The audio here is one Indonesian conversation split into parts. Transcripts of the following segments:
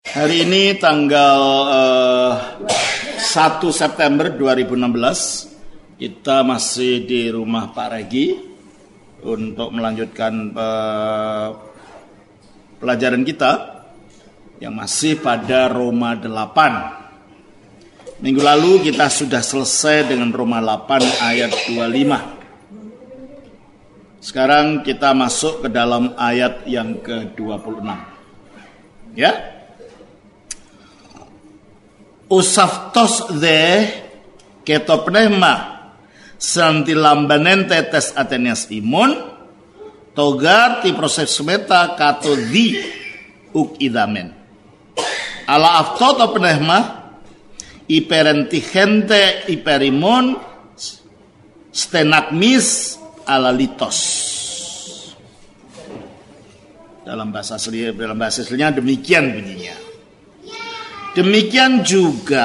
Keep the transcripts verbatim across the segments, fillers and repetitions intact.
Hari ini tanggal uh, satu September dua ribu enam belas, kita masih di rumah Pak Regi untuk melanjutkan uh, pelajaran kita yang masih pada Roma delapan. Minggu lalu kita sudah selesai dengan Roma delapan ayat dua puluh lima. Sekarang kita masuk ke dalam ayat yang ke dua puluh enam. Ya. Usaftos de ketopnema santilambanen tetes Athenias imon togar ti proses meta kato di uk idamen ala aftoto pnehma iperentigente iperimon stenakmis ala litos. Dalam bahasa asli, dalam bahasa aslinya demikian bunyinya. Demikian juga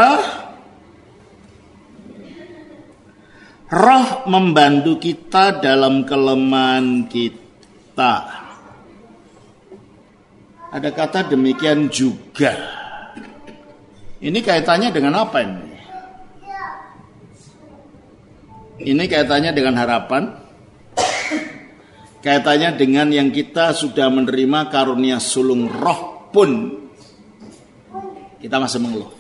Roh membantu kita dalam kelemahan kita. Ada kata demikian juga. Ini kaitannya dengan apa ini? Ini kaitannya dengan harapan. Kaitannya dengan yang kita sudah menerima karunia sulung roh pun kita masih mengeluh.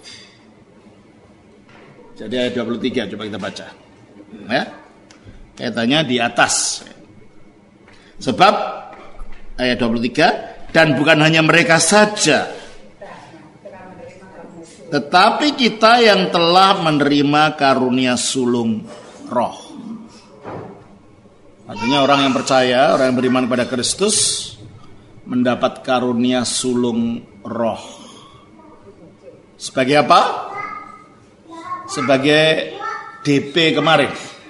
Jadi ayat dua puluh tiga coba kita baca. Ya. Kaitannya di atas. Sebab ayat dua puluh tiga, dan bukan hanya mereka saja, tetapi kita yang telah menerima karunia sulung roh. Artinya orang yang percaya, orang yang beriman kepada Kristus mendapat karunia sulung roh. Sebagai apa? Sebagai D P kemarin.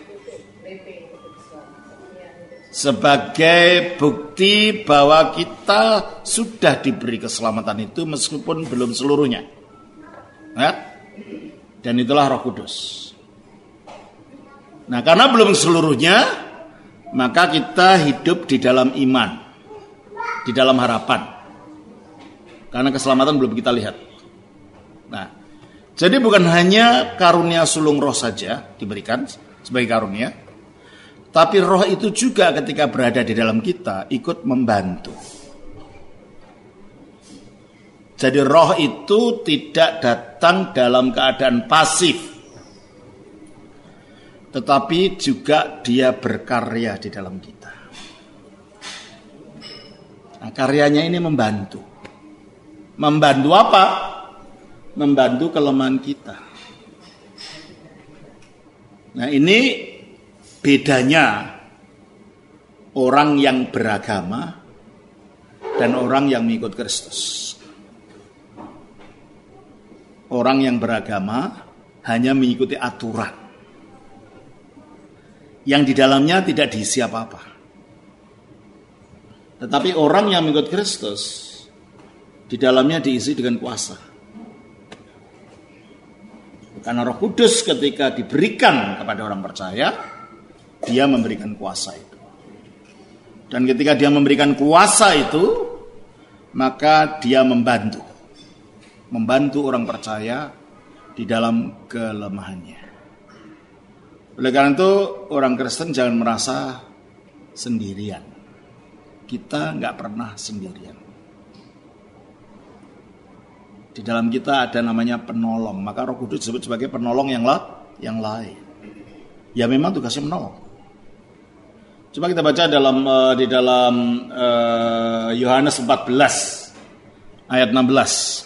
Sebagai bukti bahwa kita sudah diberi keselamatan itu meskipun belum seluruhnya. Ya? Dan itulah Roh Kudus. Nah, karena belum seluruhnya, maka kita hidup di dalam iman, di dalam harapan. Karena keselamatan belum kita lihat. Nah, jadi bukan hanya karunia sulung roh saja diberikan sebagai karunia, tapi roh itu juga ketika berada di dalam kita ikut membantu. Jadi roh itu tidak datang dalam keadaan pasif, tetapi juga dia berkarya di dalam kita. Nah, karyanya ini membantu. Membantu apa? Membantu kelemahan kita. Nah, ini bedanya orang yang beragama dan orang yang mengikut Kristus. Orang yang beragama hanya mengikuti aturan yang di dalamnya tidak diisi apa-apa. Tetapi orang yang mengikut Kristus di dalamnya diisi dengan kuasa. Karena Roh Kudus ketika diberikan kepada orang percaya, dia memberikan kuasa itu. Dan ketika dia memberikan kuasa itu, maka dia membantu. Membantu orang percaya di dalam kelemahannya. Oleh karena itu, orang Kristen jangan merasa sendirian. Kita nggak pernah sendirian. Di dalam kita ada namanya penolong. Maka Roh Kudus disebut sebagai penolong yang, la, yang lain. Ya memang tugasnya menolong. Coba kita baca dalam uh, di dalam uh, Yohanes empat belas ayat enam belas.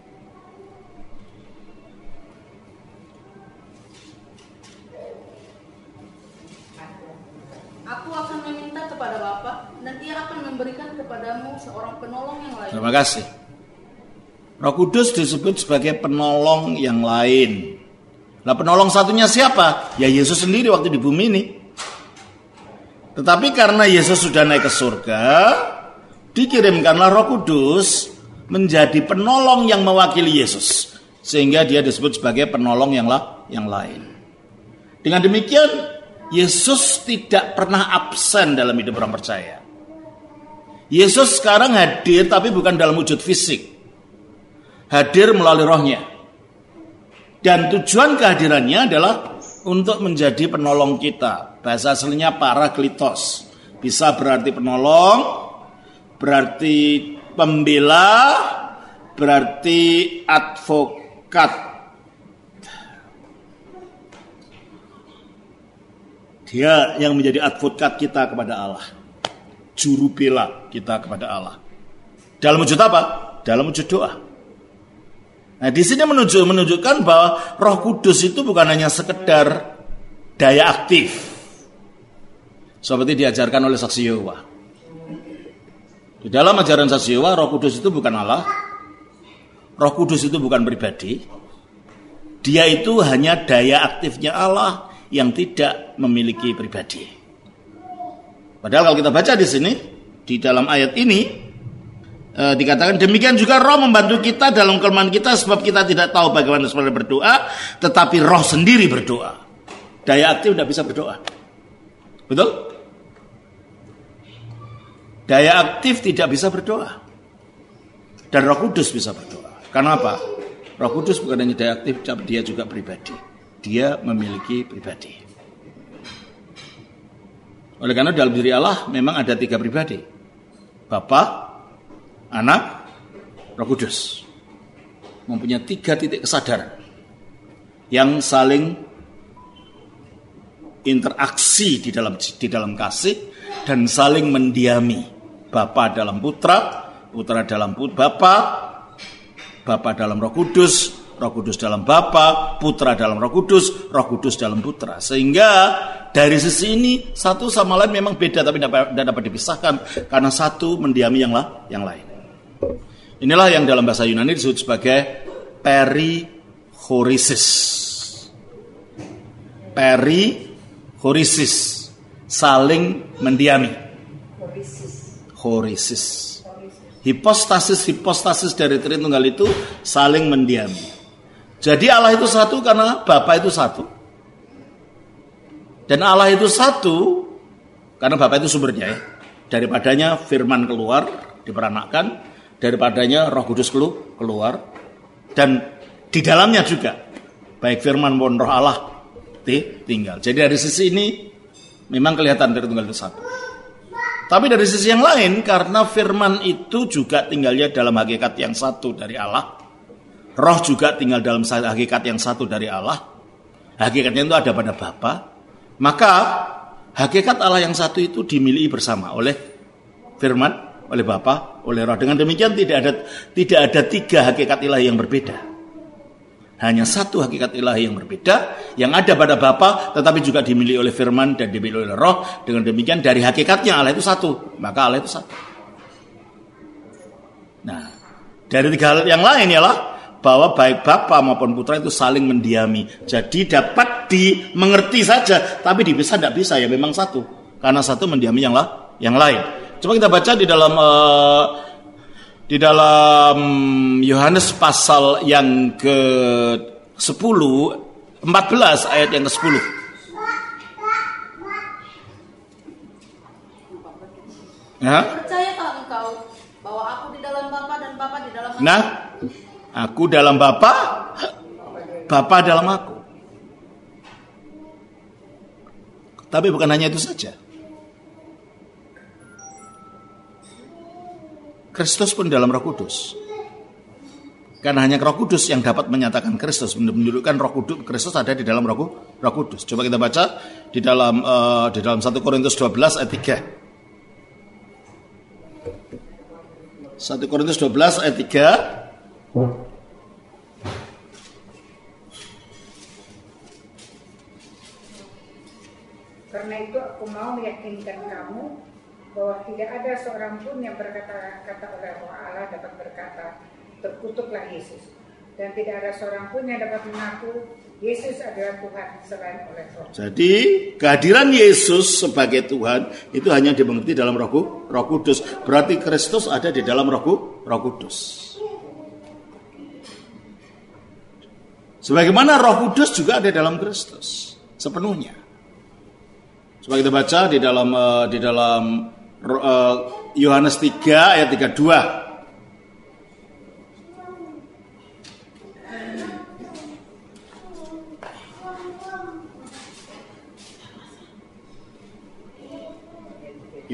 Aku akan meminta kepada Bapa dan Ia akan memberikan kepadamu seorang penolong yang lain. Terima kasih. Roh Kudus disebut sebagai penolong yang lain. Nah, penolong satunya siapa? Ya Yesus sendiri waktu di bumi ini. Tetapi karena Yesus sudah naik ke surga, dikirimkanlah Roh Kudus menjadi penolong yang mewakili Yesus, sehingga dia disebut sebagai penolong yang la- yang lain. Dengan demikian, Yesus tidak pernah absen dalam hidup orang percaya. Yesus sekarang hadir tapi bukan dalam wujud fisik. hadir melalui rohnya. Dan tujuan kehadirannya adalah untuk menjadi penolong kita. Bahasa aslinya parakletos. Bisa berarti penolong, berarti pembela, berarti advokat. Dia yang menjadi advokat kita kepada Allah. Juru bela kita kepada Allah. Dalam wujud apa? Dalam wujud doa. Nah, di sini menunjuk, menunjukkan bahwa Roh Kudus itu bukan hanya sekedar daya aktif, seperti diajarkan oleh saksi Yehova. Di dalam ajaran saksi Yehova, Roh Kudus itu bukan Allah. Roh Kudus itu bukan pribadi. Dia itu hanya daya aktifnya Allah yang tidak memiliki pribadi. Padahal kalau kita baca di sini, di dalam ayat ini, E, dikatakan demikian juga Roh membantu kita dalam kelemahan kita, sebab kita tidak tahu bagaimana sebenarnya berdoa, tetapi Roh sendiri berdoa. Daya aktif tidak bisa berdoa. Betul? Daya aktif tidak bisa berdoa. Dan Roh Kudus bisa berdoa. Karena apa? Roh Kudus bukan hanya daya aktif, tapi dia juga pribadi. Dia memiliki pribadi. Oleh karena dalam diri Allah memang ada tiga pribadi. Bapa, Anak, Roh Kudus. Mempunyai tiga titik kesadaran yang saling interaksi di dalam di dalam kasih dan saling mendiami. Bapa dalam Putra, Putra dalam Bapa, Bapa dalam Roh Kudus, Roh Kudus dalam Bapa, Putra dalam Roh Kudus, Roh Kudus dalam Putra. Sehingga dari sisi ini satu sama lain memang beda, tapi tidak dapat dipisahkan karena satu mendiami yang lah, yang lain. Inilah yang dalam bahasa Yunani disebut sebagai perichoresis. Perichoresis, saling mendiami. Choresis. Hipostasis, hipostasis dari Tritunggal itu saling mendiami. Jadi Allah itu satu karena Bapa itu satu. Dan Allah itu satu karena Bapa itu sumbernya ya. Daripadanya firman keluar, diperanakkan. Daripadanya Roh Kudus keluar. Dan di dalamnya juga baik firman maupun Roh Allah tinggal. Jadi dari sisi ini memang kelihatan Tritunggal itu satu. Tapi dari sisi yang lain, karena firman itu juga tinggalnya dalam hakikat yang satu dari Allah, Roh juga tinggal dalam hakikat yang satu dari Allah, hakikatnya itu ada pada Bapa, maka hakikat Allah yang satu itu dimiliki bersama oleh firman, oleh Bapa, oleh Roh. Dengan demikian tidak ada tidak ada tiga hakikat ilahi yang berbeda. Hanya satu hakikat ilahi yang berbeda yang ada pada Bapa tetapi juga dimiliki oleh firman dan dimiliki oleh Roh. Dengan demikian dari hakikatnya Allah itu satu, maka Allah itu satu. Nah, dari tiga hal yang lain ialah bahwa baik Bapa maupun Putra itu saling mendiami. Jadi dapat dimengerti saja, tapi dipisah tidak bisa, ya memang satu. Karena satu mendiami yang lah, yang lain. Coba kita baca di dalam uh, di dalam Yohanes pasal yang ke sepuluh, empat belas ayat yang ke sepuluh. Ya. Percayakah engkau bahwa aku di dalam Bapa dan Bapa di dalam aku? Nah, aku dalam Bapa, Bapa dalam aku. Tapi bukan hanya itu saja. Kristus pun dalam Roh Kudus. Karena hanya Roh Kudus yang dapat menyatakan Kristus, menunjukkan Roh Kudus, Kristus ada di dalam Roh, Roh Kudus. Coba kita baca di dalam uh, di dalam satu Korintus dua belas ayat tiga. satu Korintus dua belas ayat tiga. Karena itu aku mau meyakinkan kamu bahwa tidak ada seorang pun yang berkata-kata oleh Roh Allah dapat berkata, terkutuklah Yesus. Dan tidak ada seorang pun yang dapat mengaku Yesus adalah Tuhan selain oleh Roh. Jadi kehadiran Yesus sebagai Tuhan itu hanya dimengerti dalam Roh, Roh Kudus. Berarti Kristus ada di dalam Roh, Roh Kudus. Sebagaimana Roh Kudus juga ada dalam Kristus sepenuhnya. Coba kita baca di dalam uh, di dalam uh, Yohanes tiga ayat tiga puluh dua.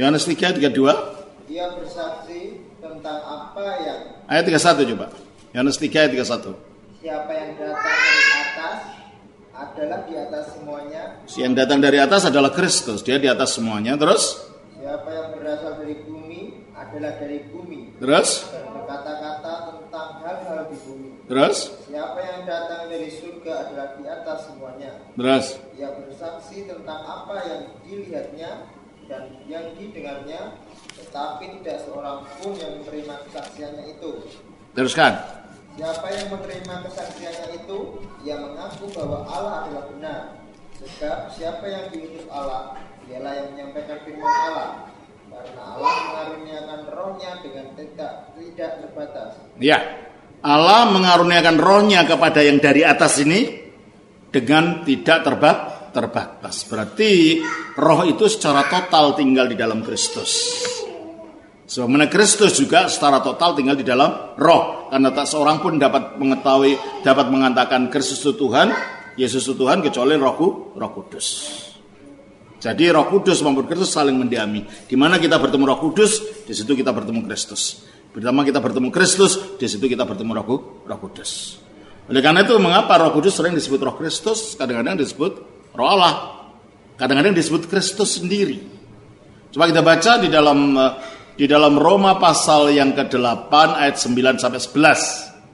Yohanes tiga ayat tiga puluh dua. Ia bersaksi tentang apa yang Ayat tiga puluh satu coba. Yohanes tiga ayat tiga puluh satu. Siapa yang datang dari atas adalah di atas semuanya. Yang datang dari atas adalah Kristus, dia di atas semuanya. Terus? Siapa yang berasal dari bumi adalah dari bumi. Terus? Dan berkata-kata tentang hal-hal di bumi. Terus? Siapa yang datang dari surga adalah di atas semuanya. Terus? Ia bersaksi tentang apa yang dilihatnya dan yang didengarnya, tetapi tidak seorang pun yang menerima kesaksiannya itu. Teruskan. Siapa yang menerima kesaksiannya itu, ia mengaku bahwa Allah adalah benar. Sebab siapa yang diutus Allah, dialah yang menyampaikan firman Allah. Karena Allah mengaruniakan rohnya dengan tidak tidak terbatas. Ya, Allah mengaruniakan rohnya kepada yang dari atas ini dengan tidak terba terbatas. Berarti roh itu secara total tinggal di dalam Kristus. Sebagaimana Kristus juga secara total tinggal di dalam roh. Karena tak seorang pun dapat mengetahui, dapat mengatakan Kristus itu Tuhan, Yesus itu Tuhan, kecuali roh, roh Kudus. Jadi roh Kudus maupun Kristus saling mendiami. Di mana kita bertemu roh Kudus, di situ kita bertemu Kristus. Pertama kita bertemu Kristus, di situ kita bertemu roh, roh Kudus. Oleh karena itu, mengapa roh Kudus sering disebut roh Kristus, kadang-kadang disebut roh Allah, kadang-kadang disebut Kristus sendiri. Coba kita baca di dalam di dalam Roma pasal yang kedelapan ayat sembilan sampai sebelas.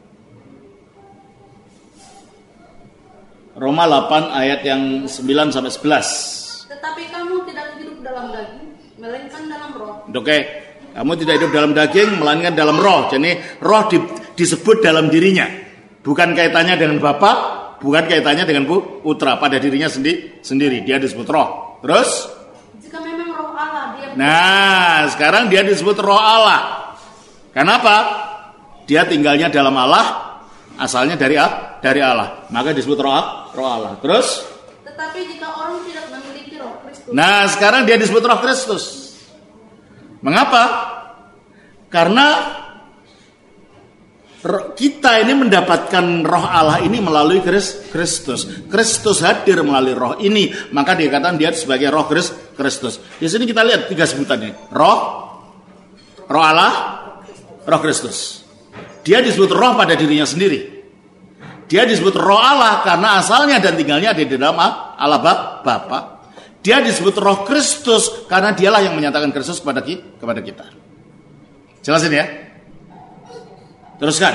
Roma delapan ayat yang sembilan sampai sebelas. Tetapi kamu tidak hidup dalam daging, melainkan dalam roh. Oke, kamu tidak hidup dalam daging, melainkan dalam roh. Jadi roh di, disebut dalam dirinya, bukan kaitannya dengan Bapa, bukan kaitannya dengan Putra, pada dirinya sendi, sendiri. Dia disebut roh. Terus? Jika memang roh Allah, dia. Nah, sekarang dia disebut roh Allah. Kenapa? Dia tinggalnya dalam Allah, asalnya dari dari Allah, maka disebut roh roh Allah. Terus? Tetapi jika orang tidak memiliki roh Kristus. Nah, sekarang dia disebut roh Kristus. Mengapa? Karena kita ini mendapatkan roh Allah ini melalui Kristus. Kristus hadir melalui roh ini, maka dikatakan dia sebagai roh Kristus. Di sini kita lihat tiga sebutannya: roh, roh Allah, roh Kristus. Dia disebut roh pada dirinya sendiri. Dia disebut roh Allah karena asalnya dan tinggalnya ada di dalam Allah Bapa. Dia disebut roh Kristus karena dialah yang menyatakan Kristus kepada kepada kita. Jelasin ya. Teruskan.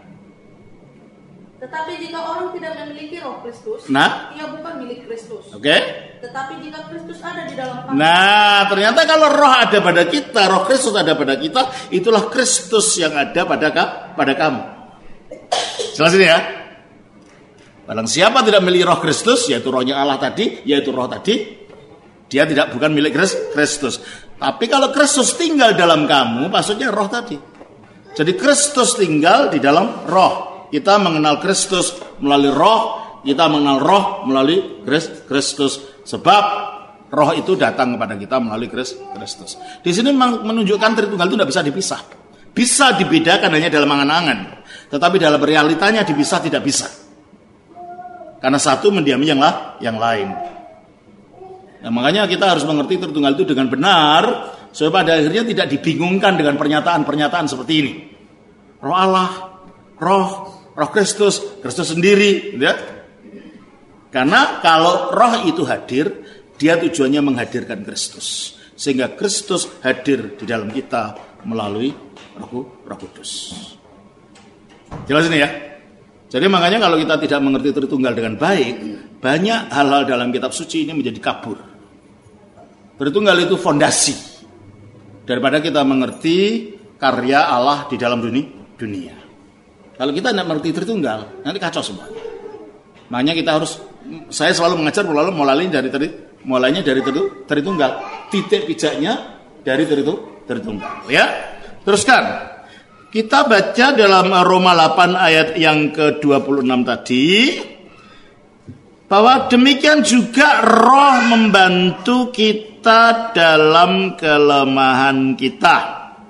Tetapi jika orang tidak memiliki roh Kristus, nah, ia bukan milik Kristus. Oke. Okay. Tetapi jika Kristus ada di dalam kamu. Nah, ternyata kalau roh ada pada kita, roh Kristus ada pada kita, itulah Kristus yang ada pada pada kamu. Jelasin ya. Barang siapa tidak memiliki roh Kristus, yaitu rohnya Allah tadi, yaitu roh tadi, dia tidak bukan milik Kristus. Tapi kalau Kristus tinggal dalam kamu, maksudnya roh tadi. Jadi Kristus tinggal di dalam roh. Kita mengenal Kristus melalui roh, kita mengenal roh melalui Kristus. Sebab roh itu datang kepada kita melalui Kristus. Di sini menunjukkan Tritunggal itu tidak bisa dipisah. Bisa dibedakan hanya dalam angan-angan, tetapi dalam realitanya dipisah tidak bisa. Karena satu mendiami yang, lah, yang lain. Nah, makanya kita harus mengerti Tritunggal itu dengan benar, supaya pada akhirnya tidak dibingungkan dengan pernyataan-pernyataan seperti ini. Roh Allah, roh, roh Kristus, Kristus sendiri, ya. Karena kalau roh itu hadir, dia tujuannya menghadirkan Kristus, sehingga Kristus hadir di dalam kita melalui Roh, Roh Kudus. Jelas ini ya. Jadi makanya kalau kita tidak mengerti Tritunggal dengan baik, banyak hal-hal dalam kitab suci ini menjadi kabur. Tritunggal itu fondasi daripada kita mengerti karya Allah di dalam dunia. Kalau kita tidak mengerti Tritunggal, nanti kacau semua. Makanya kita harus, saya selalu mengajar mulai mulai dari tadi, mulainya dari Tritunggal, titik pijaknya dari Tritunggal. Ya, teruskan. Kita baca dalam Roma delapan ayat yang ke dua puluh enam tadi, bahwa demikian juga roh membantu kita dalam kelemahan kita.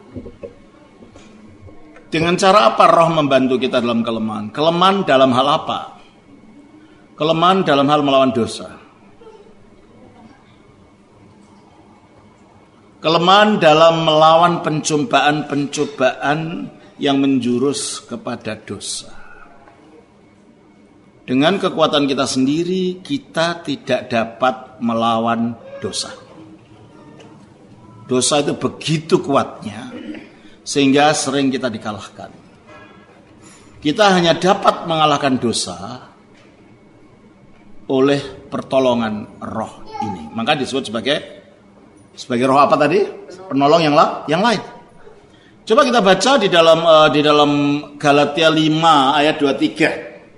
Dengan cara apa roh membantu kita dalam kelemahan? Kelemahan dalam hal apa? Kelemahan dalam hal melawan dosa. Kelemahan dalam melawan pencobaan-pencobaan yang menjurus kepada dosa. Dengan kekuatan kita sendiri, kita tidak dapat melawan dosa. Dosa itu begitu kuatnya, sehingga sering kita dikalahkan. Kita hanya dapat mengalahkan dosa oleh pertolongan roh ini. Maka disebut sebagai sebagai roh apa tadi? Penolong yang la, yang lain. Coba kita baca di dalam uh, di dalam Galatia lima ayat dua puluh tiga.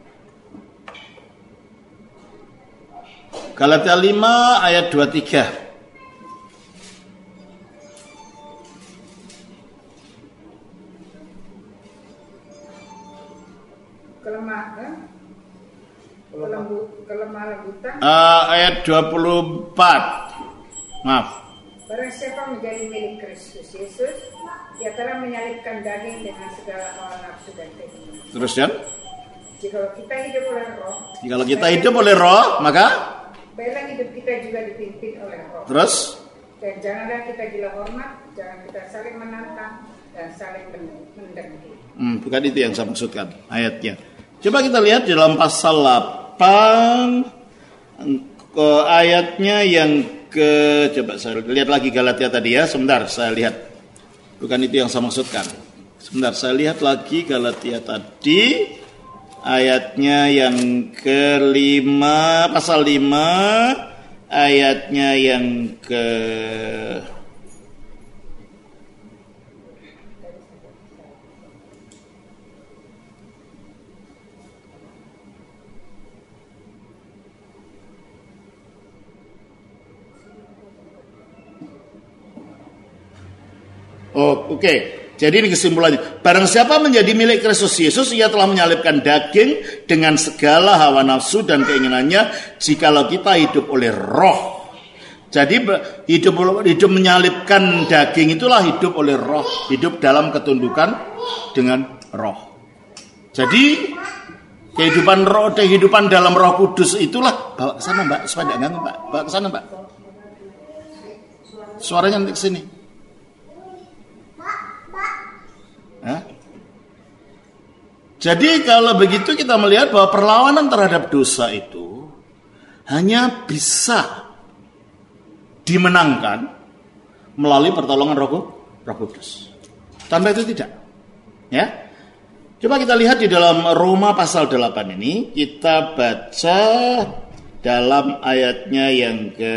Galatia lima ayat dua puluh tiga. Kelemahan, kelembu, kelemah lembutan. Uh, ayat dua puluh empat. Maaf. Barang siapa menjadi milik Kristus Yesus, ia telah menyalibkan daging dengan segala hawa nafsu dan keinginan. Terus Jan? Jika kita hidup oleh roh, Jika kita hidup oleh roh, maka baiklah hidup kita juga dipimpin oleh roh. terus Dan janganlah kita gila hormat, jangan kita saling menantang dan saling mendengki. hmm, bukan itu yang saya maksudkan ayatnya. Coba kita lihat di dalam pasal delapan ke ayatnya yang ke coba saya lihat lagi Galatia tadi ya. Sebentar saya lihat. Bukan itu yang saya maksudkan. Sebentar saya lihat lagi Galatia tadi ayatnya yang kelima, pasal lima ayatnya yang ke Oh, oke. Okay. Jadi ini kesimpulannya. Barang siapa menjadi milik Kristus Yesus, ia telah menyalibkan daging dengan segala hawa nafsu dan keinginannya. Jikalau kita hidup oleh roh. Jadi hidup hidup menyalibkan daging itulah hidup oleh roh, hidup dalam ketundukan dengan roh. Jadi kehidupan roh, kehidupan dalam Roh Kudus itulah. Bawa ke sana Mbak, supaya enggak ganggu Mbak. Bawa ke sana Mbak. Suaranya nanti ke sini. Hah? Jadi kalau begitu kita melihat bahwa perlawanan terhadap dosa itu hanya bisa dimenangkan melalui pertolongan Roh, Roh Kudus. Tanpa itu tidak. Ya. Coba kita lihat di dalam Roma pasal delapan ini, kita baca dalam ayatnya yang ke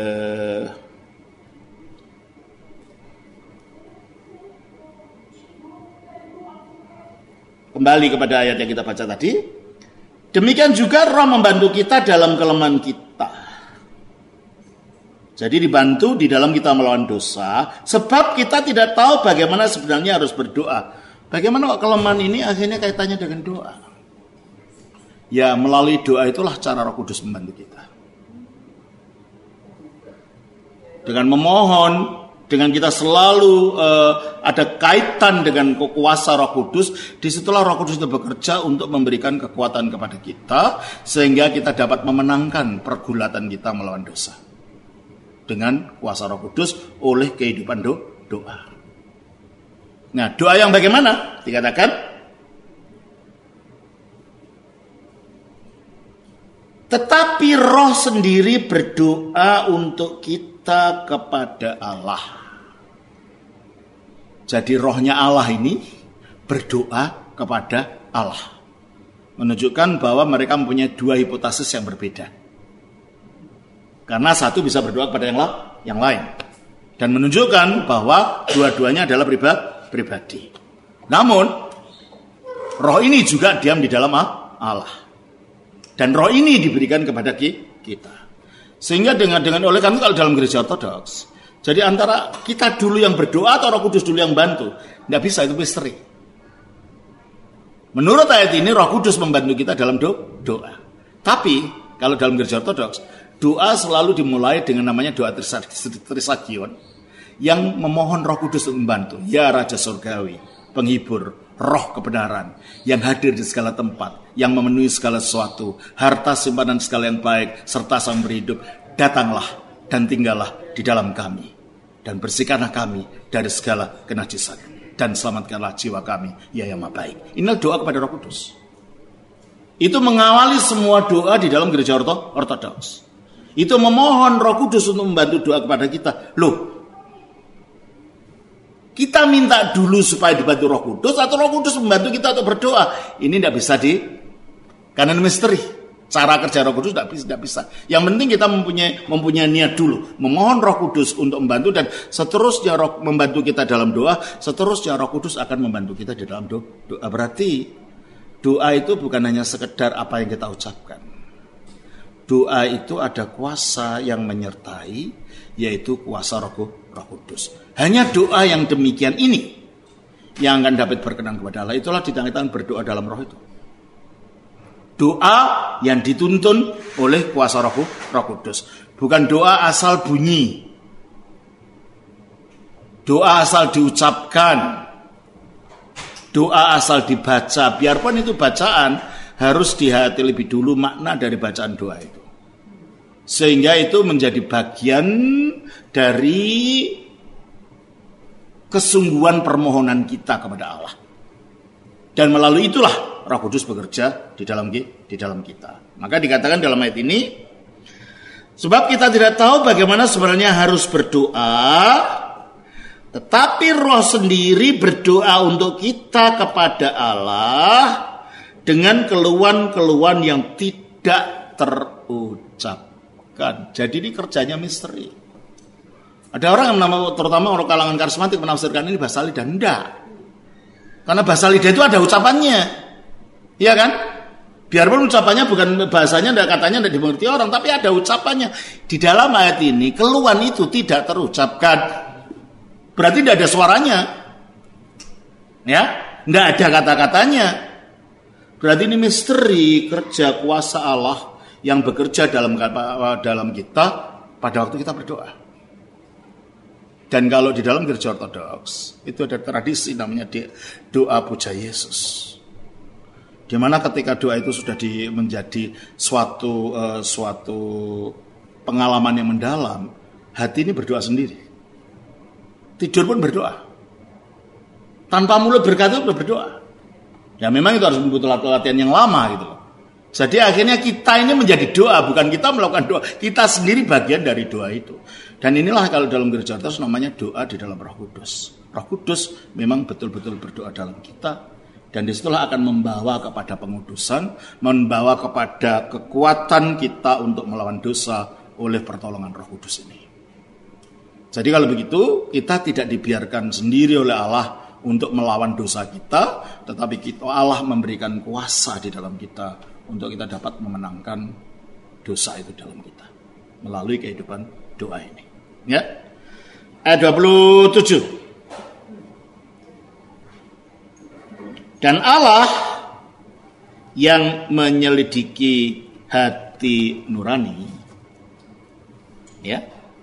Kembali kepada ayat yang kita baca tadi. Demikian juga Roh membantu kita dalam kelemahan kita. Jadi dibantu di dalam kita melawan dosa. Sebab kita tidak tahu bagaimana sebenarnya harus berdoa. Bagaimana kelemahan ini akhirnya kaitannya dengan doa. Ya melalui doa itulah cara Roh Kudus membantu kita. Dengan memohon, dengan kita selalu uh, ada kaitan dengan kuasa Roh Kudus, disitulah Roh Kudus itu bekerja untuk memberikan kekuatan kepada kita, sehingga kita dapat memenangkan pergulatan kita melawan dosa. Dengan kuasa Roh Kudus oleh kehidupan do, doa. Nah, doa yang bagaimana? Dikatakan, tetapi Roh sendiri berdoa untuk kita kepada Allah. Jadi rohnya Allah ini berdoa kepada Allah. Menunjukkan bahwa mereka mempunyai dua hipotesis yang berbeda. Karena satu bisa berdoa kepada yang, la- yang lain. Dan menunjukkan bahwa dua-duanya adalah pribadi. Namun, roh ini juga diam di dalam Allah. Dan roh ini diberikan kepada kita. Sehingga dengan dengan oleh kami kalau dalam gereja ortodoks, jadi antara kita dulu yang berdoa atau Roh Kudus dulu yang bantu, tidak bisa, itu misteri. Menurut ayat ini Roh Kudus membantu kita dalam do, doa. Tapi kalau dalam gereja ortodoks, doa selalu dimulai dengan namanya doa trisagion, yang memohon Roh Kudus untuk membantu. Ya Raja Surgawi, penghibur, Roh kebenaran, yang hadir di segala tempat, yang memenuhi segala sesuatu, harta simpanan segala yang baik, serta sang berhidup, datanglah dan tinggallah di dalam kami. dan bersihkanlah kami dari segala kenajisan dan selamatkanlah jiwa kami ya yang maha baik. Inilah doa kepada Roh Kudus. Itu mengawali semua doa di dalam gereja ortodoks. Itu memohon Roh Kudus untuk membantu doa kepada kita. Loh, kita minta dulu supaya dibantu Roh Kudus atau Roh Kudus membantu kita untuk berdoa? Ini tidak bisa di kanan misteri. Cara kerja Roh Kudus tidak bisa, tidak bisa. Yang penting kita mempunyai mempunyai niat dulu, memohon Roh Kudus untuk membantu, dan seterusnya Roh membantu kita dalam doa, seterusnya Roh Kudus akan membantu kita di dalam doa. doa. Berarti doa itu bukan hanya sekedar apa yang kita ucapkan. Doa itu ada kuasa yang menyertai, yaitu kuasa Roh, Roh Kudus. Hanya doa yang demikian ini yang akan dapat berkenan kepada Allah. Itulah ditandai berdoa dalam Roh itu. Doa yang dituntun oleh kuasa Roh, Roh Kudus. Bukan doa asal bunyi. Doa asal diucapkan. Doa asal dibaca. Biarpun itu bacaan, harus dihayati lebih dulu makna dari bacaan doa itu. Sehingga itu menjadi bagian dari kesungguhan permohonan kita kepada Allah. Dan melalui itulah Roh Kudus bekerja di dalam di dalam kita. Maka dikatakan dalam ayat ini, sebab kita tidak tahu bagaimana sebenarnya harus berdoa, tetapi Roh sendiri berdoa untuk kita kepada Allah dengan keluhan-keluhan yang tidak terucapkan. Jadi ini kerjanya misteri. Ada orang yang menama, terutama orang kalangan karismatik menafsirkan ini bahasa lidah. Enggak. Karena bahasa lidah itu ada ucapannya. Iya kan? Biarpun ucapannya bukan bahasanya, katanya tidak dimengerti orang, tapi ada ucapannya. Di dalam ayat ini, keluhan itu tidak terucapkan. Berarti tidak ada suaranya. Ya, tidak ada kata-katanya. Berarti ini misteri kerja kuasa Allah yang bekerja dalam dalam kita pada waktu kita berdoa. Dan kalau di dalam gereja ortodoks itu ada tradisi namanya doa puja Yesus. Di mana ketika doa itu sudah di, menjadi suatu uh, suatu pengalaman yang mendalam, hati ini berdoa sendiri. Tidur pun berdoa. Tanpa mulut berkata pun berdoa. Ya memang itu harus membutuhkan latihan yang lama gitu loh. Jadi akhirnya kita ini menjadi doa, bukan kita melakukan doa. Kita sendiri bagian dari doa itu. Dan inilah kalau dalam gereja ortodoks namanya doa di dalam Roh Kudus. Roh Kudus memang betul-betul berdoa dalam kita, dan disitulah akan membawa kepada pengudusan, membawa kepada kekuatan kita untuk melawan dosa oleh pertolongan Roh Kudus ini. Jadi kalau begitu, kita tidak dibiarkan sendiri oleh Allah untuk melawan dosa kita, tetapi kita, Allah memberikan kuasa di dalam kita untuk kita dapat memenangkan dosa itu dalam kita melalui kehidupan doa ini. Ya, ayat dua puluh tujuh. Dan Allah yang menyelidiki hati nurani, ya.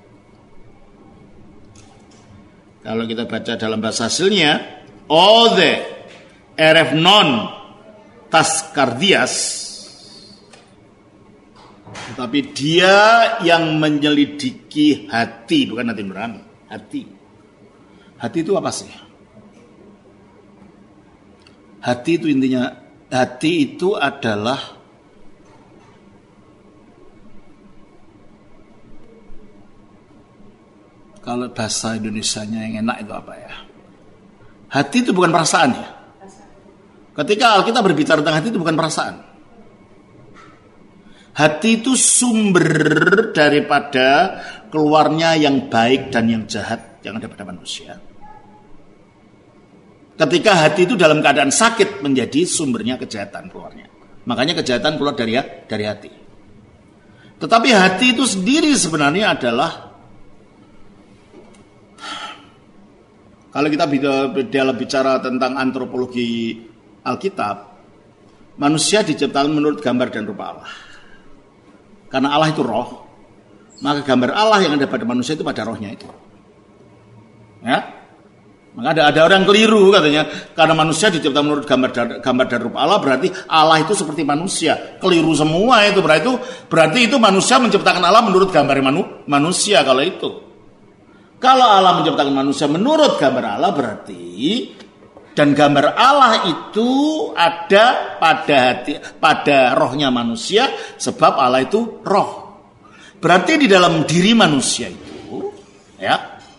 Kalau kita baca dalam bahasa hasilnya, Ode erefnon taskardias. Tetapi dia yang menyelidiki hati, bukan hati nurani, hati. Hati itu apa sih? Hati itu intinya, hati itu adalah kalau bahasa Indonesianya yang enak itu apa ya? Hati itu bukan perasaan ya. Ketika Alkitab berbicara tentang hati itu bukan perasaan. Hati itu sumber daripada keluarnya yang baik dan yang jahat yang ada pada manusia. Ketika hati itu dalam keadaan sakit menjadi sumbernya kejahatan keluarnya. Makanya kejahatan keluar dari dari hati. Tetapi hati itu sendiri sebenarnya adalah, kalau kita dalam bicara tentang antropologi Alkitab, manusia diciptakan menurut gambar dan rupa Allah. Karena Allah itu roh, maka gambar Allah yang ada pada manusia itu pada rohnya itu. Ya, maka ada ada orang keliru katanya, karena manusia diciptakan menurut gambar dan, gambar dan rupa Allah, berarti Allah itu seperti manusia. Keliru semua itu. Berarti itu berarti itu manusia menciptakan Allah menurut gambar manu, manusia kalau itu. Kalau Allah menciptakan manusia menurut gambar Allah berarti, dan gambar Allah itu ada pada hati, pada rohnya manusia, sebab Allah itu roh. Berarti di dalam diri manusia itu, ya,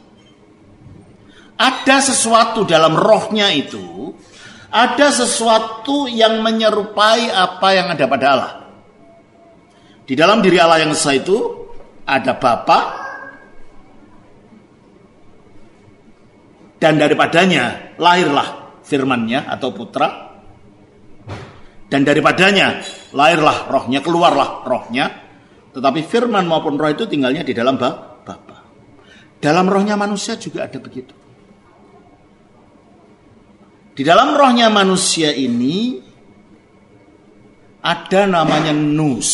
ada sesuatu dalam rohnya itu, ada sesuatu yang menyerupai apa yang ada pada Allah. Di dalam diri Allah yang esa itu ada Bapa, dan daripadanya lahirlah firman-Nya atau putra, dan daripadanya lahirlah rohnya, keluarlah rohnya. Tetapi firman maupun roh itu tinggalnya di dalam Bapa. Dalam rohnya manusia juga ada begitu. Di dalam rohnya manusia ini ada namanya nous.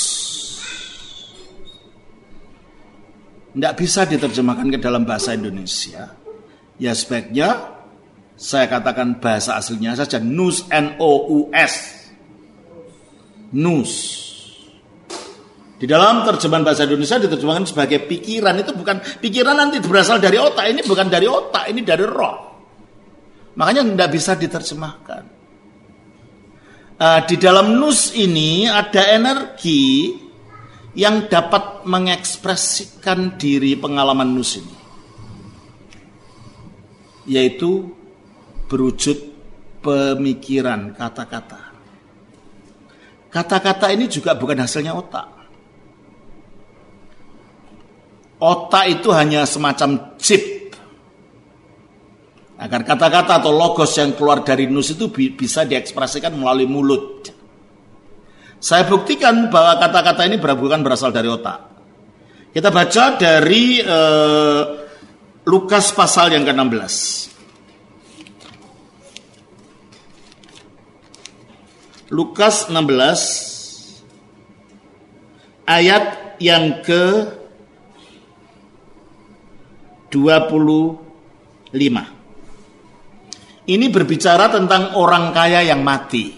Tidak bisa diterjemahkan ke dalam bahasa Indonesia. Ya sebaiknya saya katakan bahasa aslinya saja, nous, N O U S. Nous. Di dalam terjemahan bahasa Indonesia diterjemahkan sebagai pikiran. Itu bukan pikiran, nanti berasal dari otak. Ini bukan dari otak, ini dari roh. Makanya tidak bisa diterjemahkan. Uh, di dalam nous ini ada energi yang dapat mengekspresikan diri pengalaman nous ini, yaitu berwujud pemikiran, kata-kata. Kata-kata ini juga bukan hasilnya otak. Otak itu hanya semacam chip agar kata-kata atau logos yang keluar dari nous itu bisa diekspresikan melalui mulut. Saya buktikan bahwa kata-kata ini bukan berasal dari otak. Kita baca dari uh, Lukas pasal yang ke enam belas. Lukas enam belas ayat yang ke dua puluh lima. Ini berbicara tentang orang kaya yang mati.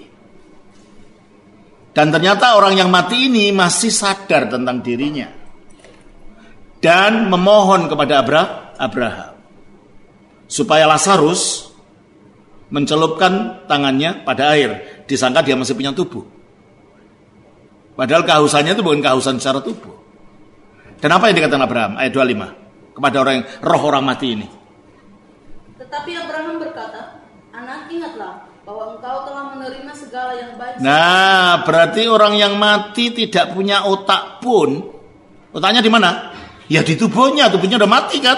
Dan ternyata orang yang mati ini masih sadar tentang dirinya. Dan memohon kepada Abraham supaya Lazarus mencelupkan tangannya pada air. Disangka dia masih punya tubuh. Padahal kehausannya itu bukan kehausan secara tubuh. Dan apa yang dikatakan Abraham? Ayat dua puluh lima. Kepada orang yang, roh orang mati ini. Tetapi Abraham berkata, anak, ingatlah bahwa engkau telah menerima segala yang baik. Nah, berarti orang yang mati tidak punya otak pun. Otaknya di mana? Ya di tubuhnya, tubuhnya udah mati kan?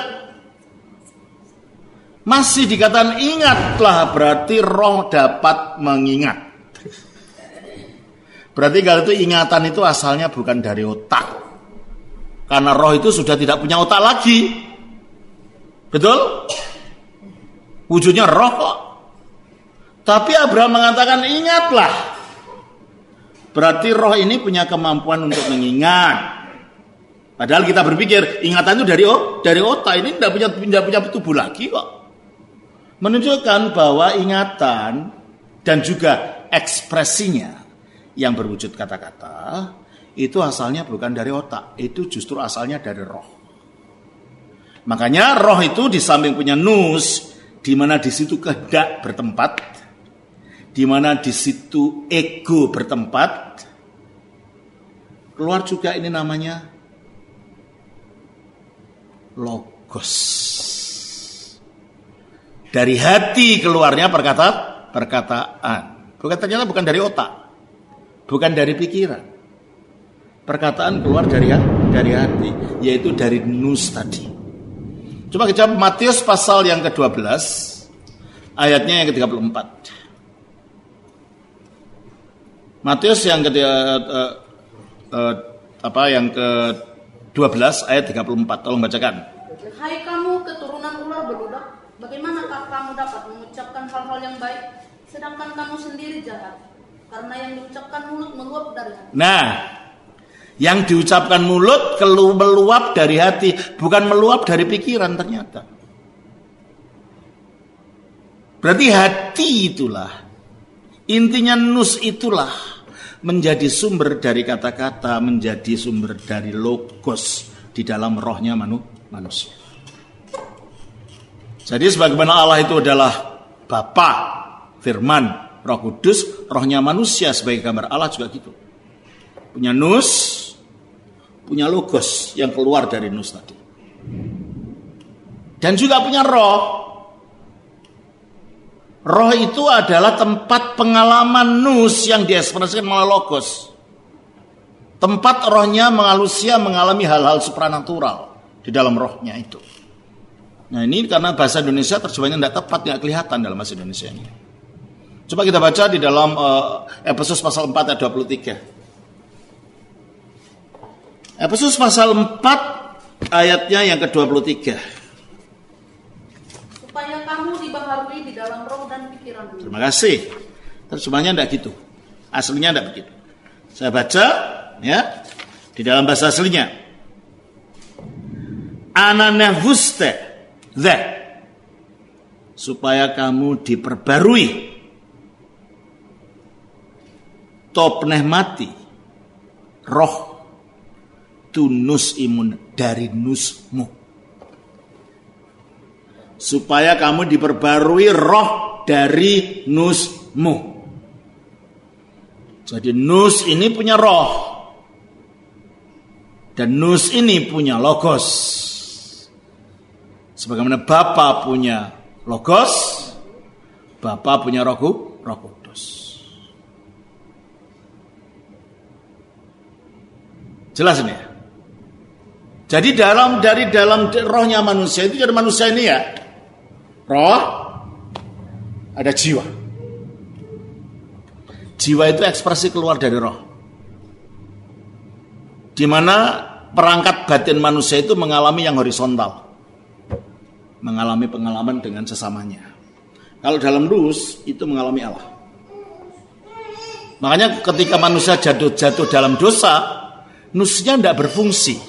Masih dikatakan ingatlah, berarti roh dapat mengingat. Berarti kalau itu ingatan itu asalnya bukan dari otak. Karena roh itu sudah tidak punya otak lagi. Betul? Wujudnya roh kok. Tapi Abraham mengatakan ingatlah. Berarti roh ini punya kemampuan untuk mengingat. Padahal kita berpikir ingatan itu dari oh, dari otak, ini tidak punya tidak punya tubuh lagi kok. Menunjukkan bahwa ingatan dan juga ekspresinya yang berwujud kata-kata itu asalnya bukan dari otak, itu justru asalnya dari roh. Makanya roh itu di samping punya nous, di mana di situ kehendak bertempat, di mana di situ ego bertempat, keluar juga ini namanya logos. Dari hati keluarnya perkata, perkataan. Bukan, ternyata bukan dari otak, bukan dari pikiran. Perkataan keluar dari dari hati, yaitu dari nous tadi. Coba kita Matius pasal yang kedua belas, ayatnya yang ke tiga puluh empat. Matius yang ke uh, uh, apa yang ke dua belas ayat tiga puluh empat. Tolong bacakan. Hai kamu keturunan ular beludak, bagaimanakah kamu dapat mengucapkan hal-hal yang baik sedangkan kamu sendiri jahat? Karena yang diucapkan mulut meluap dari hati. Nah, yang diucapkan mulut kelu meluap dari hati, bukan meluap dari pikiran ternyata. Berarti hati itulah, intinya nous itulah menjadi sumber dari kata-kata, menjadi sumber dari logos di dalam rohnya manu, manusia. Jadi sebagaimana Allah itu adalah Bapa, Firman, Roh Kudus, rohnya manusia sebagai gambar Allah juga gitu. Punya nus, punya logos yang keluar dari nus tadi. Dan juga punya roh. Roh itu adalah tempat pengalaman nus yang diekspresikan melalui logos. Tempat rohnya manusia mengalami hal-hal supranatural di dalam rohnya itu. Nah ini karena bahasa Indonesia terjemahnya tidak tepat, tidak kelihatan dalam bahasa Indonesia ini. Coba kita baca di dalam uh, Efesus pasal empat ayat dua puluh tiga. Efesus pasal empat ayatnya yang ke dua puluh tiga. Supaya kamu dibaharui di dalam roh dan pikiran. Terima kasih. Terjemahnya tidak gitu. Aslinya tidak begitu. Saya baca ya di dalam bahasa aslinya. Ananavuste the, supaya kamu diperbarui topnehmati roh tunus imun dari nusmu, supaya kamu diperbarui roh dari nusmu. Jadi nus ini punya roh dan nus ini punya logos. Sebagaimana Bapa punya logos, Bapa punya roh, roh kudus. Jelas ini ya? Jadi dalam dari dalam rohnya manusia itu, jadi manusia ini ya, roh, ada jiwa. Jiwa itu ekspresi keluar dari roh. Di mana perangkat batin manusia itu mengalami yang horizontal. Mengalami pengalaman dengan sesamanya. Kalau dalam nus itu mengalami Allah. Makanya ketika manusia jatuh-jatuh dalam dosa, nusnya tidak berfungsi.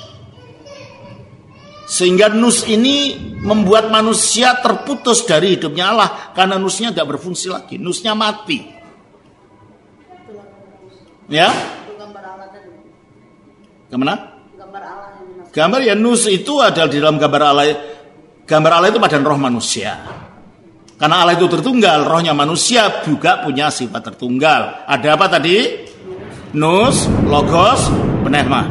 Sehingga nus ini membuat manusia terputus dari hidupnya Allah. Karena nusnya tidak berfungsi lagi. Nusnya mati. Ya? Gambar Allah tadi. Kemana? Gambar Allah yang dimaksud. Gambar ya, nus itu adalah di dalam gambar Allah. Gambar Allah itu badan roh manusia. Karena Allah itu tertunggal, rohnya manusia juga punya sifat tertunggal. Ada apa tadi? Nus, logos, pneuma.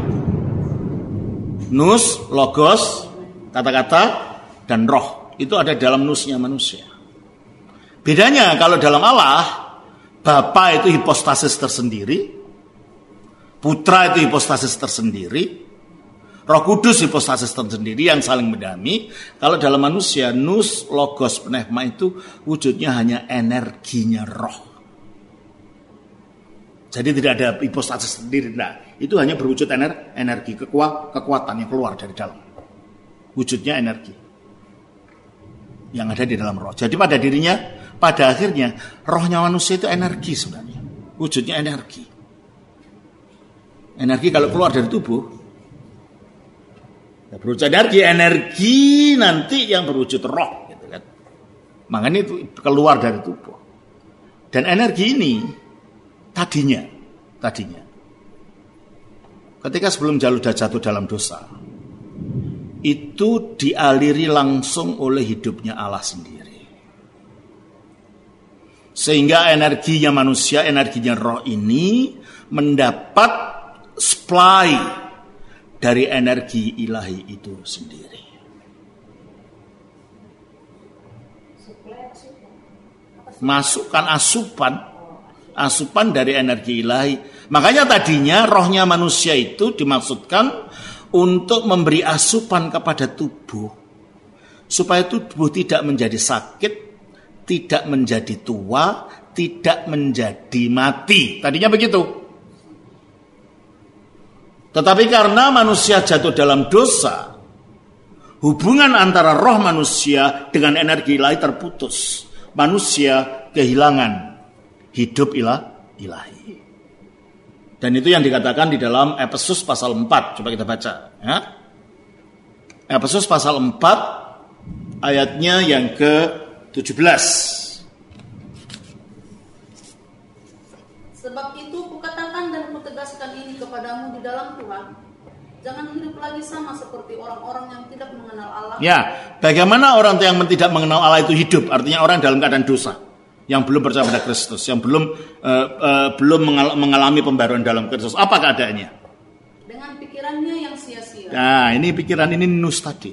Nus, logos, kata-kata, dan roh. Itu ada dalam nusnya manusia. Bedanya kalau dalam Allah, Bapa itu hipostasis tersendiri, Putra itu hipostasis tersendiri, Roh Kudus hipostasis tersendiri yang saling mendami. Kalau dalam manusia, nus, logos, pneuma itu wujudnya hanya energinya roh. Jadi tidak ada hipostasis sendiri. Nah, itu hanya berwujud ener, energi, kekuat, kekuatan yang keluar dari dalam. Wujudnya energi yang ada di dalam roh. Jadi pada dirinya, pada akhirnya, rohnya manusia itu energi sebenarnya. Wujudnya energi. Energi kalau keluar dari tubuh, berwujud energi, energi nanti yang berwujud roh, gitu kan. Makanya itu keluar dari tubuh. Dan energi ini tadinya, tadinya, ketika sebelum Jaludah jatuh dalam dosa, itu dialiri langsung oleh hidupnya Allah sendiri. Sehingga energinya manusia, energinya roh ini mendapat supply dari energi ilahi itu sendiri. Masukkan asupan, asupan dari energi ilahi. Makanya tadinya rohnya manusia itu dimaksudkan untuk memberi asupan kepada tubuh, supaya tubuh tidak menjadi sakit, tidak menjadi tua, tidak menjadi mati. Tadinya begitu. Tetapi karena manusia jatuh dalam dosa, hubungan antara roh manusia dengan energi ilahi terputus. Manusia kehilangan hidup ilah, ilahi. Dan itu yang dikatakan di dalam Efesus pasal empat. Coba kita baca. Ya. Efesus pasal empat ayatnya yang ke tujuh belas. Sebab itu kukatakan dan kutegaskan ini kepadamu di dalam Tuhan, Jangan hidup lagi sama seperti orang-orang yang tidak mengenal Allah. Ya, bagaimana orang yang tidak mengenal Allah itu hidup? Artinya orang dalam keadaan dosa, yang belum percaya pada Kristus, yang belum uh, uh, belum mengalami pembaruan dalam Kristus. Apa keadaannya? Dengan pikirannya yang sia-sia. Nah, ini pikiran ini nus tadi.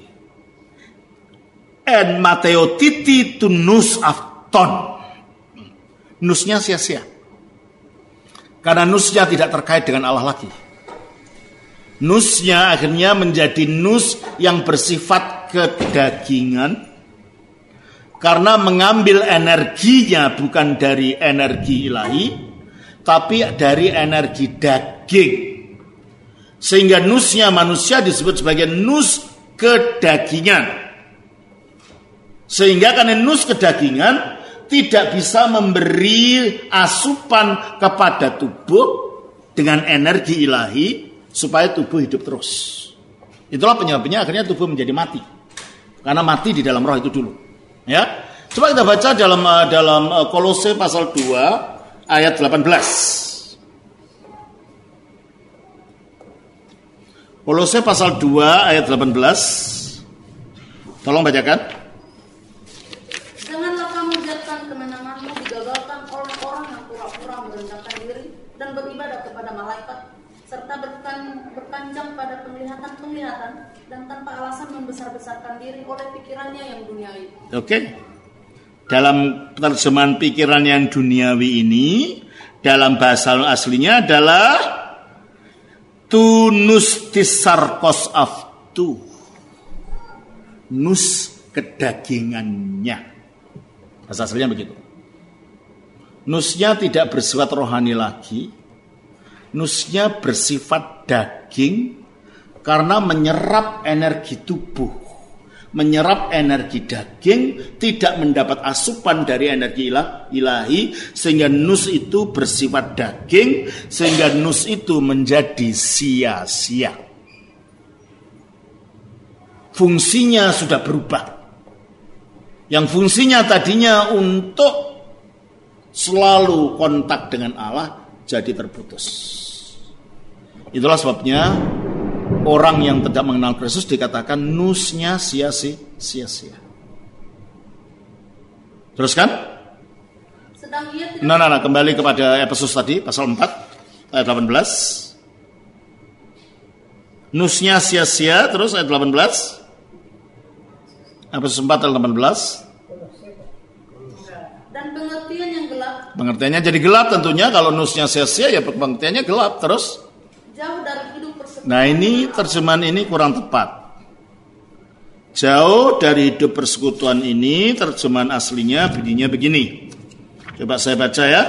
En mateotiti tu nus afton. Nusnya sia-sia. Karena nusnya tidak terkait dengan Allah lagi. Nusnya akhirnya menjadi nus yang bersifat kedagingan. Karena mengambil energinya bukan dari energi ilahi, tapi dari energi daging. Sehingga nusnya manusia disebut sebagai nus kedagingan. Sehingga karena nus kedagingan tidak bisa memberi asupan kepada tubuh dengan energi ilahi supaya tubuh hidup terus. Itulah penyebabnya akhirnya tubuh menjadi mati. Karena mati di dalam roh itu dulu. Ya. Coba kita baca dalam dalam Kolose pasal dua ayat delapan belas. Kolose pasal dua ayat delapan belas. Tolong bacakan. Janganlah kamu jadikan kemenanganmu digagalkan oleh orang yang pura-pura merendahkan diri dan beribadah kepada malaikat, serta berkan, berkanjang pada penglihatan-penglihatan dan tanpa alasan membesar-besarkan diri oleh pikirannya yang duniawi. Oke. Dalam terjemahan pikiran yang duniawi ini, dalam bahasa aslinya adalah tu nus tisarkos aftu. Nus kedagingannya. Bahasa aslinya begitu. Nusnya tidak bersifat rohani lagi. Nusnya bersifat daging karena menyerap energi tubuh. Menyerap energi daging, tidak mendapat asupan dari energi ilahi, sehingga nus itu bersifat daging, sehingga nus itu menjadi sia-sia. Fungsinya sudah berubah. Yang fungsinya tadinya untuk selalu kontak dengan Allah jadi terputus. Itulah sebabnya orang yang tidak mengenal Kristus dikatakan nusnya sia-sia. Teruskan? Sedang ia tidak... Nah, nah, nah, kembali kepada Efesus tadi pasal empat ayat delapan belas. Nusnya sia-sia, terus ayat delapan belas. Efesus empat ayat delapan belas. Dan pengertian yang gelap. Pengertiannya jadi gelap tentunya. Kalau nusnya sia-sia ya pengertiannya gelap. Terus? Jauh dari hidup persekutuan. Nah, ini terjemahan ini kurang tepat. Jauh dari hidup persekutuan ini, terjemahan aslinya bunyinya begini. Coba saya baca ya.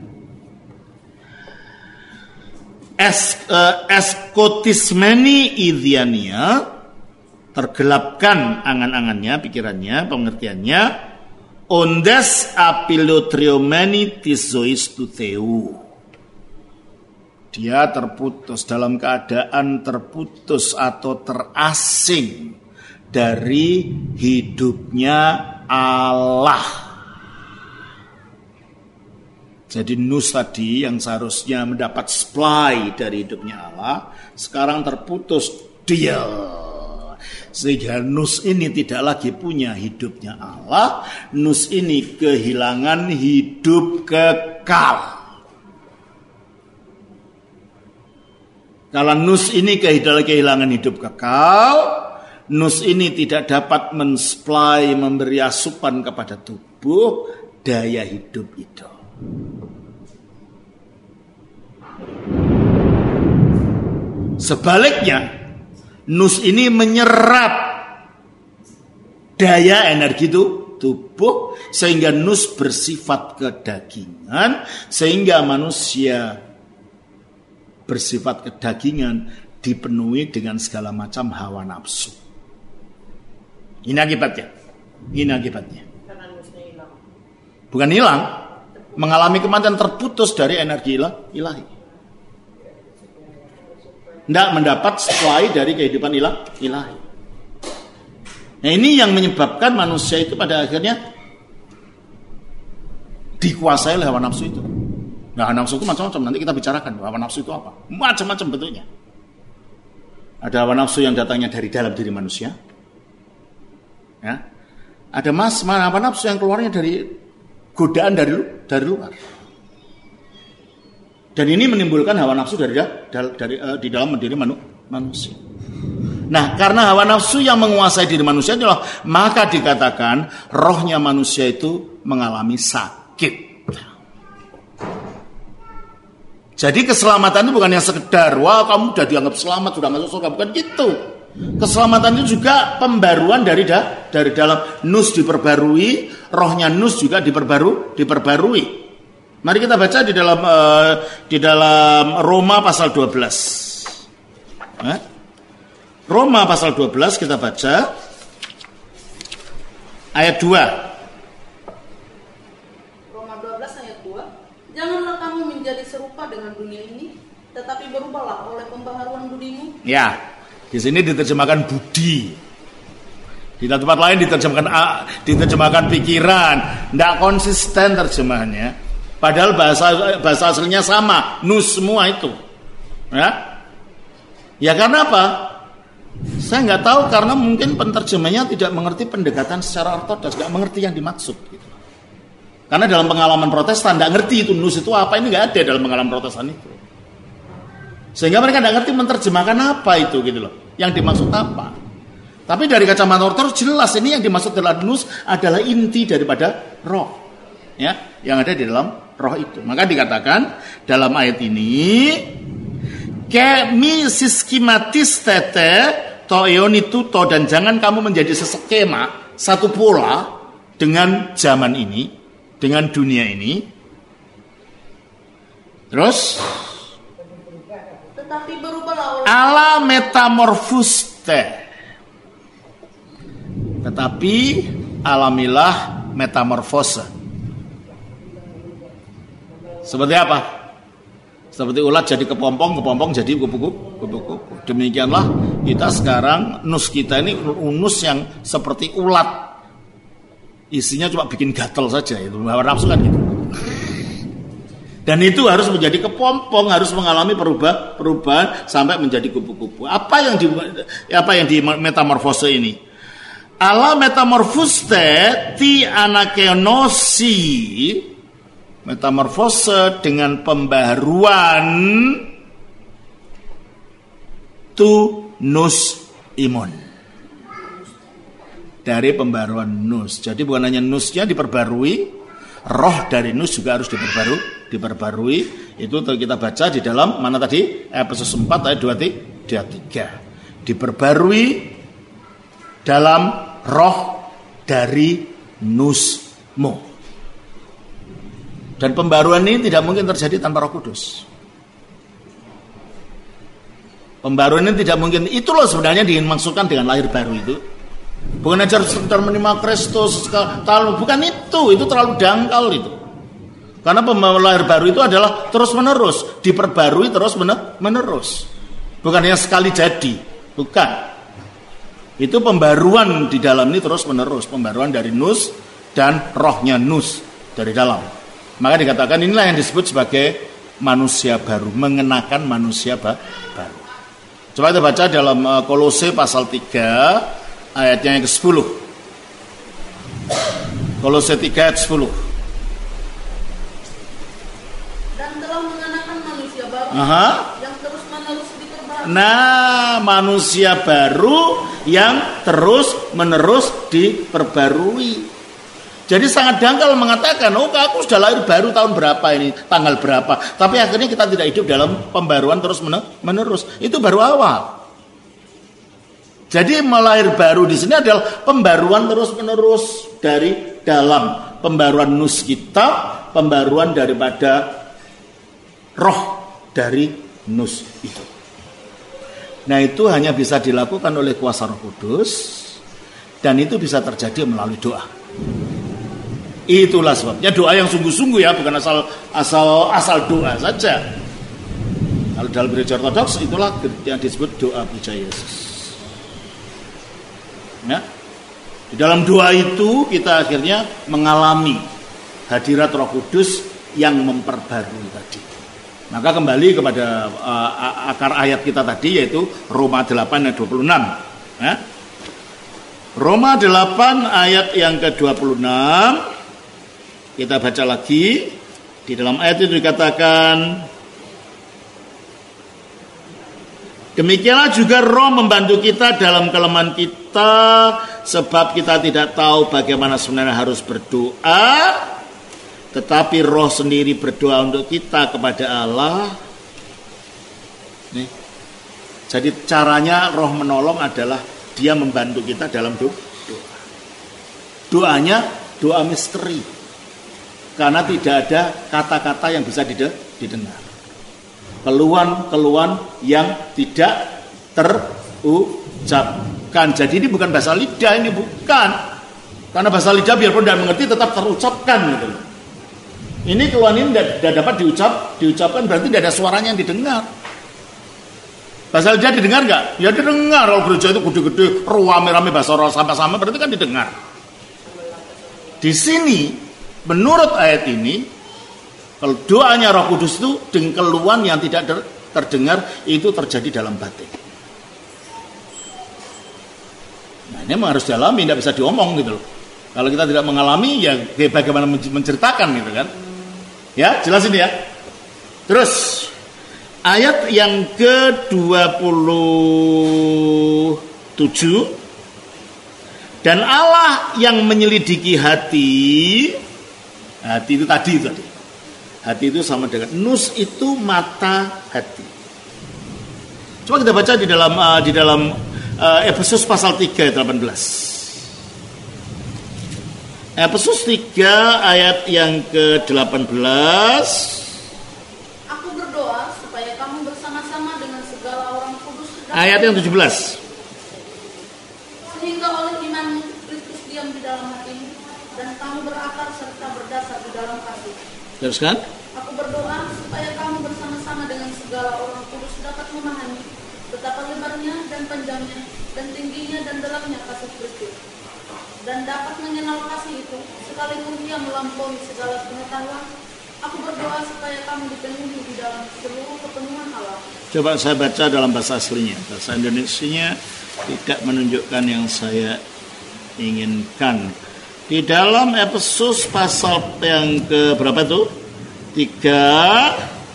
Es, uh, eskotismeni idhiania, tergelapkan angan-angannya, pikirannya, pengertiannya. Ondes apilotriomeni tizois tutheu. Dia terputus, dalam keadaan terputus atau terasing dari hidupnya Allah. Jadi nus tadi yang seharusnya mendapat supply dari hidupnya Allah, sekarang terputus dia. Sehingga nus ini tidak lagi punya hidupnya Allah, nus ini kehilangan hidup kekal. Kalau nus ini kehilangan hidup kekal, nus ini tidak dapat mensupply, memberi asupan kepada tubuh daya hidup itu. Sebaliknya, nus ini menyerap daya energi itu tubuh sehingga nus bersifat kedagingan, sehingga manusia bersifat kedagingan dipenuhi dengan segala macam hawa nafsu. Ini akibatnya. Ini akibatnya. Bukan hilang, mengalami kematian, terputus dari energi ilahi. Tidak mendapat supply dari kehidupan ilahi. Nah, ini yang menyebabkan manusia itu pada akhirnya dikuasai oleh hawa nafsu itu. Nah, hawa nafsu itu macam-macam. Nanti kita bicarakan hawa nafsu itu apa. Macam-macam bentuknya. Ada hawa nafsu yang datangnya dari dalam diri manusia. Ya. Ada mas, hawa nafsu yang keluarnya dari godaan dari dari luar. Dan ini menimbulkan hawa nafsu dari dari, dari uh, di dalam diri manu, manusia. Nah, karena hawa nafsu yang menguasai diri manusia itulah, maka dikatakan rohnya manusia itu mengalami sakit. Jadi keselamatan itu bukan yang sekedar, wah kamu sudah dianggap selamat, sudah masuk surga, bukan gitu. Keselamatan itu juga pembaruan dari da, dari dalam, nus diperbarui, rohnya nus juga diperbaru, diperbarui. Mari kita baca di dalam uh, di dalam Roma pasal dua belas. Eh? Roma pasal dua belas kita baca ayat dua. Roma dua belas ayat dua. Janganlah kamu menjadi serupa dengan dunia ini, tetapi berubahlah oleh pembaharuan budimu. Ya, di sini diterjemahkan budi. Di tempat lain diterjemahkan diterjemahkan pikiran. Tidak konsisten terjemahannya. Padahal bahasa bahasa aslinya sama, nus semua itu. Ya, ya karena apa? Saya nggak tahu, karena mungkin penterjemahnya tidak mengerti pendekatan secara ortodoks, nggak mengerti yang dimaksud. Gitu. Karena dalam pengalaman Protestan nggak ngerti itu nus itu apa, ini nggak ada dalam pengalaman Protestan itu. Sehingga mereka nggak ngerti menerjemahkan apa itu gitu loh, yang dimaksud apa. Tapi dari kacamata ortodoks jelas ini yang dimaksud dalam nus adalah inti daripada roh, ya, yang ada di dalam roh itu. Maka dikatakan dalam ayat ini, kemi siskimatis tete to eonitu to, dan jangan kamu menjadi seskema, satu pola dengan zaman ini, dengan dunia ini. Terus Tetapi berubahlah oleh ala metamorfuste. Tetapi alamilah metamorfose. Seperti apa? Seperti ulat jadi kepompong, kepompong jadi kupu-kupu, kupu-kupu. Demikianlah kita sekarang, nus kita ini nus yang seperti ulat. Isinya cuma bikin gatel saja, itu hawa nafsu kan gitu. Dan itu harus menjadi kepompong, harus mengalami perubahan, perubahan sampai menjadi kupu-kupu. Apa yang di apa yang di metamorfose ini? Ala metamorfuste ti anakenosi. Metamorfose dengan pembaharuan tu nus imun. Dari pembaharuan nus. Jadi bukan hanya nusnya diperbarui, roh dari nus juga harus diperbarui, diperbarui. Itu kita baca di dalam mana tadi? Efesus empat ayat dua tiga. Diperbarui dalam roh dari nusmu. Dan pembaruan ini tidak mungkin terjadi tanpa Roh Kudus. Pembaruan ini tidak mungkin. Itu loh sebenarnya dimaksudkan dengan lahir baru itu. Bukan aja sekedar menerima Kristus, bukan itu. Itu terlalu dangkal itu. Karena lahir baru itu adalah terus menerus, diperbarui terus menerus. Bukan yang sekali jadi, bukan. Itu pembaruan di dalam ini terus menerus, pembaruan dari nus dan rohnya nus dari dalam. Maka dikatakan inilah yang disebut sebagai manusia baru, mengenakan manusia baru. Coba kita baca dalam Kolose pasal tiga ayatnya yang ke sepuluh. Kolose tiga ayat sepuluh. Dan telah mengenakan manusia baru. Aha. Yang terus menerus diperbarui. Nah, manusia baru yang terus menerus diperbarui. Jadi sangat dangkal mengatakan, oh aku sudah lahir baru tahun berapa ini, tanggal berapa. Tapi akhirnya kita tidak hidup dalam pembaruan terus menerus. Itu baru awal. Jadi melahir baru di sini adalah pembaruan terus menerus dari dalam. Pembaruan nus kita, pembaruan daripada roh dari nus itu. Nah itu hanya bisa dilakukan oleh kuasa Roh Kudus, dan itu bisa terjadi melalui doa. Itulah sebabnya doa yang sungguh-sungguh ya, bukan asal asal asal doa saja. Kalau dalam gereja ortodoks itulah yang disebut doa puja Yesus. Ya. Di dalam doa itu kita akhirnya mengalami hadirat Roh Kudus yang memperbarui tadi. Maka kembali kepada uh, akar ayat kita tadi, yaitu Roma delapan ayat dua puluh enam. Ya. Roma delapan ayat yang ke dua puluh enam. Kita baca lagi. Di dalam ayat itu dikatakan, demikianlah juga Roh membantu kita dalam kelemahan kita, sebab kita tidak tahu bagaimana sebenarnya harus berdoa, tetapi Roh sendiri berdoa untuk kita kepada Allah. Nih. Jadi caranya Roh menolong adalah Dia membantu kita dalam doa. Doanya doa misteri, karena tidak ada kata-kata yang bisa didengar. Keluhan-keluhan yang tidak terucapkan. Jadi ini bukan bahasa lidah, ini bukan. Karena bahasa lidah biarpun tidak mengerti tetap terucapkan gitu. Ini keluhan ini tidak dapat diucap, diucapkan berarti tidak ada suaranya yang didengar. Bahasa lidah didengar nggak? Ya didengar. Kalau gereja itu gede-gede, rame-rame bahasa roh sama-sama berarti kan didengar. Di sini menurut ayat ini, kalau doanya Roh Kudus itu dengan keluhan yang tidak terdengar itu terjadi dalam batin. Nah ini memang harus dialami, tidak bisa diomong gitu loh. Kalau kita tidak mengalami, ya bagaimana menceritakan gitu kan? Ya jelas ini ya. Terus ayat yang ke dua puluh tujuh, dan Allah yang menyelidiki hati. Hati itu tadi itu tadi. Hati itu sama dengan nus, itu mata hati. Coba kita baca di dalam uh, di dalam uh, Efesus pasal tiga ayat delapan belas. Efesus tiga ayat yang ke delapan belas. Aku berdoa supaya kamu bersama-sama dengan segala orang kudus. Ayat yang tujuh belas. Sehingga oleh imanmu Kristus diam di dalam hatimu, dan kamu berakar serta berdasar di dalam kasih. Teruskan. Aku berdoa supaya kamu bersama-sama dengan segala orang kudus dapat memahami betapa lebarnya dan panjangnya dan tingginya dan dalamnya kasih Kristus, dan dapat mengenal kasih itu sekalipun ia melampaui segala pengetahuan. Aku berdoa supaya kamu dipenuhi di dalam seluruh kepenuhan Allah. Coba saya baca dalam bahasa aslinya. Bahasa Indonesianya tidak menunjukkan yang saya inginkan. Di dalam Efesus pasal yang ke berapa itu? Tiga.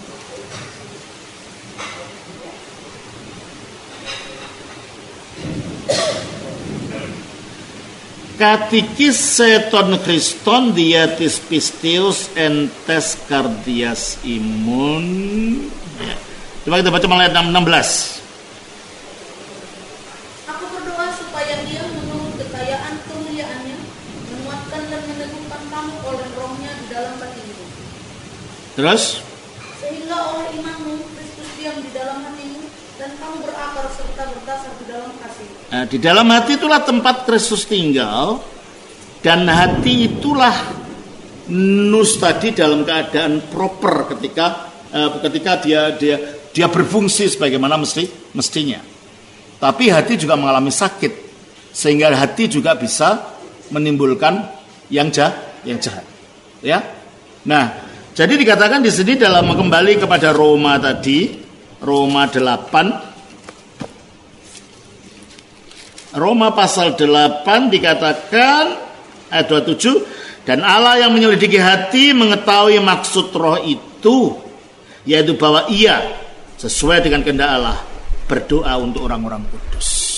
Katikis seton Kriston diatis pistius entes kardias imun. Ya. Coba kita baca ayat enam belas. Aku berdoa supaya Dia menurut kekayaan kemuliaannya menguatkan dan meneguhkan kamu oleh Roh-Nya di dalam batinmu. Terus? Sehingga oleh imanmu Kristus diam di dalam hatimu, dan kamu berakar serta berdasar di dalam kasih. Nah, di dalam hati itulah tempat Kristus tinggal, dan hati itulah nus tadi dalam keadaan proper ketika uh, ketika dia dia dia berfungsi sebagaimana mesti mestinya. Tapi hati juga mengalami sakit, sehingga hati juga bisa menimbulkan yang jahat, yang jahat. Ya. Nah, jadi dikatakan di sini dalam kembali kepada Roma tadi, Roma delapan, Roma pasal delapan dikatakan ayat dua puluh tujuh, dan Allah yang menyelidiki hati mengetahui maksud roh itu, yaitu bahwa ia sesuai dengan kehendak Allah berdoa untuk orang-orang kudus.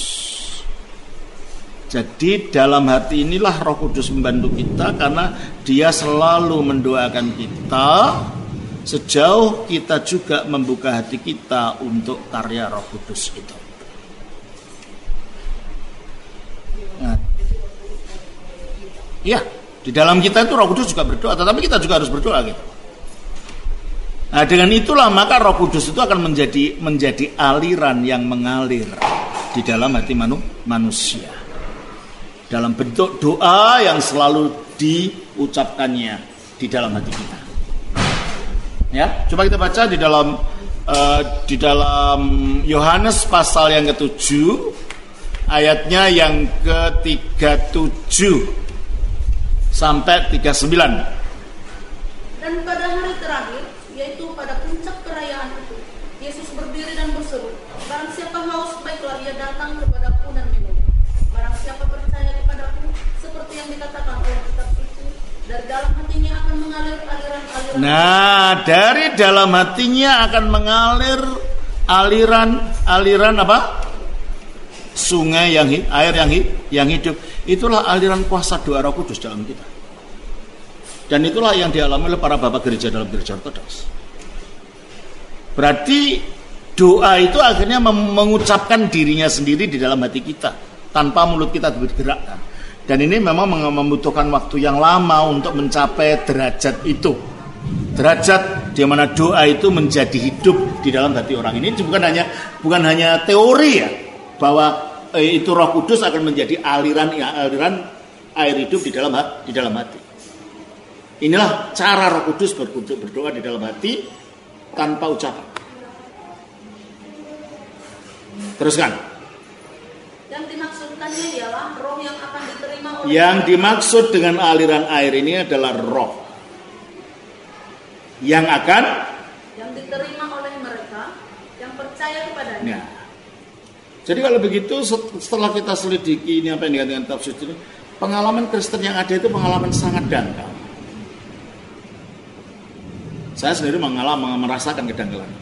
Jadi dalam hati inilah Roh Kudus membantu kita, karena Dia selalu mendoakan kita sejauh kita juga membuka hati kita untuk karya Roh Kudus itu. Nah, ya, di dalam kita itu Roh Kudus juga berdoa, tetapi kita juga harus berdoa gitu. Nah, dengan itulah maka Roh Kudus itu akan menjadi menjadi aliran yang mengalir di dalam hati manu, manusia. Dalam bentuk doa yang selalu diucapkannya di dalam hati kita. Ya, coba kita baca di dalam uh, di dalam Yohanes pasal yang ketujuh, ayatnya yang ke tiga puluh tujuh sampai tiga puluh sembilan. Dan pada hari terakhir, yaitu pada puncak Yesus berdiri dan berseru, barang siapa haus, baiklah ia datang kepadaku dan minum. Barang siapa percaya kepadaku, seperti yang dikatakan oleh kitab suci, dari dalam hatinya akan mengalir aliran-aliran. Nah, dari dalam hatinya akan mengalir aliran-aliran apa? Sungai yang air yang yang hidup. Itulah aliran kuasa doa Roh Kudus dalam kita. Dan itulah yang dialami oleh para bapak gereja dalam gereja ortodoks. Berarti doa itu akhirnya mengucapkan dirinya sendiri di dalam hati kita tanpa mulut kita bergerak. Dan ini memang membutuhkan waktu yang lama untuk mencapai derajat itu. Derajat di mana doa itu menjadi hidup di dalam hati orang. Ini bukan hanya bukan hanya teori ya, bahwa eh, itu Roh Kudus akan menjadi aliran ya, aliran air hidup di dalam di dalam hati. Inilah cara Roh Kudus berdoa di dalam hati tanpa ucapan. Teruskan. Yang dimaksudkannya ialah roh yang akan diterima oleh Yang dimaksud dengan aliran air ini adalah roh yang akan yang diterima oleh mereka yang percaya kepadanya. Nah, jadi kalau begitu setelah kita selidiki ini apa yang dikatakan kitab suci ini, pengalaman Kristen yang ada itu pengalaman sangat dangkal. Saya sendiri mengalami merasakan kedangkalan.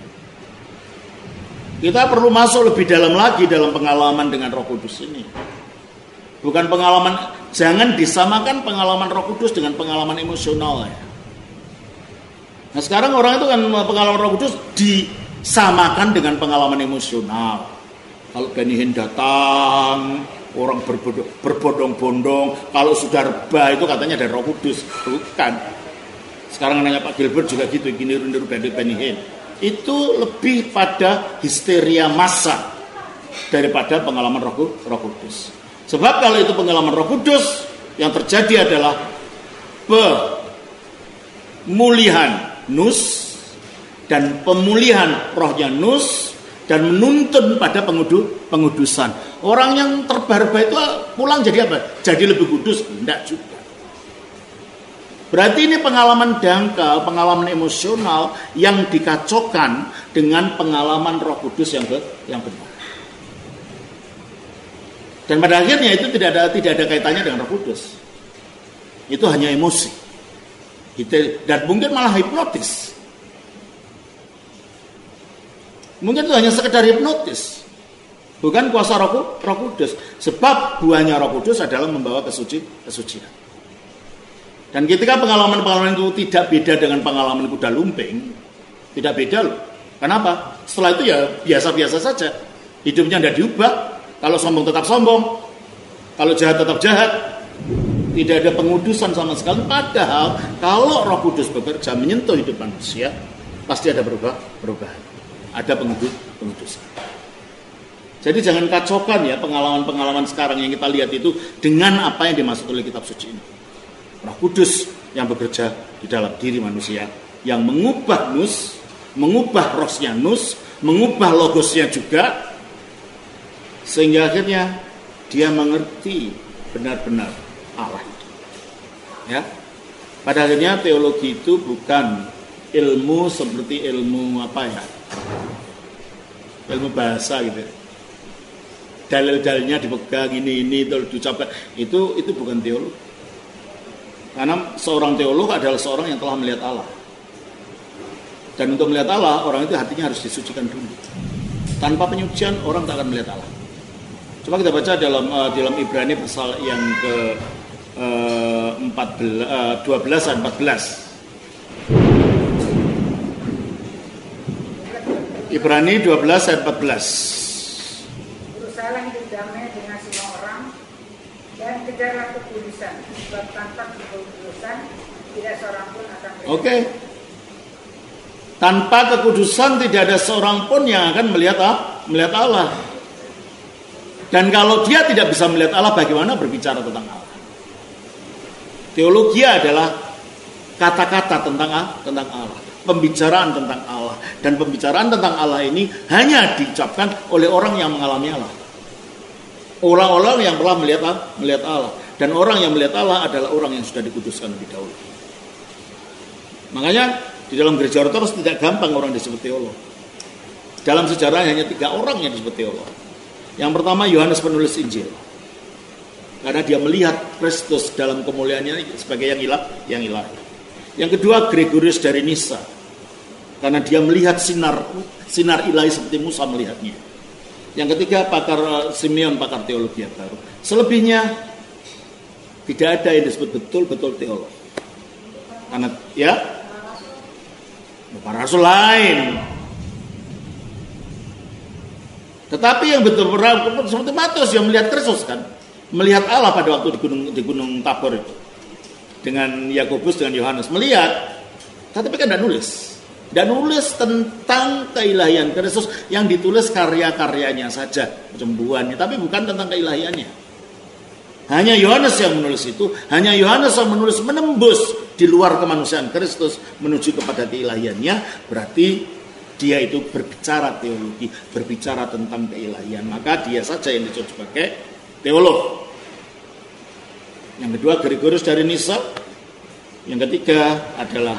Kita perlu masuk lebih dalam lagi dalam pengalaman dengan Roh Kudus ini. Bukan pengalaman, jangan disamakan pengalaman Roh Kudus dengan pengalaman emosional ya. Nah sekarang orang itu kan pengalaman Roh Kudus disamakan dengan pengalaman emosional. Kalau Benny Hinn datang, orang berbondong-bondong. Kalau sudah rebah itu katanya dari Roh Kudus. Bukan. Sekarang nanya Pak Gilbert juga gitu, gini niru Benny Hinn. Itu lebih pada histeria massa daripada pengalaman Roh, Roh Kudus. Sebab kalau itu pengalaman Roh Kudus, yang terjadi adalah pemulihan nus dan pemulihan rohnya nus dan menuntun pada pengudu, pengudusan. Orang yang terbarba itu pulang jadi apa? Jadi lebih kudus? Tidak juga. Berarti ini pengalaman dangkal, pengalaman emosional yang dikacaukan dengan pengalaman Roh Kudus yang yang benar. Dan pada akhirnya itu tidak ada tidak ada kaitannya dengan Roh Kudus. Itu hanya emosi. Dan mungkin malah hipnotis. Mungkin itu hanya sekedar hipnotis. Bukan kuasa Roh, Roh Kudus. Sebab buahnya Roh Kudus adalah membawa kesuci, kesucian. Dan ketika pengalaman-pengalaman itu tidak beda dengan pengalaman kuda lumping, tidak beda loh. Kenapa? Setelah itu ya biasa-biasa saja. Hidupnya tidak diubah. Kalau sombong tetap sombong. Kalau jahat tetap jahat. Tidak ada pengudusan sama sekali. Padahal kalau Roh Kudus bekerja menyentuh hidup manusia, pasti ada berubah, perubahan. Ada pengudus, pengudusan. Jadi jangan kacaukan ya pengalaman-pengalaman sekarang yang kita lihat itu dengan apa yang dimaksud oleh kitab suci ini. Roh Kudus yang bekerja di dalam diri manusia, yang mengubah nus, mengubah rohnya nus, mengubah logosnya juga, sehingga akhirnya dia mengerti benar-benar Allah. Ya, pada akhirnya teologi itu bukan ilmu seperti ilmu apa ya, ilmu bahasa gitu. Dalil-dalilnya dipegang ini ini terus diucapkan, itu itu bukan teologi. Karena seorang teolog adalah seorang yang telah melihat Allah. Dan untuk melihat Allah, orang itu hatinya harus disucikan dulu. Tanpa penyucian, orang tak akan melihat Allah. Coba kita baca dalam uh, dalam Ibrani pasal yang ke uh, empat belas, uh, dua belas dan empat belas. Ibrani dua belas dan empat belas. Berusahalah hidup damai dengan semua orang dan kejarlah kekudusan. Sebab tanpa kekudusan tidak seorang pun akan melihat. Oke. Okay. Tanpa kekudusan tidak ada seorang pun yang akan melihat melihat Allah. Dan kalau dia tidak bisa melihat Allah, bagaimana berbicara tentang Allah? Teologi adalah kata-kata tentang tentang Allah, pembicaraan tentang Allah, dan pembicaraan tentang Allah ini hanya diucapkan oleh orang yang mengalami Allah. Orang-orang yang telah melihat melihat Allah, dan orang yang melihat Allah adalah orang yang sudah dikuduskan lebih dahulu. Makanya di dalam gereja ortodoks tidak gampang orang disebut teolog. Dalam sejarah hanya tiga orang yang disebut teolog. Yang pertama Yohanes penulis Injil, karena dia melihat Kristus dalam kemuliaannya sebagai yang ilah, yang ilahi. Yang kedua Gregorius dari Nisa, karena dia melihat sinar sinar ilahi seperti Musa melihatnya. Yang ketiga pakar Simeon, pakar teologi yang baru. Selebihnya tidak ada yang disebut betul-betul teolog. Karena ya para rasul lain. Tetapi yang betul-betul seperti Matius yang melihat Kristus kan, melihat Allah pada waktu di gunung di gunung Tabor itu, dengan Yakobus dengan Yohanes melihat, tetapi kan tidak nulis, tidak nulis tentang keilahian Kristus, yang ditulis karya-karyanya saja, penyembuhannya, tapi bukan tentang keilahiannya. Hanya Yohanes yang menulis itu, hanya Yohanes yang menulis menembus di luar kemanusiaan Kristus menuju kepada keilahiannya, berarti dia itu berbicara teologi, berbicara tentang keilahian. Maka dia saja yang disebut sebagai teolog. Yang kedua Gregorius dari Nisa. Yang ketiga adalah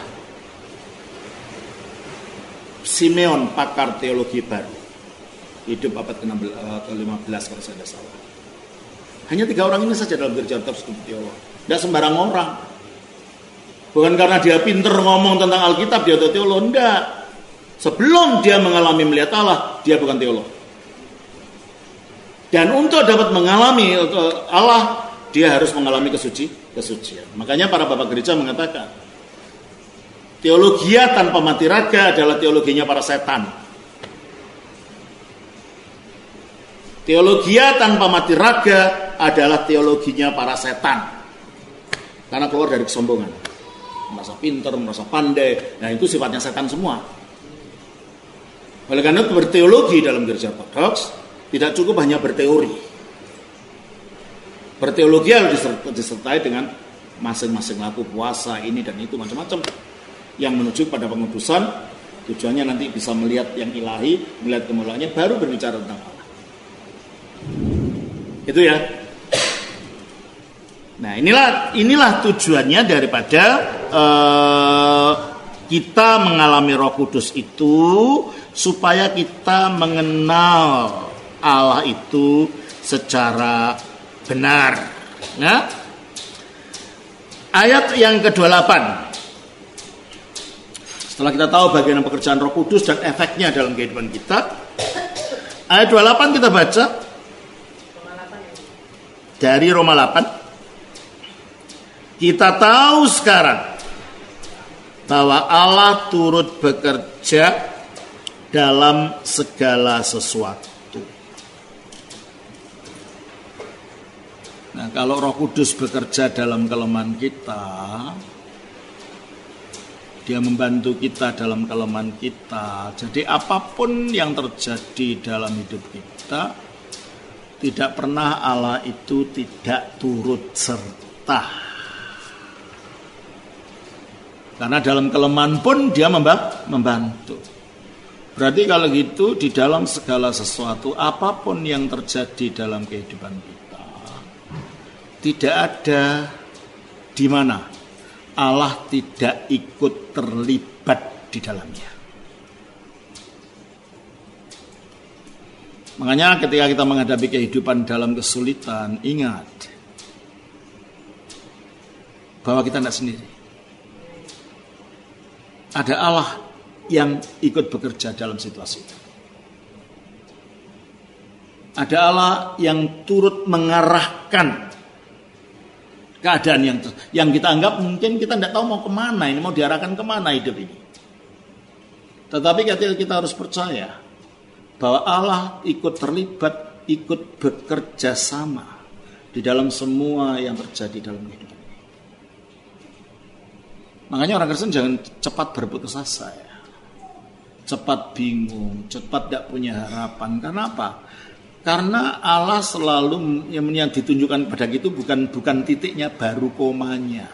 Simeon, pakar teologi baru, hidup abad ke lima belas kalau saya tidak salah. Hanya tiga orang ini saja dalam gereja Ortodoks disebut teolog. Tidak sembarang orang. Bukan karena dia pinter ngomong tentang Alkitab dia teolog, enggak. Sebelum dia mengalami melihat Allah, dia bukan teolog. Dan untuk dapat mengalami Allah, dia harus mengalami kesuci, kesucian. Makanya para bapak gereja mengatakan, teologia tanpa mati raga adalah teologinya para setan. Teologia tanpa mati raga adalah teologinya para setan. Karena keluar dari kesombongan. Merasa pintar, merasa pandai. Nah itu sifatnya setan semua. Oleh karena itu berteologi dalam gereja Ortodoks tidak cukup hanya berteori. Berteologi harus disertai dengan masing-masing laku puasa ini dan itu macam-macam yang menuju pada pengudusan. Tujuannya nanti bisa melihat yang ilahi, melihat kemuliaannya, baru berbicara tentang Allah. Itu ya. Nah inilah inilah tujuannya daripada uh, kita mengalami Roh Kudus itu, supaya kita mengenal Allah itu secara benar. Nah, ayat yang ke dua puluh delapan. Setelah kita tahu bagaimana pekerjaan Roh Kudus dan efeknya dalam kehidupan kita, ayat dua puluh delapan kita baca dari Roma delapan. Kita tahu sekarang bahwa Allah turut bekerja dalam segala sesuatu. Nah, kalau Roh Kudus bekerja dalam kelemahan kita, dia membantu kita dalam kelemahan kita. Jadi apapun yang terjadi dalam hidup kita, tidak pernah Allah itu tidak turut serta. Karena dalam kelemahan pun dia membantu. Berarti kalau gitu di dalam segala sesuatu, apapun yang terjadi dalam kehidupan kita, tidak ada di mana Allah tidak ikut terlibat di dalamnya. Makanya ketika kita menghadapi kehidupan dalam kesulitan, ingat bahwa kita tidak sendiri. Ada Allah yang ikut bekerja dalam situasi itu. Ada Allah yang turut mengarahkan keadaan yang yang kita anggap mungkin kita tidak tahu mau kemana, ini mau diarahkan kemana hidup ini. Tetapi kita, kita harus percaya bahwa Allah ikut terlibat, ikut bekerja sama di dalam semua yang terjadi dalam hidup. Makanya orang Kristen jangan cepat berputus asa ya. Cepat bingung, cepat tidak punya harapan. Karena apa? Karena Allah selalu yang, yang ditunjukkan pada kita bukan bukan titiknya, baru komanya.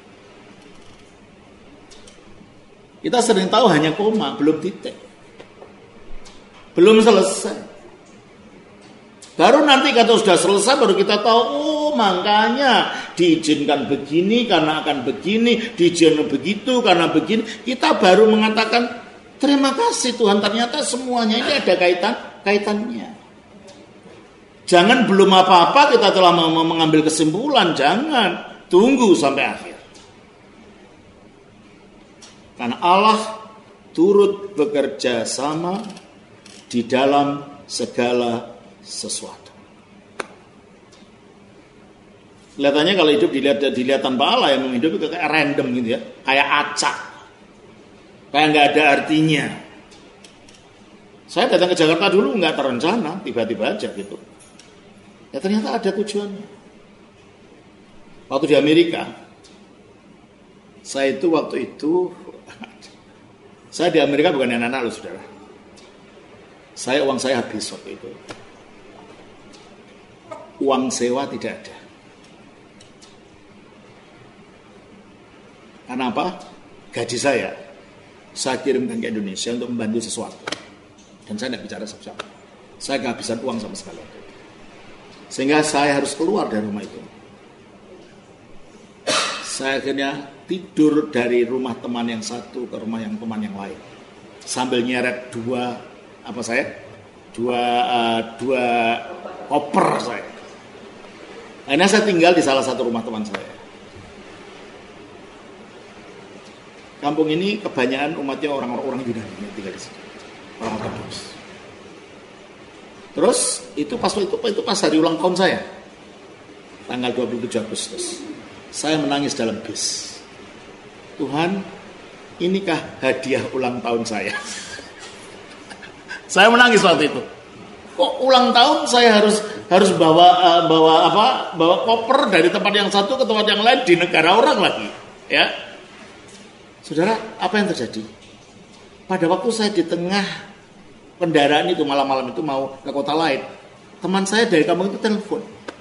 Kita sering tahu hanya koma, belum titik. Belum selesai. Baru nanti kalau sudah selesai baru kita tahu, oh makanya diizinkan begini karena akan begini, diizinkan begitu karena begini. Kita baru mengatakan terima kasih Tuhan, ternyata semuanya ini ada kaitan kaitannya. Jangan belum apa-apa kita telah mengambil kesimpulan, jangan. Tunggu sampai akhir. Karena Allah turut bekerja sama di dalam segala sesuatu. Kelihatannya kalau hidup dilihat dilihat tanpa Allah, yang hidup itu kayak random gitu ya, kayak acak, kayak nggak ada artinya. Saya datang ke Jakarta dulu nggak terencana, tiba-tiba aja gitu. Ya ternyata ada tujuannya. Waktu di Amerika, saya itu waktu itu, saya di Amerika bukan anak-anak loh saudara. Saya uang saya habis waktu itu. Uang sewa tidak ada. Karena apa? Gaji saya, saya kirimkan ke Indonesia untuk membantu sesuatu. Dan saya tidak bicara siapa-siapa. Saya kehabisan uang sama sekali. Sehingga saya harus keluar dari rumah itu. Saya akhirnya tidur dari rumah teman yang satu ke rumah yang teman yang lain. Sambil nyeret dua, apa saya? Dua, uh, dua koper saya. Akhirnya saya tinggal di salah satu rumah teman saya. Kampung ini kebanyakan umatnya orang-orang Yunani yang tinggal di sini, orang Ortodoks. Terus itu pas itu itu pas hari ulang tahun saya, tanggal dua puluh tujuh Agustus, saya menangis dalam bis. Tuhan, inikah hadiah ulang tahun saya? Saya menangis waktu itu. Kok ulang tahun saya harus harus bawa uh, bawa apa? Bawa koper dari tempat yang satu ke tempat yang lain di negara orang lagi, ya. Saudara, apa yang terjadi? Pada waktu saya di tengah kendaraan itu malam-malam itu mau ke kota lain, teman saya dari kampung itu telepon.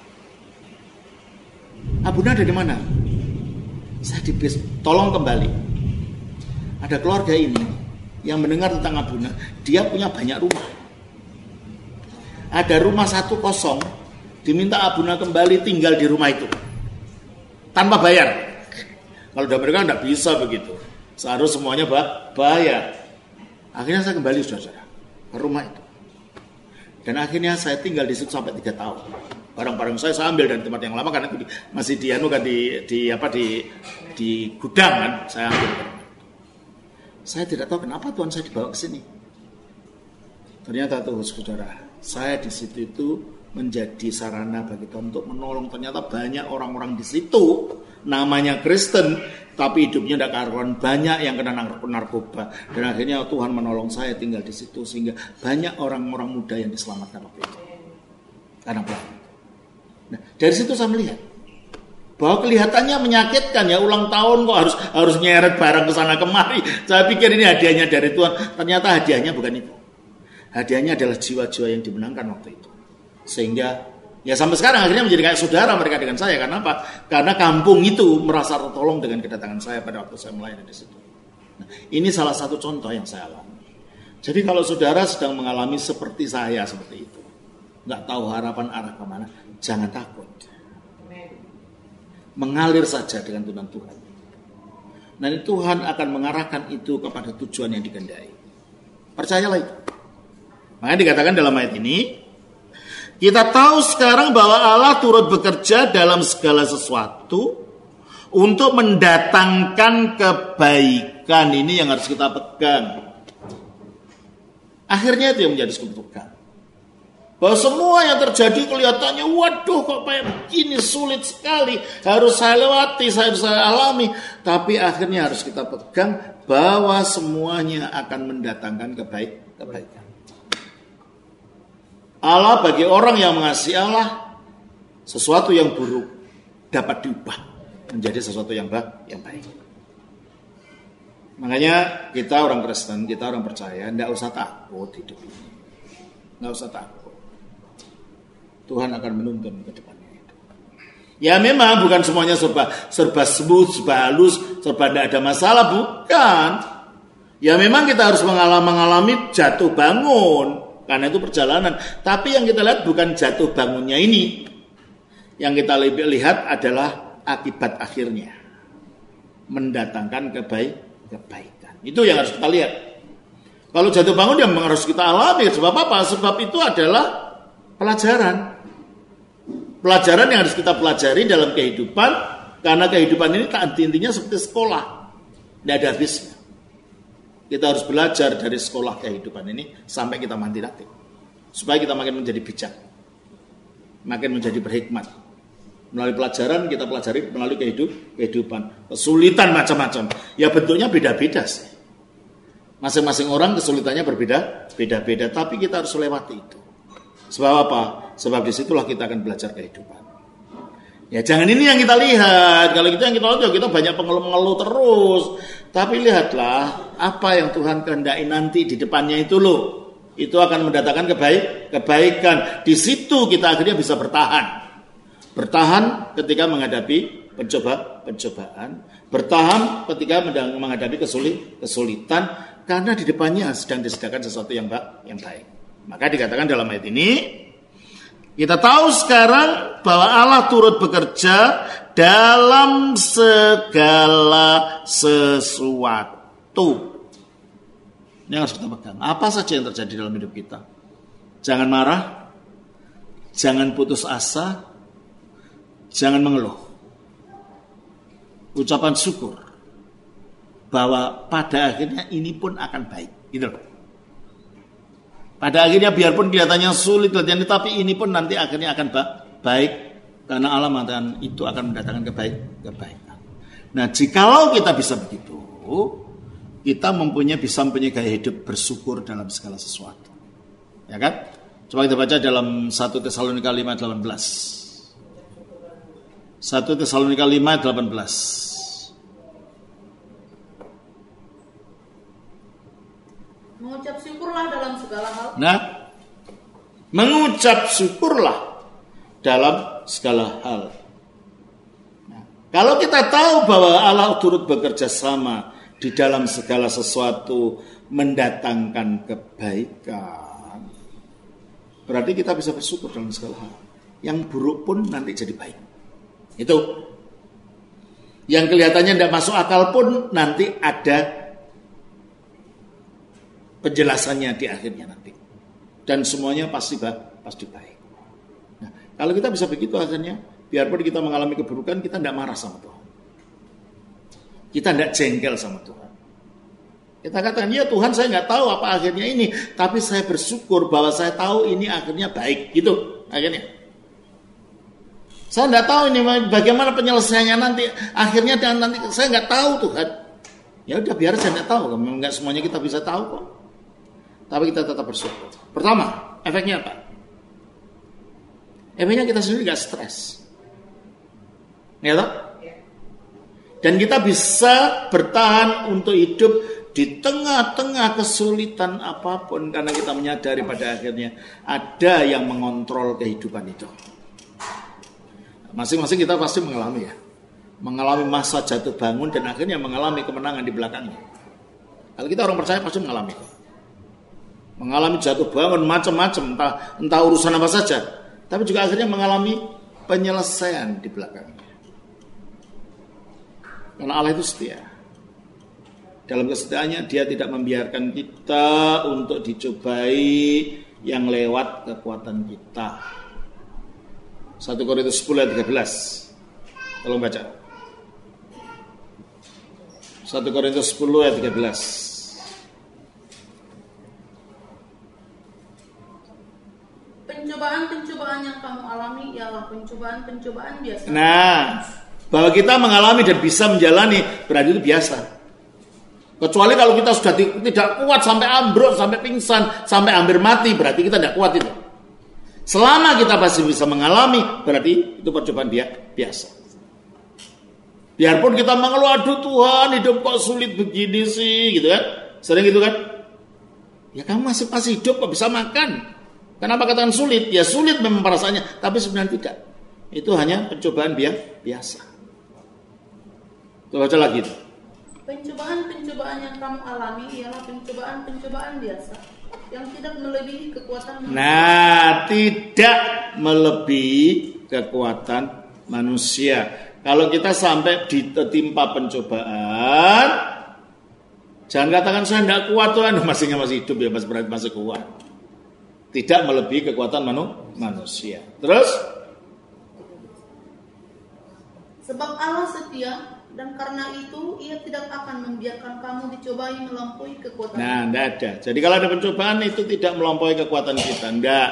Abuna ada di mana? Saya di bis, tolong kembali. Ada keluarga ini yang mendengar tentang Abuna, dia punya banyak rumah. Ada rumah satu kosong, diminta Abuna kembali tinggal di rumah itu tanpa bayar. Kalau di Amerika tidak bisa begitu. Seharusnya semuanya bayar. Akhirnya saya kembali saudara ke rumah itu. Dan akhirnya saya tinggal di situ sampai tiga tahun. Barang-barang saya saya ambil dari tempat yang lama karena itu di, masih di anu kan di di apa di di gudang kan saya ambil. Saya tidak tahu kenapa Tuhan saya dibawa ke sini. Ternyata tuh saudara, saya di situ itu menjadi sarana bagi Tuhan untuk menolong. Ternyata banyak orang-orang di situ namanya Kristen, tapi hidupnya tidak karuan, banyak yang kena narkoba. Dan akhirnya Tuhan menolong saya tinggal di situ sehingga banyak orang-orang muda yang diselamatkan waktu itu. Karena apa? Nah, dari situ saya melihat bahwa kelihatannya menyakitkan ya, ulang tahun kok harus harus nyeret barang ke sana kemari. Saya pikir ini hadiahnya dari Tuhan. Ternyata hadiahnya bukan itu. Hadiahnya adalah jiwa-jiwa yang dimenangkan waktu itu. Sehingga ya sampai sekarang akhirnya menjadi kayak saudara mereka dengan saya. Karena apa? Karena kampung itu merasa tertolong dengan kedatangan saya pada waktu saya melayani di situ. Nah, ini salah satu contoh yang saya alami. Jadi kalau saudara sedang mengalami seperti saya seperti itu, nggak tahu harapan arah kemana, jangan takut. Mengalir saja dengan tuntunan Tuhan. Nanti Tuhan akan mengarahkan itu kepada tujuan yang dikehendaki. Percayalah itu. Makanya dikatakan dalam ayat ini, kita tahu sekarang bahwa Allah turut bekerja dalam segala sesuatu untuk mendatangkan kebaikan. Ini yang harus kita pegang. Akhirnya itu yang menjadi sebuah pegang. Bahwa semua yang terjadi kelihatannya, waduh kok kayak begini, sulit sekali. Harus saya lewati, saya harus saya alami. Tapi akhirnya harus kita pegang bahwa semuanya akan mendatangkan kebaik, kebaikan. Allah bagi orang yang mengasihi Allah, sesuatu yang buruk dapat diubah menjadi sesuatu yang baik, yang baik. Makanya kita orang Kristen, kita orang percaya, tidak usah takut hidup ini. Tidak usah takut. Tuhan akan menuntun ke depannya itu. Ya memang bukan semuanya serba serba smooth, serba halus, serba tidak ada masalah, bukan. Ya memang kita harus mengalami, mengalami jatuh bangun. Karena itu perjalanan. Tapi yang kita lihat bukan jatuh bangunnya ini. Yang kita lihat adalah akibat akhirnya. Mendatangkan kebaik, kebaikan. Itu yang harus kita lihat. Kalau jatuh bangun ya memang harus kita alami. Sebab apa? Sebab itu adalah pelajaran. Pelajaran yang harus kita pelajari dalam kehidupan. Karena kehidupan ini tak intinya seperti sekolah. Tidak ada habisnya. Kita harus belajar dari sekolah kehidupan ini sampai kita mati nanti. Supaya kita makin menjadi bijak. Makin menjadi berhikmat. Melalui pelajaran kita pelajari melalui kehidupan. Kesulitan macam-macam. Ya bentuknya beda-beda sih. Masing-masing orang kesulitannya berbeda, beda-beda. Tapi kita harus lewati itu. Sebab apa? Sebab disitulah kita akan belajar kehidupan. Ya jangan ini yang kita lihat. Kalau kita yang kita lihat, kita banyak pengeluh-pengeluh terus. Tapi lihatlah apa yang Tuhan kehendaki nanti di depannya itu loh. Itu akan mendatangkan kebaik, kebaikan. Di situ kita akhirnya bisa bertahan. Bertahan ketika menghadapi pencoba-pencobaan. Bertahan ketika menghadapi kesulit, kesulitan. Karena di depannya sedang disediakan sesuatu yang baik. Maka dikatakan dalam ayat ini, kita tahu sekarang bahwa Allah turut bekerja dalam segala sesuatu. Ini harus kita pegang. Apa saja yang terjadi dalam hidup kita. Jangan marah, jangan putus asa, jangan mengeluh. Ucapan syukur bahwa pada akhirnya ini pun akan baik. Gitu loh. Pada akhirnya biarpun kelihatannya sulit, kelihatannya, tapi ini pun nanti akhirnya akan baik. Karena Allah mengatakan itu akan mendatangkan kebaik, kebaikan. Nah jikalau kita bisa begitu, kita mempunyai bisa mempunyai gaya hidup bersyukur dalam segala sesuatu. Ya kan? Coba kita baca dalam satu Tesalonika lima ayat delapan belas. satu Tesalonika lima ayat delapan belas. Mengucap syukurlah dalam segala hal. Nah, mengucap syukurlah dalam segala hal. Nah, kalau kita tahu bahwa Allah turut bekerja sama di dalam segala sesuatu mendatangkan kebaikan, berarti kita bisa bersyukur dalam segala hal. Yang buruk pun nanti jadi baik. Itu. Yang kelihatannya tidak masuk akal pun nanti ada penjelasannya di akhirnya nanti. Dan semuanya pasti baik, pasti baik. Nah, kalau kita bisa begitu akhirnya, biarpun kita mengalami keburukan, kita tidak marah sama Tuhan. Kita tidak jengkel sama Tuhan. Kita katakan, ya Tuhan saya nggak tahu apa akhirnya ini, tapi saya bersyukur bahwa saya tahu ini akhirnya baik. Gitu akhirnya. Saya tidak tahu ini bagaimana penyelesaiannya nanti. Akhirnya dan nanti saya nggak tahu Tuhan. Ya udah biar saya nggak tahu. Memang nggak semuanya kita bisa tahu kok. Tapi kita tetap bersyukur. Pertama, efeknya apa? Efeknya kita sendiri gak stres. Ya toh? Dan kita bisa bertahan untuk hidup di tengah-tengah kesulitan apapun. Karena kita menyadari pada akhirnya ada yang mengontrol kehidupan itu. Masing-masing kita pasti mengalami ya. Mengalami masa jatuh bangun dan akhirnya mengalami kemenangan di belakangnya. Kalau kita orang percaya pasti mengalami. Mengalami jatuh bangun macam-macam, entah, entah urusan apa saja, tapi juga akhirnya mengalami penyelesaian di belakangnya. Karena Allah itu setia. Dalam kesetiaannya dia tidak membiarkan kita untuk dicobai yang lewat kekuatan kita. satu Korintus sepuluh ayat tiga belas. Tolong baca. satu Korintus sepuluh ayat tiga belas. Pencobaan-pencobaan yang kamu alami ialah pencobaan-pencobaan biasa. Nah, bahwa kita mengalami dan bisa menjalani berarti itu biasa. Kecuali kalau kita sudah tidak kuat sampai ambruk, sampai pingsan, sampai hampir mati, berarti kita tidak kuat itu. Selama kita masih bisa mengalami, berarti itu percobaan dia biasa. Biarpun kita mengeluh, aduh Tuhan, hidup kok sulit begini sih, gitu kan? Sering gitu kan? Ya kamu masih masih hidup kok bisa makan. Kenapa katakan sulit? Ya sulit memang perasaannya, tapi sebenarnya tidak. Itu hanya pencobaan biasa. Coba baca lagi itu. Pencobaan-pencobaan yang kamu alami ialah pencobaan-pencobaan biasa yang tidak melebihi kekuatan manusia. Nah, tidak melebihi kekuatan manusia. Kalau kita sampai ditimpa pencobaan, Jangan katakan saya tidak kuat Tuhan, masihnya masih hidup ya, masih berarti masih kuat. Tidak melebihi kekuatan manu, manusia. Terus? Sebab Allah setia, dan karena itu ia tidak akan membiarkan kamu dicobai melampaui kekuatan. Nah, tidak ada. Jadi kalau ada pencobaan itu tidak melampaui kekuatan kita, tidak.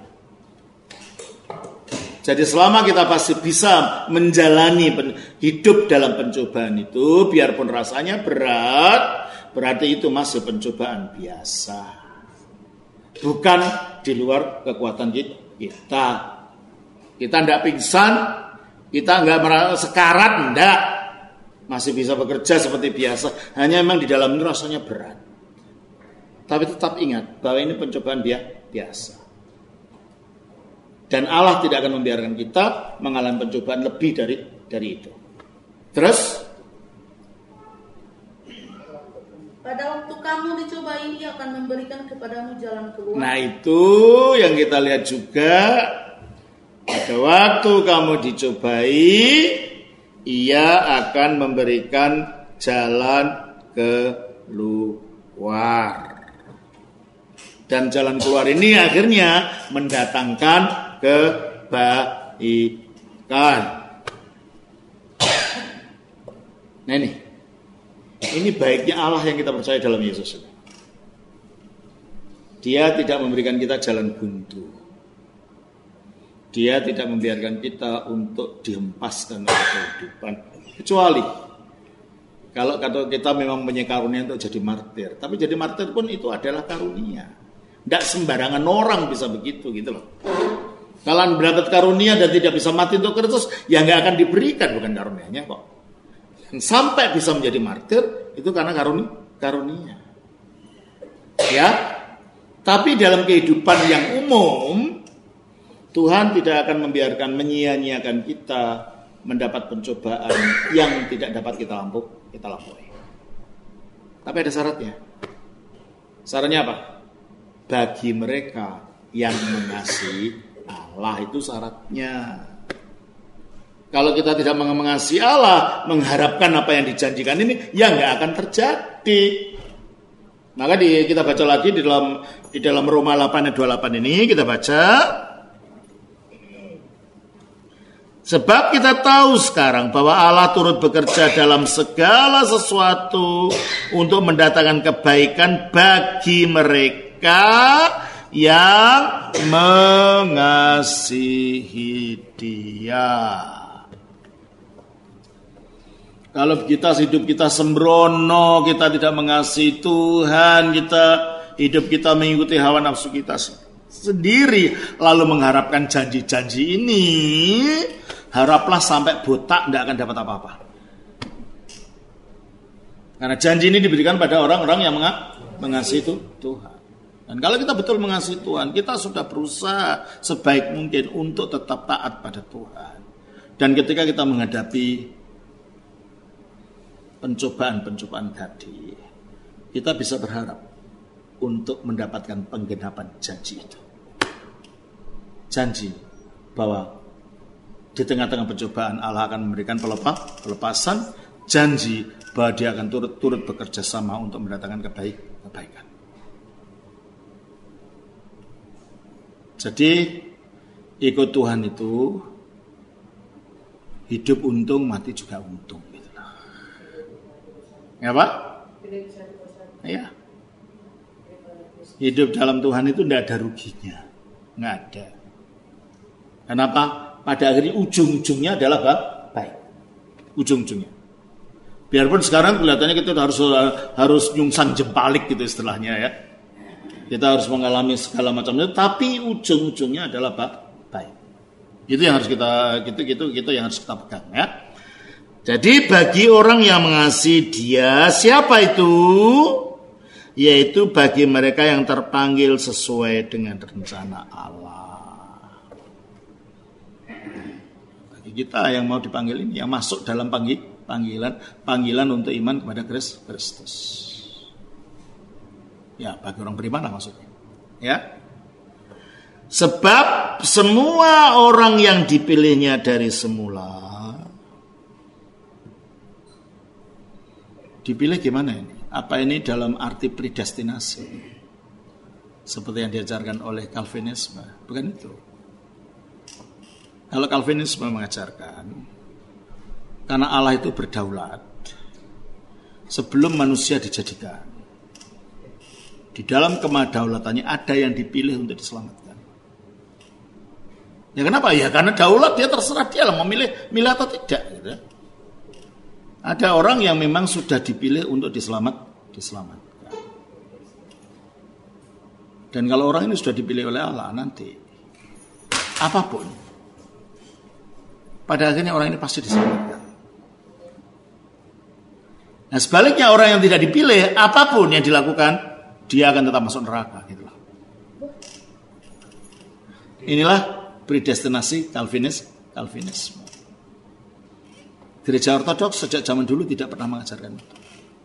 Jadi selama kita pasti bisa menjalani hidup dalam pencobaan itu, biarpun rasanya berat, berarti itu masih pencobaan biasa. Bukan di luar kekuatan kita. Kita tidak pingsan, kita tidak merasa sekarat, tidak. Masih bisa bekerja seperti biasa. Hanya memang di dalam ini rasanya berat. Tapi tetap ingat bahwa ini pencobaan biasa. Dan Allah tidak akan membiarkan kita mengalami pencobaan lebih dari dari itu. Terus? Pada waktu kamu dicobai, ia akan memberikan kepadamu jalan keluar. Nah itu yang kita lihat juga. Pada waktu kamu dicobai, ia akan memberikan jalan keluar. Dan jalan keluar ini akhirnya mendatangkan kebaikan. Nah ini, ini baiknya Allah yang kita percaya dalam Yesus. Dia tidak memberikan kita jalan buntu. Dia tidak membiarkan kita untuk dihempaskan oleh kehidupan. Kecuali kalau kita memang punya karunia untuk jadi martir. Tapi jadi martir pun itu adalah karunia. Tidak sembarangan orang bisa begitu gitu loh. Kalau mendapat karunia dan tidak bisa mati untuk Kristus, ya nggak akan diberikan, bukan karunianya kok. Dan sampai bisa menjadi martir itu karena karunia, karunia. Ya, tapi dalam kehidupan yang umum, Tuhan tidak akan membiarkan menyia-nyiakan kita mendapat pencobaan yang tidak dapat kita lampu, kita lampaui. Tapi ada syaratnya. Syaratnya apa? Bagi mereka yang mengasihi Allah, itu syaratnya. Kalau kita tidak mengasihi Allah, mengharapkan apa yang dijanjikan ini, ya nggak akan terjadi. Maka di, kita baca lagi di dalam di dalam Roma delapan ayat dua puluh delapan ini kita baca. Sebab kita tahu sekarang bahwa Allah turut bekerja dalam segala sesuatu untuk mendatangkan kebaikan bagi mereka yang mengasihi Dia. Kalau kita hidup kita sembrono, kita tidak mengasihi Tuhan, kita hidup kita mengikuti hawa nafsu kita sendiri, lalu mengharapkan janji-janji ini, haraplah sampai botak tidak akan dapat apa-apa. Karena janji ini diberikan pada orang-orang yang mengasihi Tuhan. Dan kalau kita betul mengasihi Tuhan, kita sudah berusaha sebaik mungkin untuk tetap taat pada Tuhan. Dan ketika kita menghadapi pencobaan-pencobaan tadi, kita bisa berharap untuk mendapatkan penggenapan janji itu. Janji bahwa di tengah-tengah pencobaan Allah akan memberikan pelepas, pelepasan. Janji bahwa Dia akan turut-turut bekerja sama untuk mendatangkan kebaik, kebaikan. Jadi ikut Tuhan itu hidup untung, mati juga untung. Gitu. Ya Pak? Ya. Hidup dalam Tuhan itu tidak ada ruginya, nggak ada. Kenapa? Pada akhirnya ujung-ujungnya adalah baik. Ujung-ujungnya. Biarpun sekarang kelihatannya kita harus harus nyungsang jempalik gitu istilahnya ya. Kita harus mengalami segala macam itu, tapi ujung-ujungnya adalah baik. Itu yang harus kita gitu gitu gitu yang harus kita pegang ya. Jadi bagi orang yang mengasihi Dia, siapa itu? Yaitu bagi mereka yang terpanggil sesuai dengan rencana Allah. Bagi kita yang mau dipanggil ini, yang masuk dalam panggil, panggilan panggilan untuk iman kepada Kristus. Ya, bagi orang beriman lah maksudnya. Ya. Sebab semua orang yang dipilihnya dari semula. Dipilih gimana ini? Apa ini dalam arti predestinasi? Seperti yang diajarkan oleh Calvinisme. Bukan itu. Kalau Calvinisme mengajarkan, karena Allah itu berdaulat, sebelum manusia dijadikan, di dalam kemadaulatannya ada yang dipilih untuk diselamatkan. Ya kenapa? Ya karena daulat, dia terserah dia lah memilih, milih atau tidak. Gitu. Ada orang yang memang sudah dipilih untuk diselamat, diselamatkan. Dan kalau orang ini sudah dipilih oleh Allah nanti, apapun, pada akhirnya orang ini pasti diselamatkan. Nah sebaliknya orang yang tidak dipilih, apapun yang dilakukan, dia akan tetap masuk neraka. Gitu. Inilah predestinasi Calvinis, Calvinisme. Gereja Ortodoks sejak zaman dulu tidak pernah mengajarkan itu.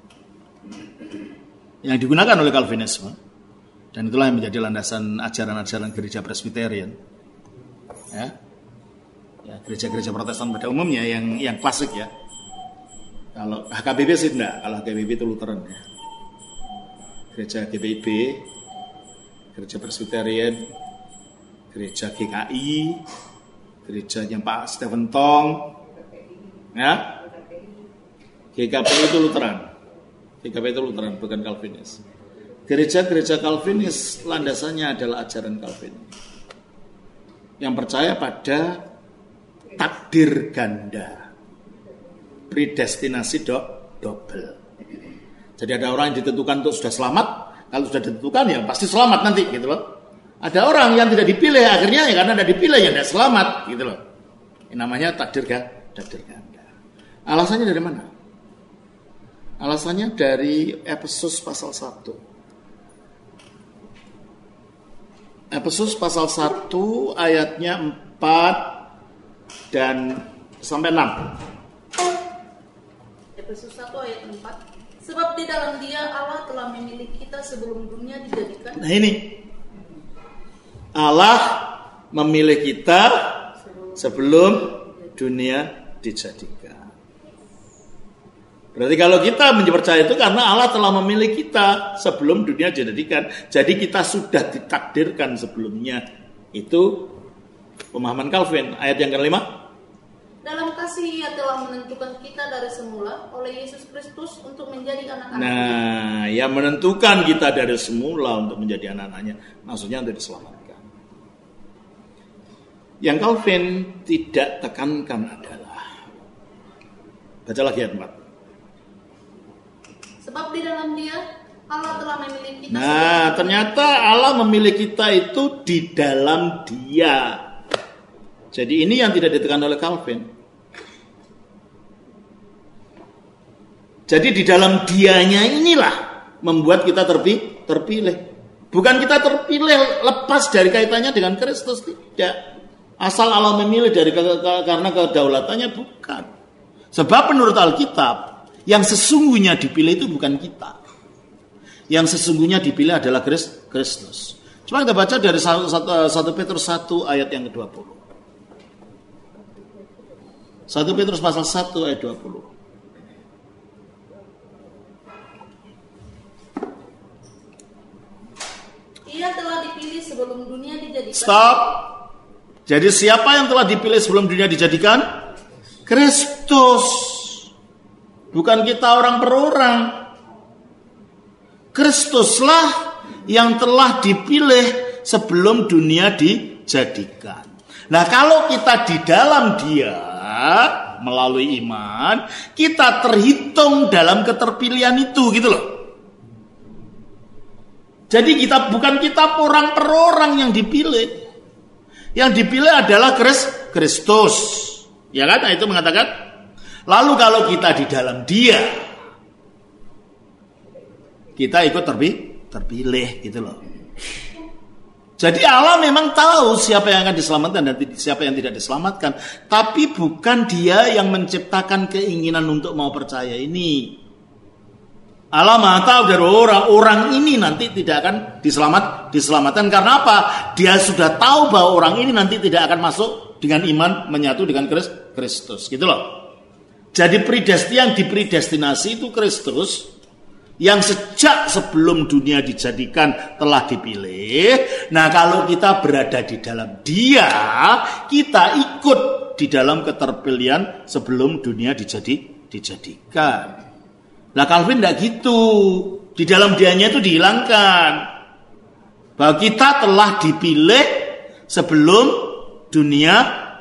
Yang digunakan oleh Calvinisme, dan itulah yang menjadi landasan ajaran-ajaran gereja Presbyterian, ya, ya gereja-gereja Protestan pada umumnya yang yang klasik ya. Kalau H K B B sih enggak, kalau H K B B itu Lutheran ya. Gereja G B I B, gereja Presbyterian, gereja G K I, gerejanya Pak Stephen Tong, ya, G K P itu Lutheran, G K P itu Lutheran bukan Calvinis. Gereja-gereja Calvinis landasannya adalah ajaran Calvin, yang percaya pada takdir ganda, predestinasi do, double. Jadi ada orang yang ditentukan untuk sudah selamat, kalau sudah ditentukan ya pasti selamat nanti, gitu loh. Ada orang yang tidak dipilih, akhirnya ya karena tidak dipilih ya tidak selamat, gitu loh. Ini namanya takdir ganda, takdir ganda. Alasannya dari mana? Alasannya dari Efesus pasal satu. Efesus pasal satu ayatnya empat dan sampai enam. Efesus satu ayat empat. Sebab di dalam Dia Allah telah memilih kita sebelum dunia dijadikan. Nah ini, Allah memilih kita sebelum dunia dijadikan. Berarti kalau kita percaya itu karena Allah telah memilih kita sebelum dunia dijadikan. Jadi kita sudah ditakdirkan sebelumnya. Itu pemahaman Calvin. Ayat yang kelima. Dalam kasih Ia telah menentukan kita dari semula oleh Yesus Kristus untuk menjadi anak-anak. Nah, yang menentukan kita dari semula untuk menjadi anak-anaknya, maksudnya untuk diselamatkan. Yang Calvin tidak tekankan adalah, baca lagi ayat empat. Sebab di dalam Dia Allah telah memilih kita. Nah, ternyata Allah memilih kita itu di dalam Dia. Jadi ini yang tidak ditekan oleh Calvin. Jadi di dalam Dianya inilah membuat kita terpi, terpilih. Bukan kita terpilih lepas dari kaitannya dengan Kristus, tidak. Asal Allah memilih dari karena kedaulatannya, bukan. Sebab menurut Alkitab, yang sesungguhnya dipilih itu bukan kita. Yang sesungguhnya dipilih adalah Kristus. Coba kita baca dari satu Petrus satu ayat yang kedua puluh. satu Petrus pasal satu ayat dua puluh. Ia telah dipilih sebelum dunia dijadikan. Stop. Jadi siapa yang telah dipilih sebelum dunia dijadikan? Kristus. Bukan kita orang per orang. Kristuslah yang telah dipilih sebelum dunia dijadikan. Nah, kalau kita di dalam Dia melalui iman, kita terhitung dalam keterpilihan itu, gitu loh. Jadi kita bukan kita orang per orang yang dipilih. Yang dipilih adalah Kristus. Ya kan? Nah, itu mengatakan. Lalu kalau kita di dalam Dia, kita ikut terpilih, terpilih gitu loh. Jadi Allah memang tahu siapa yang akan diselamatkan dan siapa yang tidak diselamatkan. Tapi bukan Dia yang menciptakan keinginan untuk mau percaya ini. Allah Maha tahu dari orang-orang ini nanti tidak akan diselamat, diselamatkan. Karena apa? Dia sudah tahu bahwa orang ini nanti tidak akan masuk dengan iman menyatu dengan Kristus. Gitu loh. Jadi predestinasi yang dipredestinasi itu Kristus. yang sejak sebelum dunia dijadikan telah dipilih. Nah, kalau kita berada di dalam Dia, kita ikut di dalam keterpilihan sebelum dunia dijadi, dijadikan. Lah Calvin tidak gitu. Di dalam Dianya itu dihilangkan bahwa kita telah dipilih sebelum dunia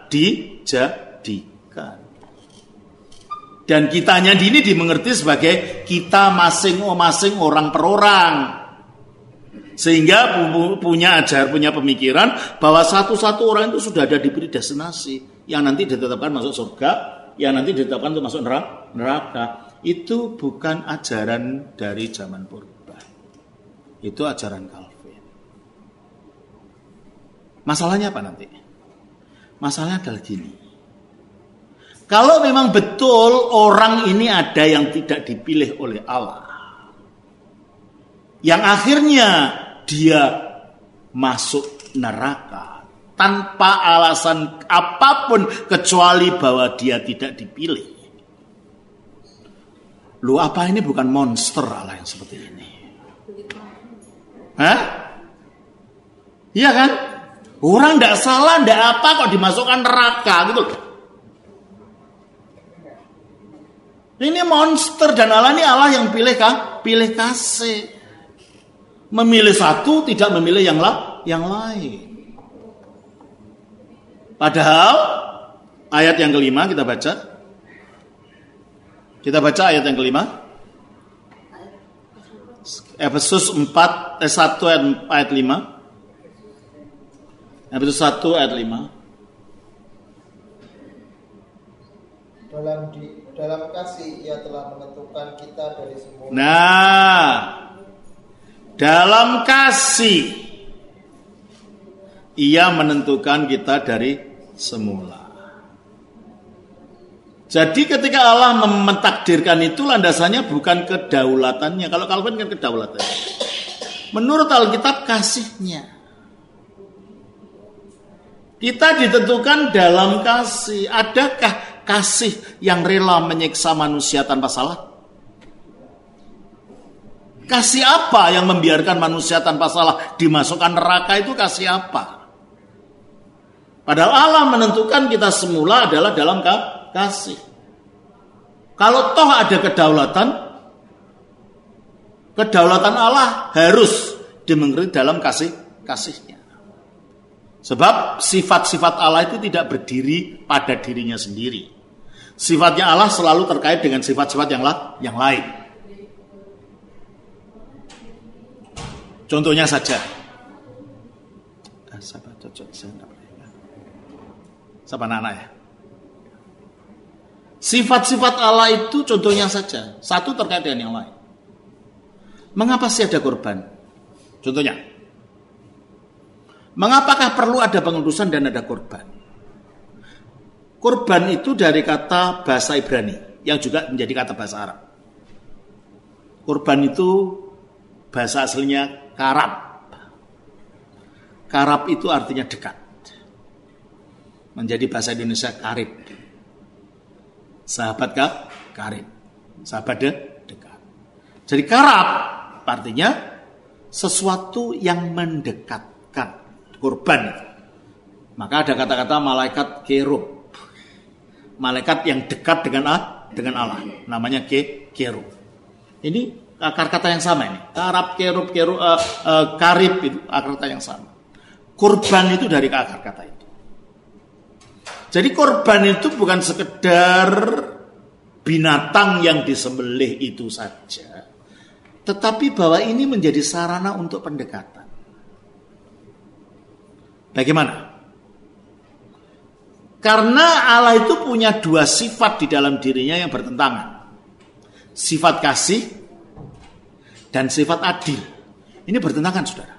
dijadikan. Dan kitanya ini dimengerti sebagai kita masing-masing orang per orang. Sehingga punya ajar, punya pemikiran bahwa satu-satu orang itu sudah ada diberi destinasi. Yang nanti ditetapkan masuk surga, yang nanti ditetapkan untuk masuk neraka. Itu bukan ajaran dari zaman purba. Itu ajaran Calvin. Masalahnya apa nanti? Masalahnya adalah gini. Kalau memang betul orang ini ada yang tidak dipilih oleh Allah, yang akhirnya dia masuk neraka tanpa alasan apapun kecuali bahwa dia tidak dipilih. Lu apa ini bukan monster Allah yang seperti ini? Hah? Iya kan? Orang tidak salah, tidak apa kok dimasukkan neraka gitu loh. Ini monster, dan Allah ini Allah yang pilih kan? Pilih kasih. Memilih satu, tidak memilih yang, la, yang lain. Padahal ayat yang kelima kita baca. Kita baca ayat yang kelima. Efesus empat, eh, satu ayat, ayat lima. Efesus satu ayat lima. Dalam di dalam kasih ia telah menentukan kita dari semua. Nah, dalam kasih ia menentukan kita dari semula. Jadi ketika Allah mentakdirkan itu landasannya bukan kedaulatannya. Kalau Calvin kan kedaulatannya. Menurut Alkitab kasihnya. Kita ditentukan dalam kasih. Adakah kasih yang rela menyiksa manusia tanpa salah? Kasih apa yang membiarkan manusia tanpa salah dimasukkan neraka itu kasih apa? Padahal Allah menentukan kita semula adalah dalam kasih. Kalau toh ada kedaulatan, kedaulatan Allah harus dimengerti dalam kasih kasihnya. Sebab sifat-sifat Allah itu tidak berdiri pada dirinya sendiri. Sifatnya Allah selalu terkait dengan sifat-sifat yang, la, yang lain. Contohnya saja. Siapa cocok? Siapa anak ya? Sifat-sifat Allah itu contohnya saja. Satu terkait dengan yang lain. Mengapa sih ada korban? Contohnya. Mengapakah perlu ada pengudusan dan ada korban? Korban itu dari kata bahasa Ibrani yang juga menjadi kata bahasa Arab. Korban itu bahasa aslinya karab. Karab itu artinya dekat. Menjadi bahasa Indonesia karib. Sahabat kah? Karib. Sahabat de? Dekat. Jadi karab artinya sesuatu yang mendekatkan. Korban. Maka ada kata-kata malaikat kerub. Malaikat yang dekat dengan dengan Allah, namanya ke kerub. Ini akar kata yang sama ini. Karab, kerub, kerub, uh, uh, karib itu akar kata yang sama. Korban itu dari akar kata itu. Jadi korban itu bukan sekedar binatang yang disembelih itu saja, tetapi bahwa ini menjadi sarana untuk pendekatan. Bagaimana? Karena Allah itu punya dua sifat di dalam dirinya yang bertentangan. Sifat kasih dan sifat adil. Ini bertentangan, saudara.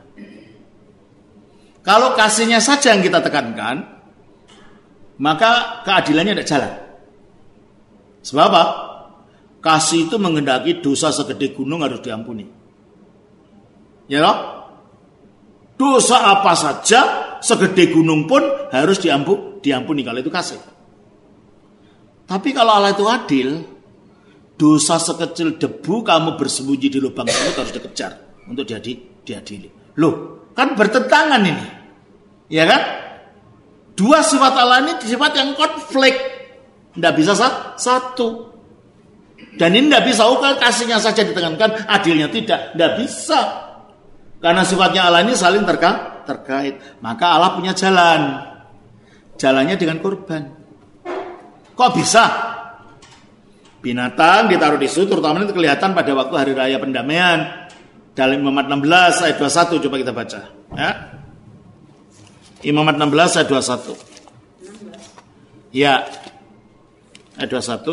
Kalau kasihnya saja yang kita tekankan, maka keadilannya tidak jalan. Sebab apa? Kasih itu menghendaki dosa segede gunung harus diampuni. Ya loh? Dosa apa saja segede gunung pun harus diampuni, diampuni kalau itu kasih. Tapi kalau Allah itu adil, dosa sekecil debu kamu bersembunyi di lubang semut harus dikejar untuk diadili, diadili. Loh, kan bertentangan ini. Ya kan? Dua sifat Allah ini sifat yang konflik. Tidak bisa satu. Dan ini tidak bisa, oh kasihnya saja ditekankan, adilnya tidak. Tidak bisa. Karena sifatnya Allah ini saling terka, terkait. Maka Allah punya jalan. Jalannya dengan korban. Kok bisa? Binatang ditaruh di situ, terutama itu kelihatan pada waktu hari raya pendamaian. Dalam Imamat enam belas ayat dua puluh satu, coba kita baca. Ya. Imamat enam belas ayat dua puluh satu. Ya. Ayat dua puluh satu.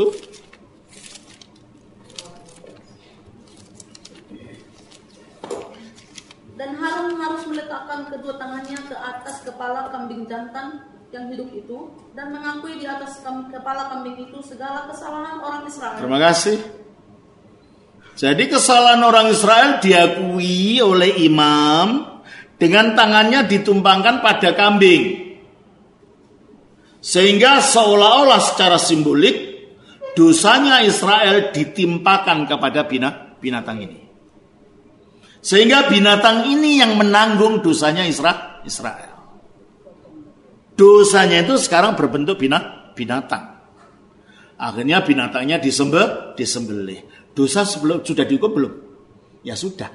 Dan Harun harus meletakkan kedua tangannya ke atas kepala kambing jantan yang hidup itu dan mengakui di atas kepala kambing itu segala kesalahan orang Israel. Terima kasih. Jadi kesalahan orang Israel diakui oleh imam dengan tangannya ditumpangkan pada kambing. Sehingga seolah-olah secara simbolik dosanya Israel ditimpakan kepada binatang ini. Sehingga binatang ini yang menanggung dosanya Israel. Dosanya itu sekarang berbentuk binatang. Akhirnya binatangnya disembelih, disembelih. Dosa sebelum sudah dihukum belum? Ya sudah.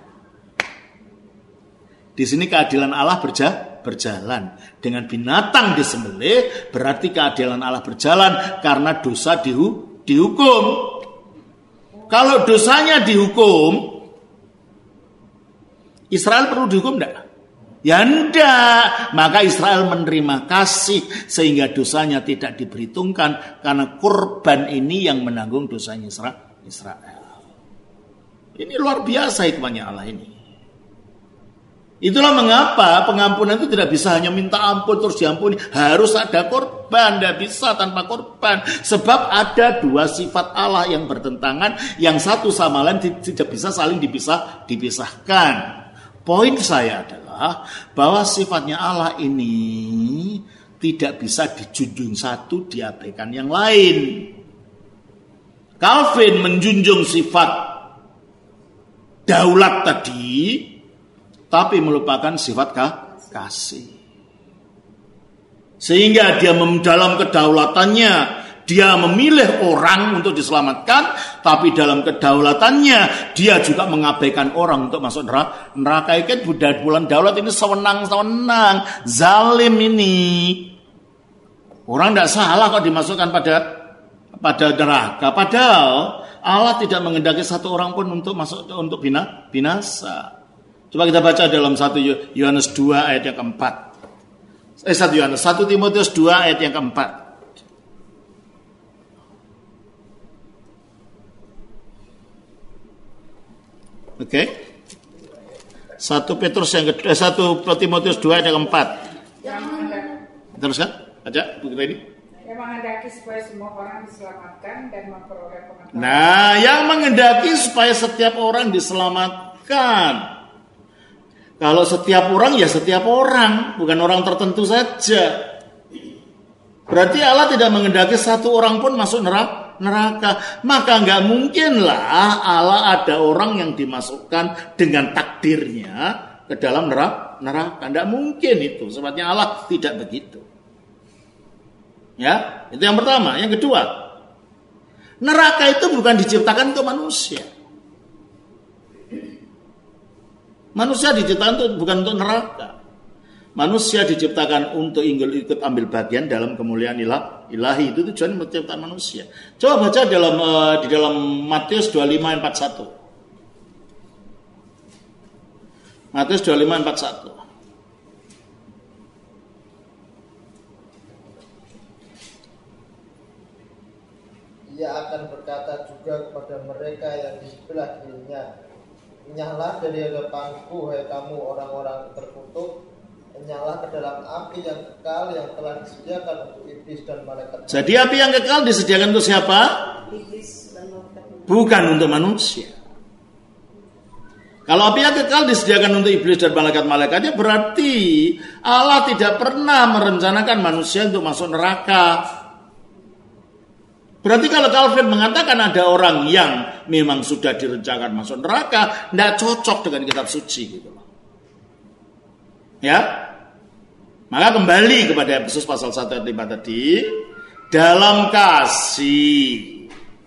Di sini keadilan Allah berja, berjalan. Dengan binatang disembelih berarti keadilan Allah berjalan karena dosa dihu, dihukum. Kalau dosanya dihukum, Israel perlu dihukum enggak? Ya enggak. Maka Israel menerima kasih sehingga dosanya tidak diperhitungkan karena kurban ini yang menanggung dosanya Israel. Ini luar biasa hikmahnya Allah ini. Itulah mengapa pengampunan itu tidak bisa hanya minta ampun terus diampuni. Harus ada korban. Tidak bisa tanpa korban. Sebab ada dua sifat Allah yang bertentangan. Yang satu sama lain tidak bisa saling dipisah, dipisahkan. Poin saya adalah bahwa sifatnya Allah ini tidak bisa dijunjung satu, diabaikan yang lain. Calvin menjunjung sifat daulat tadi, tapi melupakan sifat kasih. Sehingga dia dalam kedaulatannya, dia memilih orang untuk diselamatkan, tapi dalam kedaulatannya, dia juga mengabaikan orang untuk masuk neraka. Ikan budaya bulan daulat ini sewenang-sewenang, zalim ini. Orang tidak salah kok dimasukkan pada pada neraka. Padahal Allah tidak mengendaki satu orang pun untuk masuk untuk bina, binasa. Coba kita baca dalam satu Yohanes dua ayat yang keempat. Eh satu Yohanes, satu Timotius dua ayat yang keempat. Oke. Okay. satu Petrus yang kedua, satu Timotius dua ayat yang keempat. Teruskan? Baca buku ini. Yang menghendaki supaya semua orang diselamatkan dan memperoleh pengetahuan. Nah, yang menghendaki supaya setiap orang diselamatkan. Kalau setiap orang ya setiap orang, bukan orang tertentu saja. Berarti Allah tidak menghendaki satu orang pun masuk neraka. Maka nggak mungkinlah Allah ada orang yang dimasukkan dengan takdirnya ke dalam neraka. Nggak mungkin itu. Sebabnya Allah tidak begitu. Ya, itu yang pertama. Yang kedua, neraka itu bukan diciptakan untuk manusia. Manusia diciptakan untuk, bukan untuk neraka. Manusia diciptakan untuk ikut ambil bagian dalam kemuliaan ilah, ilahi. Itu tujuan menciptakan manusia. Coba baca dalam uh, di dalam Matius dua puluh lima empat puluh satu. Matius dua puluh lima empat puluh satu. Ia akan berkata juga kepada mereka yang di sebelah kirinya, enyahlah dari hadapanku, hai kamu orang-orang terkutuk, enyahlah ke dalam api yang kekal yang telah disediakan untuk iblis dan malaikat. Jadi api yang kekal disediakan untuk siapa? Iblis dan malaikat. Bukan untuk manusia. Kalau api yang kekal disediakan untuk iblis dan malaikat-malaikatnya, berarti Allah tidak pernah merencanakan manusia untuk masuk neraka. Berarti kalau Calvin mengatakan ada orang yang memang sudah direncanakan masuk neraka, tidak cocok dengan kitab suci gitu loh. Ya. Maka kembali kepada Efesus pasal satu ayat lima tadi, dalam kasih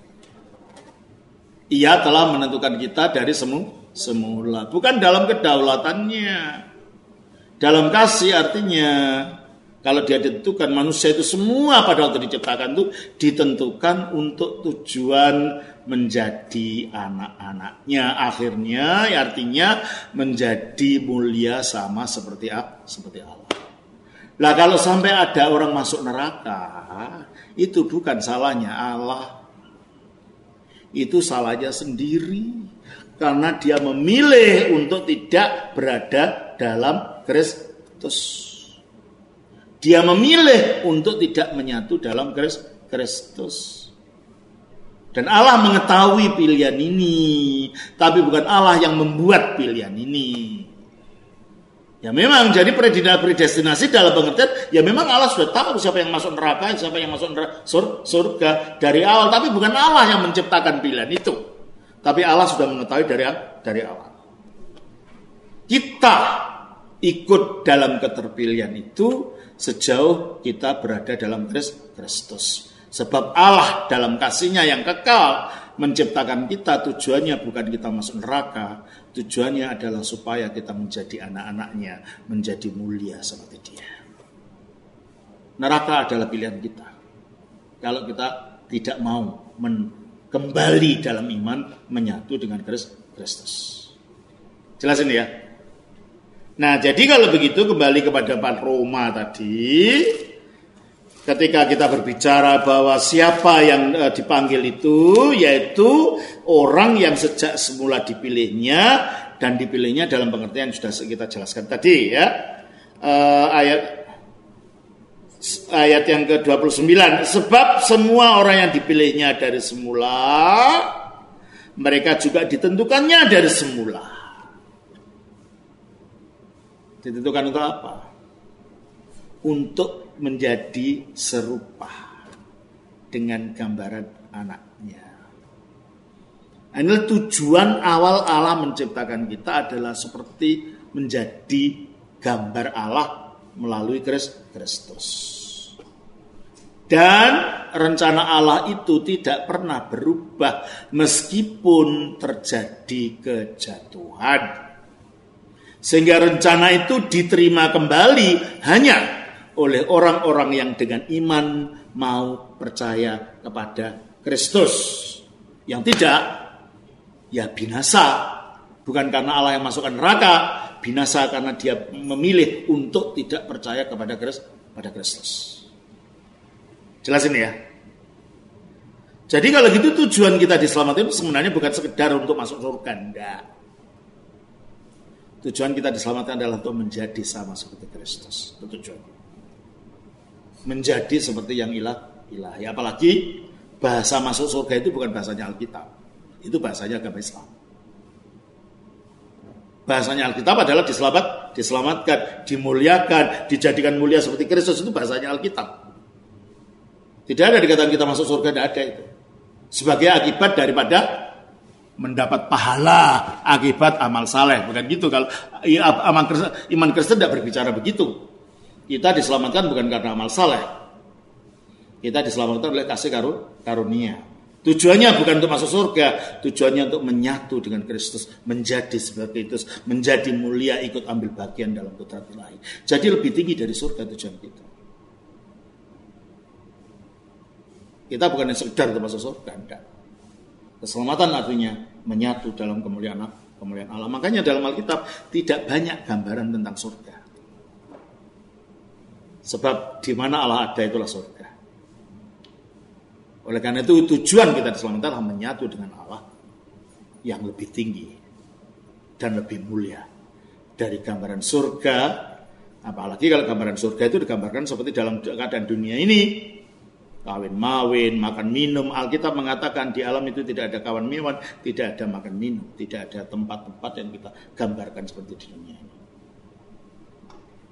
Ia telah menentukan kita dari semu, semula, bukan dalam kedaulatannya. Dalam kasih artinya kalau dia ditentukan, manusia itu semua pada waktu diciptakan itu ditentukan untuk tujuan menjadi anak-anaknya. Akhirnya artinya menjadi mulia sama seperti seperti Allah. Lah kalau sampai ada orang masuk neraka, itu bukan salahnya Allah. Itu salahnya sendiri. Karena dia memilih untuk tidak berada dalam Kristus. Dia memilih untuk tidak menyatu dalam Kristus. Dan Allah mengetahui pilihan ini, tapi bukan Allah yang membuat pilihan ini. Ya memang jadi predestinasi dalam pengertian, ya memang Allah sudah tahu siapa yang masuk neraka, siapa yang masuk neraka, sur, surga dari awal, tapi bukan Allah yang menciptakan pilihan itu. Tapi Allah sudah mengetahui dari dari awal. Kita ikut dalam keterpilihan itu sejauh kita berada dalam Kristus. Sebab Allah dalam kasih-Nya yang kekal menciptakan kita, tujuannya bukan kita masuk neraka, tujuannya adalah supaya kita menjadi anak-anaknya, menjadi mulia seperti Dia. Neraka adalah pilihan kita. Kalau kita tidak mau men- kembali dalam iman, menyatu dengan Kristus. Jelas ini ya? Nah, jadi kalau begitu kembali kepada empat Roma tadi, ketika kita berbicara bahwa siapa yang e, dipanggil itu, yaitu orang yang sejak semula dipilihnya, dan dipilihnya dalam pengertian sudah kita jelaskan tadi ya. E, ayat ayat yang ke dua puluh sembilan, sebab semua orang yang dipilihnya dari semula, mereka juga ditentukannya dari semula. Ditentukan untuk apa? Untuk menjadi serupa dengan gambaran anaknya. Ini tujuan awal Allah menciptakan kita adalah seperti menjadi gambar Allah melalui Kristus. Dan rencana Allah itu tidak pernah berubah meskipun terjadi kejatuhan. Sehingga rencana itu diterima kembali hanya oleh orang-orang yang dengan iman mau percaya kepada Kristus. Yang tidak, ya binasa. Bukan karena Allah yang masukkan neraka, binasa karena dia memilih untuk tidak percaya kepada Kristus. Jelas ini ya? Jadi kalau gitu tujuan kita diselamatkan itu sebenarnya bukan sekedar untuk masuk surga, enggak. Tujuan kita diselamatkan adalah untuk menjadi sama seperti Kristus. Itu tujuannya. Menjadi seperti yang ilah, ilahi. Apalagi bahasa masuk surga itu bukan bahasanya Alkitab. Itu bahasanya agama Islam. Bahasanya Alkitab adalah diselamat, diselamatkan, dimuliakan, dijadikan mulia seperti Kristus. Itu bahasanya Alkitab. Tidak ada dikatakan kita masuk surga, tidak ada itu. Sebagai akibat daripada mendapat pahala akibat amal saleh, bukan gitu. Kalau amal iman Kristen tidak berbicara begitu. Kita diselamatkan bukan karena amal saleh. Kita diselamatkan oleh kasih karunia. Tujuannya bukan untuk masuk surga, tujuannya untuk menyatu dengan Kristus, menjadi seperti Kristus, menjadi mulia, ikut ambil bagian dalam kudrat ilahi. Jadi lebih tinggi dari surga tujuan kita. Kita bukan yang sekedar untuk masuk surga, enggak. Keselamatan artinya menyatu dalam kemuliaan kemuliaan Allah. Makanya dalam Alkitab tidak banyak gambaran tentang surga. Sebab di mana Allah ada itulah surga. Oleh karena itu tujuan kita diselamatkan adalah menyatu dengan Allah yang lebih tinggi dan lebih mulia dari gambaran surga. Apalagi kalau gambaran surga itu digambarkan seperti dalam keadaan dunia ini. Kawin mawin, makan minum. Alkitab mengatakan di alam itu tidak ada kawan minum, tidak ada makan minum, tidak ada tempat-tempat yang kita gambarkan seperti di dunia ini.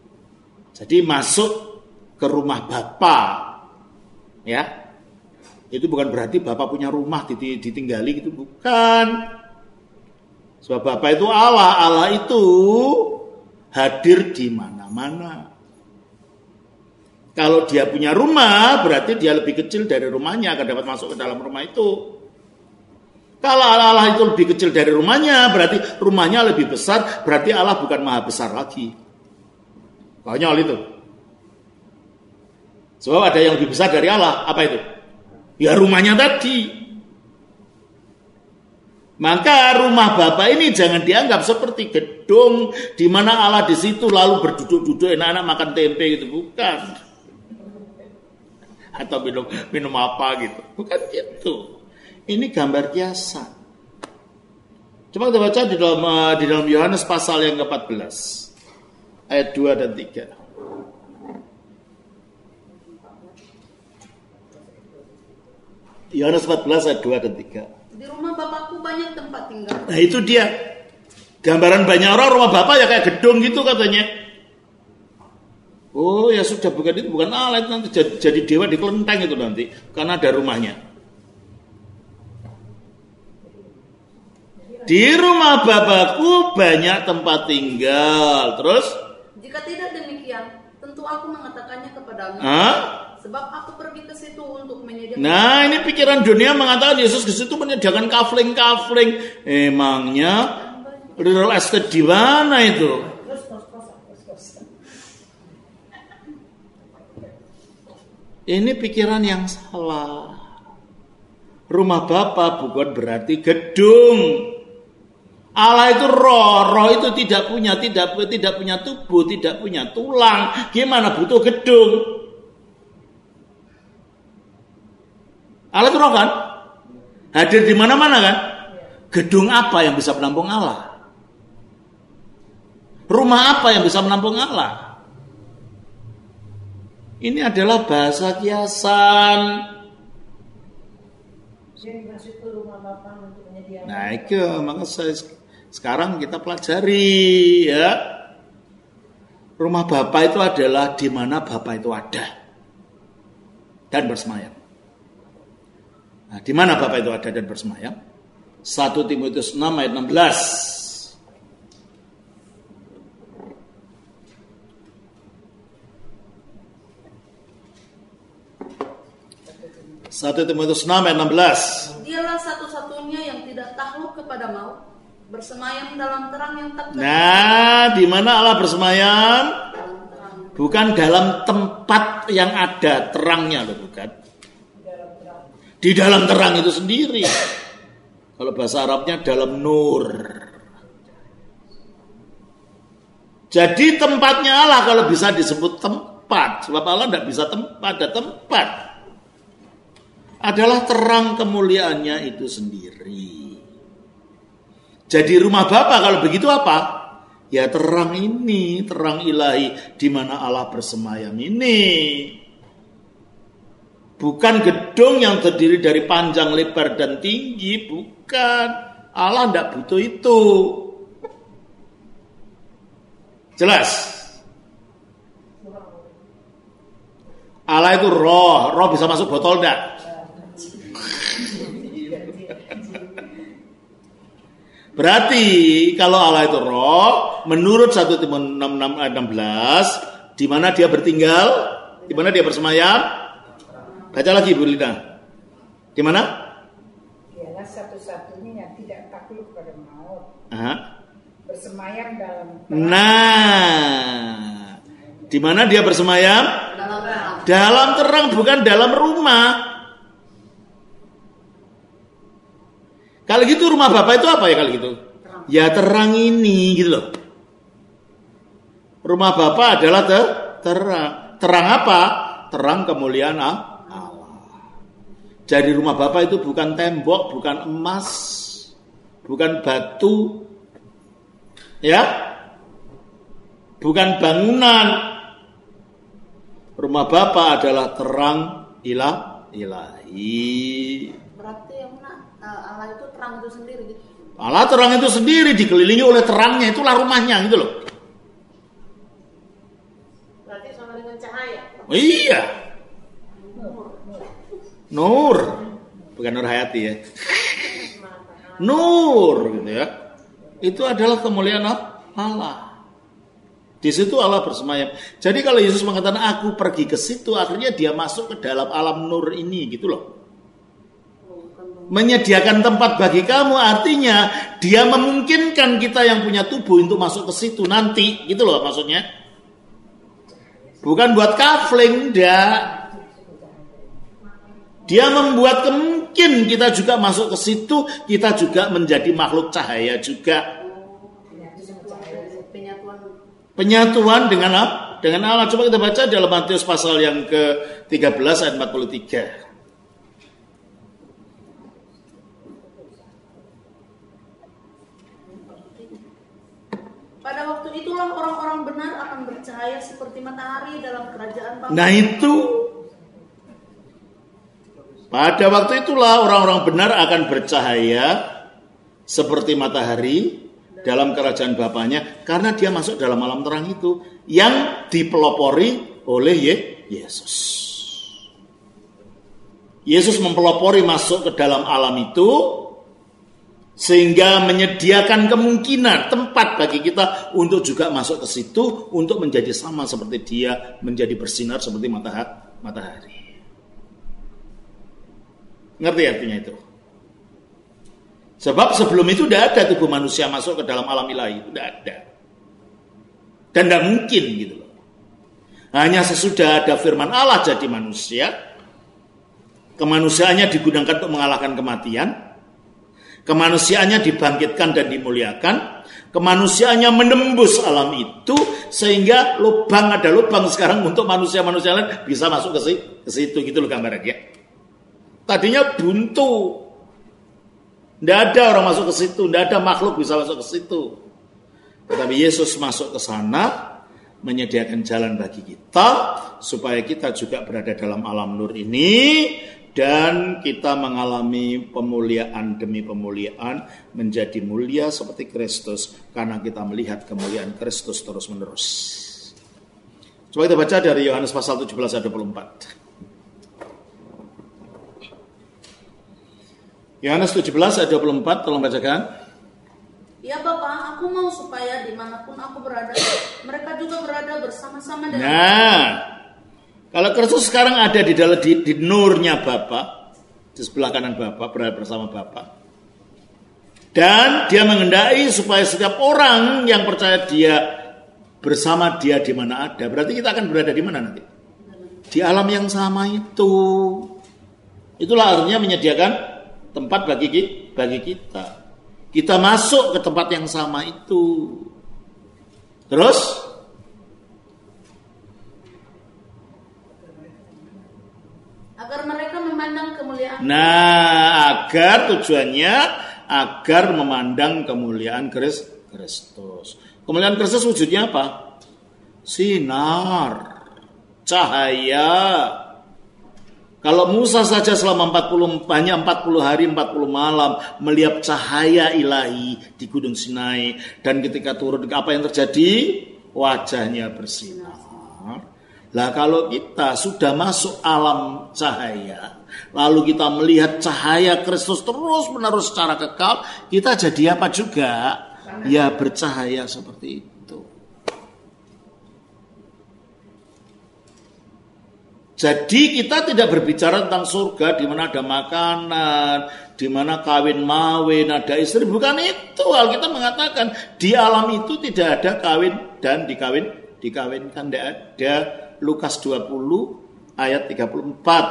Jadi masuk ke rumah Bapa, ya, Itu bukan berarti Bapak punya rumah ditinggali gitu, bukan. Sebab Bapak itu Allah, Allah itu hadir di mana-mana. Kalau dia punya rumah, berarti dia lebih kecil dari rumahnya akan dapat masuk ke dalam rumah itu. Kalau Allah itu lebih kecil dari rumahnya, berarti rumahnya lebih besar, berarti Allah bukan maha besar lagi. Konyol itu. Sebab ada yang lebih besar dari Allah, apa itu? Ya rumahnya tadi. Maka rumah Bapak ini jangan dianggap seperti gedung di mana Allah di situ lalu berduduk-duduk enak-enak makan tempe gitu, bukan. Atau minum minum apa gitu, bukan gitu. Ini gambar kiasan. Coba kita baca di dalam di dalam Yohanes pasal yang keempat belas ayat dua dan tiga. Yohanes empat belas ayat dua dan tiga. Di rumah Bapakku banyak tempat tinggal. Nah itu dia. Gambaran banyak orang rumah Bapak ya kayak gedung gitu katanya. Oh ya sudah, bukan itu, bukan Allah, itu nanti jadi, jadi dewa di kelenteng itu nanti. Karena ada rumahnya. Di rumah Bapakku banyak tempat tinggal. Terus? Jika tidak demikian, tentu aku mengatakannya kepadamu. Hah? Sebab aku pergi ke situ untuk menyediakan. Nah, ini pikiran dunia mengatakan Yesus ke situ menyediakan kafling-kafling. Emangnya real estate di mana itu? Ini pikiran yang salah. Rumah Bapa bukan berarti gedung. Allah itu roh, roh itu tidak punya, tidak tidak punya tubuh, tidak punya tulang. Gimana butuh gedung? Allah itu roh kan? Hadir di mana-mana kan? Gedung apa yang bisa menampung Allah? Rumah apa yang bisa menampung Allah? Ini adalah bahasa kiasan. Nah, itu maka saya, sekarang kita pelajari ya. Rumah Bapa itu adalah di mana Bapa itu ada dan bersemayam. Nah, di mana Bapa itu ada dan bersemayam? satu Timotius enam ayat enam belas. satu Timotius enam ayat enam belas. Dialah satu-satunya yang tidak takluk kepada maut, bersemayam dalam terang yang tak terang. Nah, di mana Allah bersemayam? Bukan dalam tempat yang ada terangnya loh, bukan. Di dalam terang itu sendiri. Kalau bahasa Arabnya dalam nur. Jadi tempatnya Allah kalau bisa disebut tempat, sebab Allah tidak bisa tempat, ada tempat. Adalah terang kemuliaannya itu sendiri. Jadi rumah Bapa kalau begitu apa? Ya terang ini, terang ilahi di mana Allah bersemayam ini. Bukan gedung yang terdiri dari panjang, lebar dan tinggi, bukan. Allah tidak butuh itu. Jelas? Allah itu roh, roh bisa masuk botol enggak? Berarti kalau Allah itu roh, menurut satu Timotius enam ayat enam belas, di mana dia bertinggal, di mana dia bersemayam? Baca lagi Bu Lina. Di mana? Dialah satu-satunya yang tidak takluk pada maut. Aha. Bersemayam dalam terang. Nah, di mana dia bersemayam? Dalam terang. Dalam terang, bukan dalam rumah. Kalau gitu rumah Bapak itu apa ya kalau gitu? Terang. Ya terang ini gitu loh. Rumah Bapak adalah ter terang. Terang apa? Terang kemuliaan Allah. Jadi rumah Bapak itu bukan tembok, bukan emas, bukan batu. Ya? Bukan bangunan. Rumah Bapak adalah terang ilah ilahi. Berarti yang mana? Allah itu terang itu sendiri gitu. Allah terang itu sendiri dikelilingi oleh terangnya, itulah rumahnya gitu loh. Berarti sama dengan cahaya. Oh, iya. Nur, bukan Nur Hayati ya. Nur gitu ya. Itu adalah kemuliaan Allah. Di situ Allah bersemayam. Jadi kalau Yesus mengatakan aku pergi ke situ, akhirnya dia masuk ke dalam alam nur ini gitu loh. Menyediakan tempat bagi kamu, artinya dia memungkinkan kita yang punya tubuh untuk masuk ke situ nanti, gitu loh maksudnya. Bukan buat kafling, enggak. Dia membuat kemungkin kita juga masuk ke situ, kita juga menjadi makhluk cahaya juga. Penyatuan dengan apa? Dengan Allah. Coba kita baca dalam Matius pasal yang ke tiga belas ayat empat puluh tiga. Pada waktu itulah orang-orang benar akan bercahaya seperti matahari dalam kerajaan Bapa. Nah itu. Pada waktu itulah orang-orang benar akan bercahaya seperti matahari dalam kerajaan Bapaknya, karena dia masuk dalam malam terang itu yang dipelopori oleh Yesus. Yesus mempelopori masuk ke dalam alam itu sehingga menyediakan kemungkinan tempat bagi kita untuk juga masuk ke situ untuk menjadi sama seperti dia, menjadi bersinar seperti matahari. Ngerti artinya itu? Sebab sebelum itu tidak ada tubuh manusia masuk ke dalam alam ilahi, itu tidak ada. Dan tidak mungkin gitu loh. Hanya sesudah ada firman Allah jadi manusia, kemanusiaannya digunakan untuk mengalahkan kematian, kemanusiaannya dibangkitkan dan dimuliakan, kemanusiaannya menembus alam itu sehingga lubang ada lubang sekarang untuk manusia-manusia lain bisa masuk ke situ gitu loh gambarannya. Tadinya buntu. Tidak ada orang masuk ke situ, tidak ada makhluk bisa masuk ke situ. Tetapi Yesus masuk ke sana, menyediakan jalan bagi kita, supaya kita juga berada dalam alam nur ini, dan kita mengalami pemuliaan demi pemuliaan, menjadi mulia seperti Kristus, karena kita melihat kemuliaan Kristus terus menerus. Coba kita baca dari Yohanes pasal tujuh belas ayat dua puluh empat. Yohanes tujuh belas ayat dua puluh empat, tolong bacakan. Ya Bapa, aku mau supaya dimanapun aku berada, mereka juga berada bersama-sama dengan Nah, kalau Kristus sekarang ada di dalam di, di nurnya Bapa, di sebelah kanan Bapa, berada bersama Bapa. Dan dia mengendaki supaya setiap orang yang percaya dia bersama dia di mana ada. Berarti kita akan berada di mana nanti? Di alam yang sama itu. Itulah artinya menyediakan tempat bagi bagi kita. Kita masuk ke tempat yang sama itu. Terus agar mereka memandang kemuliaan. Nah, agar tujuannya agar memandang kemuliaan Kristus. Kemuliaan Kristus wujudnya apa? Sinar, cahaya. Kalau Musa saja selama empat puluh hanya empat puluh hari empat puluh malam melihat cahaya ilahi di Gunung Sinai, dan ketika turun apa yang terjadi? Wajahnya bersinar. Lah kalau kita sudah masuk alam cahaya, lalu kita melihat cahaya Kristus terus-menerus secara kekal, kita jadi apa juga? Ya bercahaya seperti itu. Jadi kita tidak berbicara tentang surga di mana ada makanan, di mana kawin mawin, ada istri. Bukan itu. Alkitab mengatakan di alam itu tidak ada kawin dan dikawin, dikawinkan. Tidak ada. Lukas dua puluh ayat tiga puluh empat.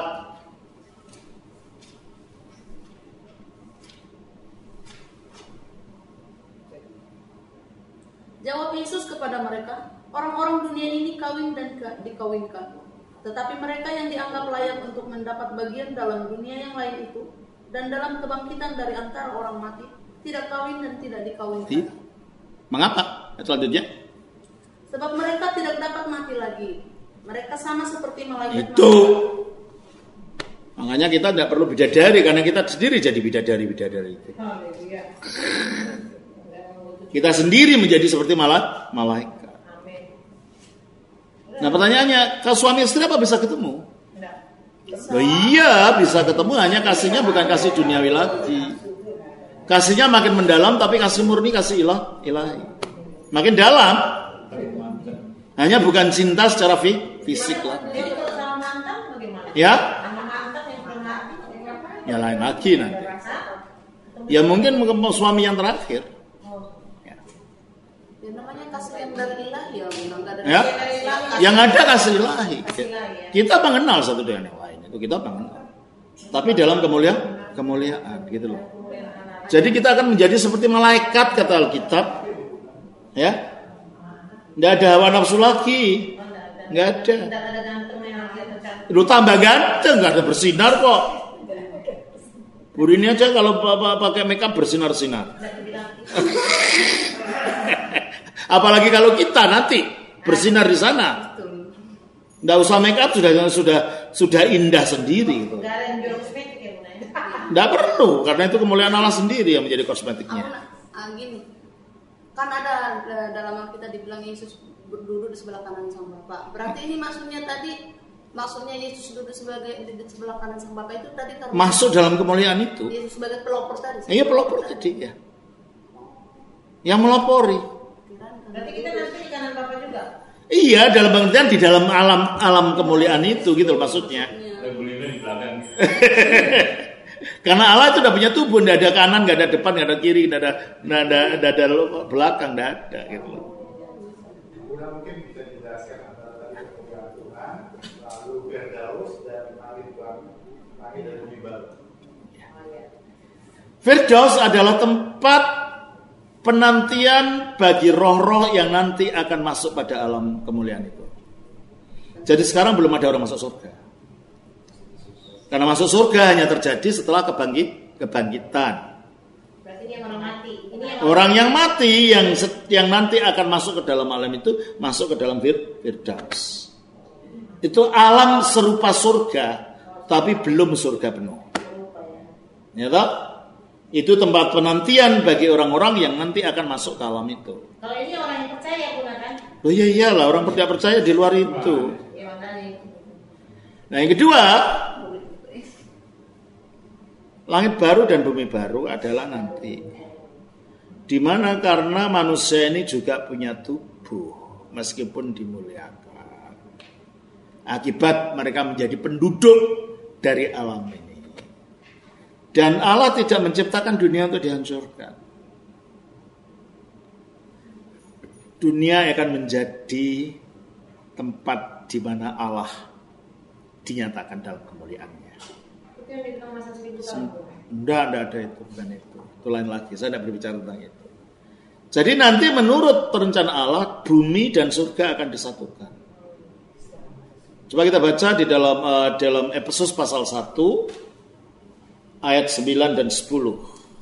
Jawab Yesus kepada mereka, orang-orang dunia ini kawin dan dikawinkan. Tetapi mereka yang dianggap layak untuk mendapat bagian dalam dunia yang lain itu dan dalam kebangkitan dari antara orang mati tidak kawin dan tidak dikawinkan. Mengapa? Selanjutnya. Sebab mereka tidak dapat mati lagi. Mereka sama seperti malaikat. Itu. Makanya kita tidak perlu bidadari karena kita sendiri jadi bidadari-bidadari itu. Kita sendiri menjadi seperti malah malaikat. Nah pertanyaannya, kalau suami istri apa bisa ketemu? Loh iya, bisa ketemu, hanya kasihnya bukan kasih duniawi lagi. Kasihnya makin mendalam, tapi kasih murni, kasih ilah, ilahi. Makin dalam. Hanya bukan cinta secara fisik lagi. Jadi kalau sama mantan bagaimana? Ya? Sama mantan yang pernah Ya lain lagi nanti. Ya mungkin suami yang terakhir. Ya namanya kasih yang dari ilahi ya, bukan dari Ya? ilahi. Yang ada kasih ilahi. Kita mengenal satu dengan yang lain. Itu kita mengenal. Tapi dalam kemuliaan, kemuliaan gitu loh. Jadi kita akan menjadi seperti malaikat kata Alkitab. Ya. Enggak ada hawa nafsu lagi. Enggak ada. Lu tambah ganteng, enggak ada bersinar kok. Buru ini aja kalau pakai makeup bersinar-sinar. Apalagi kalau kita nanti bersinar di sana. Enggak usah makeup sudah sudah sudah indah sendiri gitu. Enggak perlu, karena itu kemuliaan Allah sendiri yang menjadi kosmetiknya. Ah, gini. Kan ada dalam Alkitab dibilang Yesus berduduk di sebelah kanan sang Bapa. Berarti ini maksudnya tadi maksudnya Yesus duduk sebagai di sebelah kanan sang Bapa itu tadi karena masuk dalam kemuliaan itu. Yesus sebagai pelopor tadi. Iya, pelopor tadi ya. Yang melopori. Berarti kita nanti di kanan Bapa juga. Iya, dalam pengertian di dalam alam alam kemuliaan itu gitu loh maksudnya. Karena Allah itu udah punya tubuh, nggak ada kanan, nggak ada depan, nggak ada kiri, nggak ada, nggak ada, nggak ada belakang, nggak ada gitu loh. Mungkin bisa dijelaskan antara tadi kemuliaan Tuhan, lalu Firdaus dan langit baru, langit dan bumi baru. Firdaus adalah tempat penantian bagi roh-roh yang nanti akan masuk pada alam kemuliaan itu. Jadi sekarang belum ada orang masuk surga. Karena masuk surga hanya terjadi setelah kebangkit, kebangkitan. Berarti ini yang orang mati. Ini yang orang yang mati yang yang nanti akan masuk ke dalam alam itu masuk ke dalam Firdaus. Itu alam serupa surga, tapi belum surga penuh. Ya toh? Itu tempat penantian bagi orang-orang yang nanti akan masuk ke alam itu. Kalau ini orang yang percaya pula kan? Oh iya iyalah, orang tidak percaya di luar itu. Nah yang kedua, langit baru dan bumi baru adalah nanti. Dimana karena manusia ini juga punya tubuh, meskipun dimuliakan. Akibat mereka menjadi penduduk dari alam ini. Dan Allah tidak menciptakan dunia untuk dihancurkan. Dunia akan menjadi tempat di mana Allah dinyatakan dalam kemuliaannya. Itu yang dibilang masa seribu tahun. Enggak, enggak ada itu, bukan itu. Itu lain lagi, saya tidak berbicara tentang itu. Jadi nanti menurut perencanaan Allah, bumi dan surga akan disatukan. Coba kita baca di dalam uh, dalam Efesus pasal satu ayat sembilan dan sepuluh.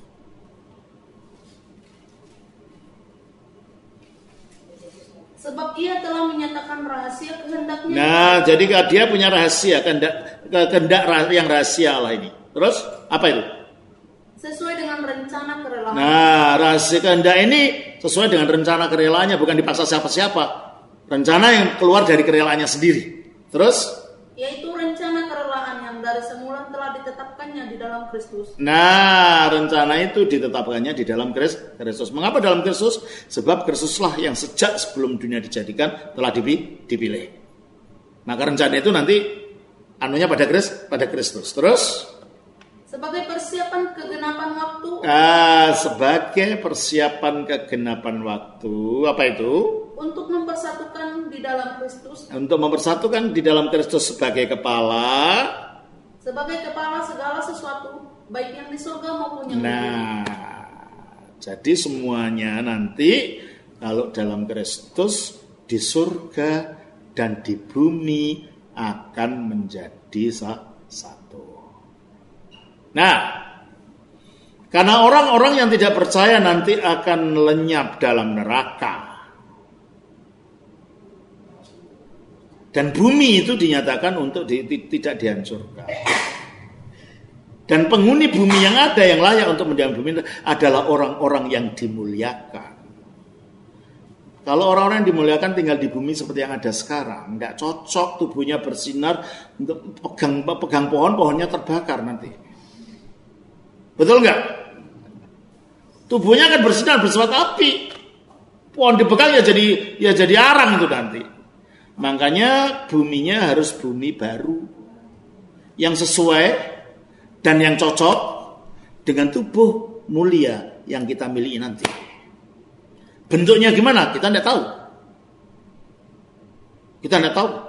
Sebab ia telah menyatakan rahasia kehendaknya. Nah, jadi dia punya rahasia, kehendak, kehendak yang rahasia Allah ini. Terus apa itu? Sesuai dengan rencana kerelaan. Nah, rahasia kehendak ini sesuai dengan rencana kerelaannya, bukan dipaksa siapa-siapa. Rencana yang keluar dari kerelaannya sendiri. Terus? Yaitu rencana kerelaan yang dari semula telah ditetapkannya di dalam Kristus. Nah, rencana itu ditetapkannya di dalam Kristus. Mengapa dalam Kristus? Sebab Kristuslah yang sejak sebelum dunia dijadikan telah dipilih. Maka rencana itu nanti anunya pada Kristus, pada Kristus. Terus? Sebagai persiapan kegenapan waktu. Ah, sebagai persiapan kegenapan waktu. Apa itu? Untuk mempersatukan di dalam Kristus. Untuk mempersatukan di dalam Kristus sebagai kepala. Sebagai kepala segala sesuatu, baik yang di surga maupun yang di bumi. Nah, jadi semuanya nanti kalau dalam Kristus di surga dan di bumi akan menjadi satu. Nah, karena orang-orang yang tidak percaya nanti akan lenyap dalam neraka. Dan bumi itu dinyatakan untuk di, tidak dihancurkan. Dan penghuni bumi yang ada yang layak untuk mendiami bumi adalah orang-orang yang dimuliakan. Kalau orang-orang yang dimuliakan tinggal di bumi seperti yang ada sekarang, nggak cocok tubuhnya bersinar untuk pegang pegang pohon, pohonnya terbakar nanti. Betul nggak? Tubuhnya akan bersinar bersifat api. Pohon dipegang ya jadi ya jadi arang itu nanti. Makanya buminya harus bumi baru yang sesuai dan yang cocok dengan tubuh mulia yang kita miliki nanti. Bentuknya gimana? Kita tidak tahu. Kita tidak tahu.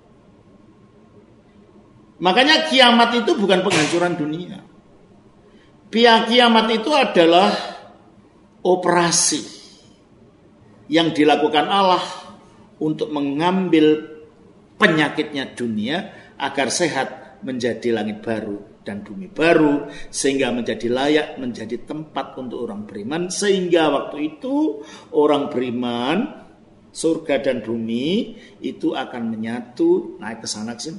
Makanya kiamat itu bukan penghancuran dunia. Pihak kiamat itu adalah operasi yang dilakukan Allah untuk mengambil penyakitnya dunia agar sehat menjadi langit baru dan bumi baru, sehingga menjadi layak menjadi tempat untuk orang beriman, sehingga waktu itu orang beriman surga dan bumi itu akan menyatu naik ke sana sini,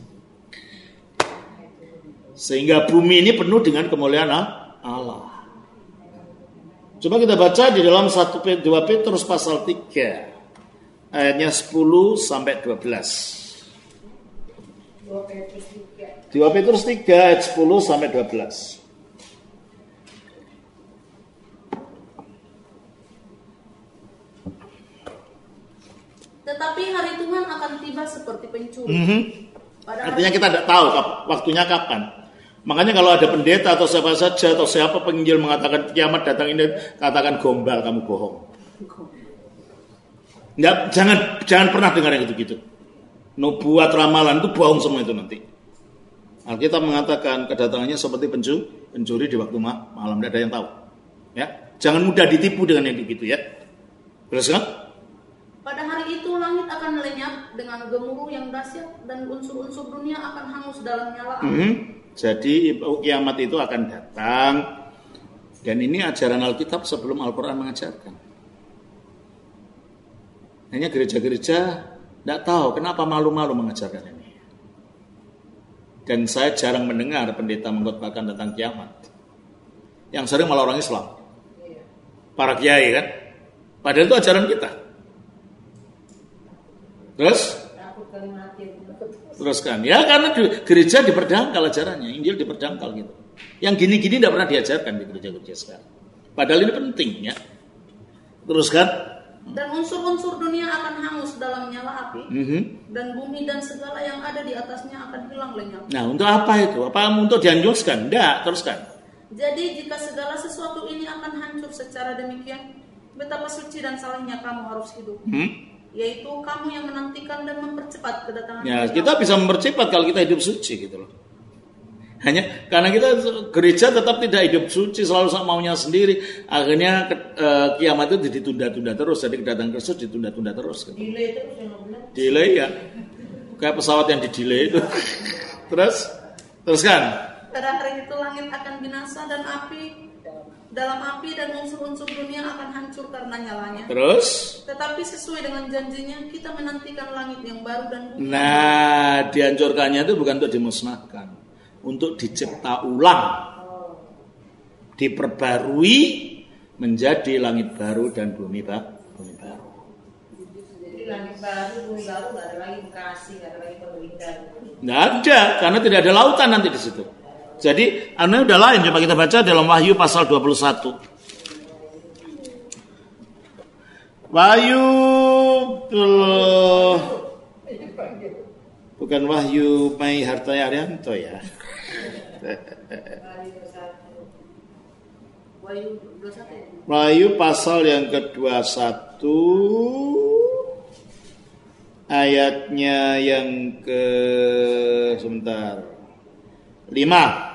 sehingga bumi ini penuh dengan kemuliaan Allah. Coba kita baca di dalam satu dua Petrus pasal tiga ayatnya sepuluh sampai dua belas. dua Petrus tiga ayat sepuluh sampai dua belas. Tetapi hari Tuhan akan tiba seperti pencuri. Mm-hmm. Artinya kita tidak tahu waktunya kapan. Makanya kalau ada pendeta atau siapa saja atau siapa penginjil mengatakan kiamat datang ini, katakan gombal, kamu bohong. Nggak, jangan jangan pernah dengar yang gitu-gitu. Nubuat ramalan itu bohong semua itu nanti. Alkitab mengatakan kedatangannya seperti pencuri, pencuri di waktu malam, tidak ada yang tahu. Ya, jangan mudah ditipu dengan yang begitu ya. Terus kan? Pada hari itu langit akan lenyap dengan gemuruh yang dahsyat dan unsur-unsur dunia akan hangus dalam nyala api. Hmm, jadi kiamat itu akan datang, dan ini ajaran Alkitab sebelum Al-Quran mengajarkan. Hanya gereja-gereja tidak tahu kenapa malu-malu mengajarkan ini. Dan saya jarang mendengar pendeta mengkhotbahkan tentang kiamat. Yang sering malah orang Islam, para kiai kan. Padahal itu ajaran kita. Terus? Terus kan? Ya karena di, gereja diperdangkal ajarannya, Injil diperdangkal gitu. Yang gini-gini tidak pernah diajarkan di gereja-gereja sekarang. Padahal ini penting ya. Terus kan? Dan unsur-unsur dunia akan hangus dalam nyala api, Mm-hmm. dan bumi dan segala yang ada di atasnya akan hilang lenyap. Nah, untuk apa itu? Apa untuk dihancurkan? Tidak, teruskan. Jadi jika segala sesuatu ini akan hancur secara demikian, betapa suci dan salehnya kamu harus hidup. Hmm? Yaitu kamu yang menantikan dan mempercepat kedatangan. Ya, kita bisa mempercepat kalau kita hidup suci gitu loh. Hanya karena kita gereja tetap tidak hidup suci, selalu sama maunya sendiri, akhirnya eh, kiamat itu ditunda-tunda terus, jadi kedatangan Kristus ditunda-tunda terus. Gitu. Delay terus yang benar. Delay ya, kayak pesawat yang di delay itu. Terus, teruskan. Pada hari itu langit akan binasa dan api dalam api dan unsur-unsur dunia akan hancur karena nyalanya. Terus? Tetapi sesuai dengan janjinya kita menantikan langit yang baru dan bumi. Nah, dihancurkannya itu bukan untuk dimusnahkan, untuk dicipta ulang, diperbarui menjadi langit baru dan bumi baru. Bumi baru. Jadi langit baru, bumi baru, nggak ada lagi Bekasi, nggak ada lagi Pemerintah. Nggak ada, karena tidak ada lautan nanti di situ. Jadi, anu udah lain. Coba kita baca dalam Wahyu pasal dua puluh satu. Wahyu bukan Wahyu Mai Hartaya Arianto ya. Wahyu dua puluh satu. Wahyu pasal yang kedua satu ayatnya yang ke sebentar lima.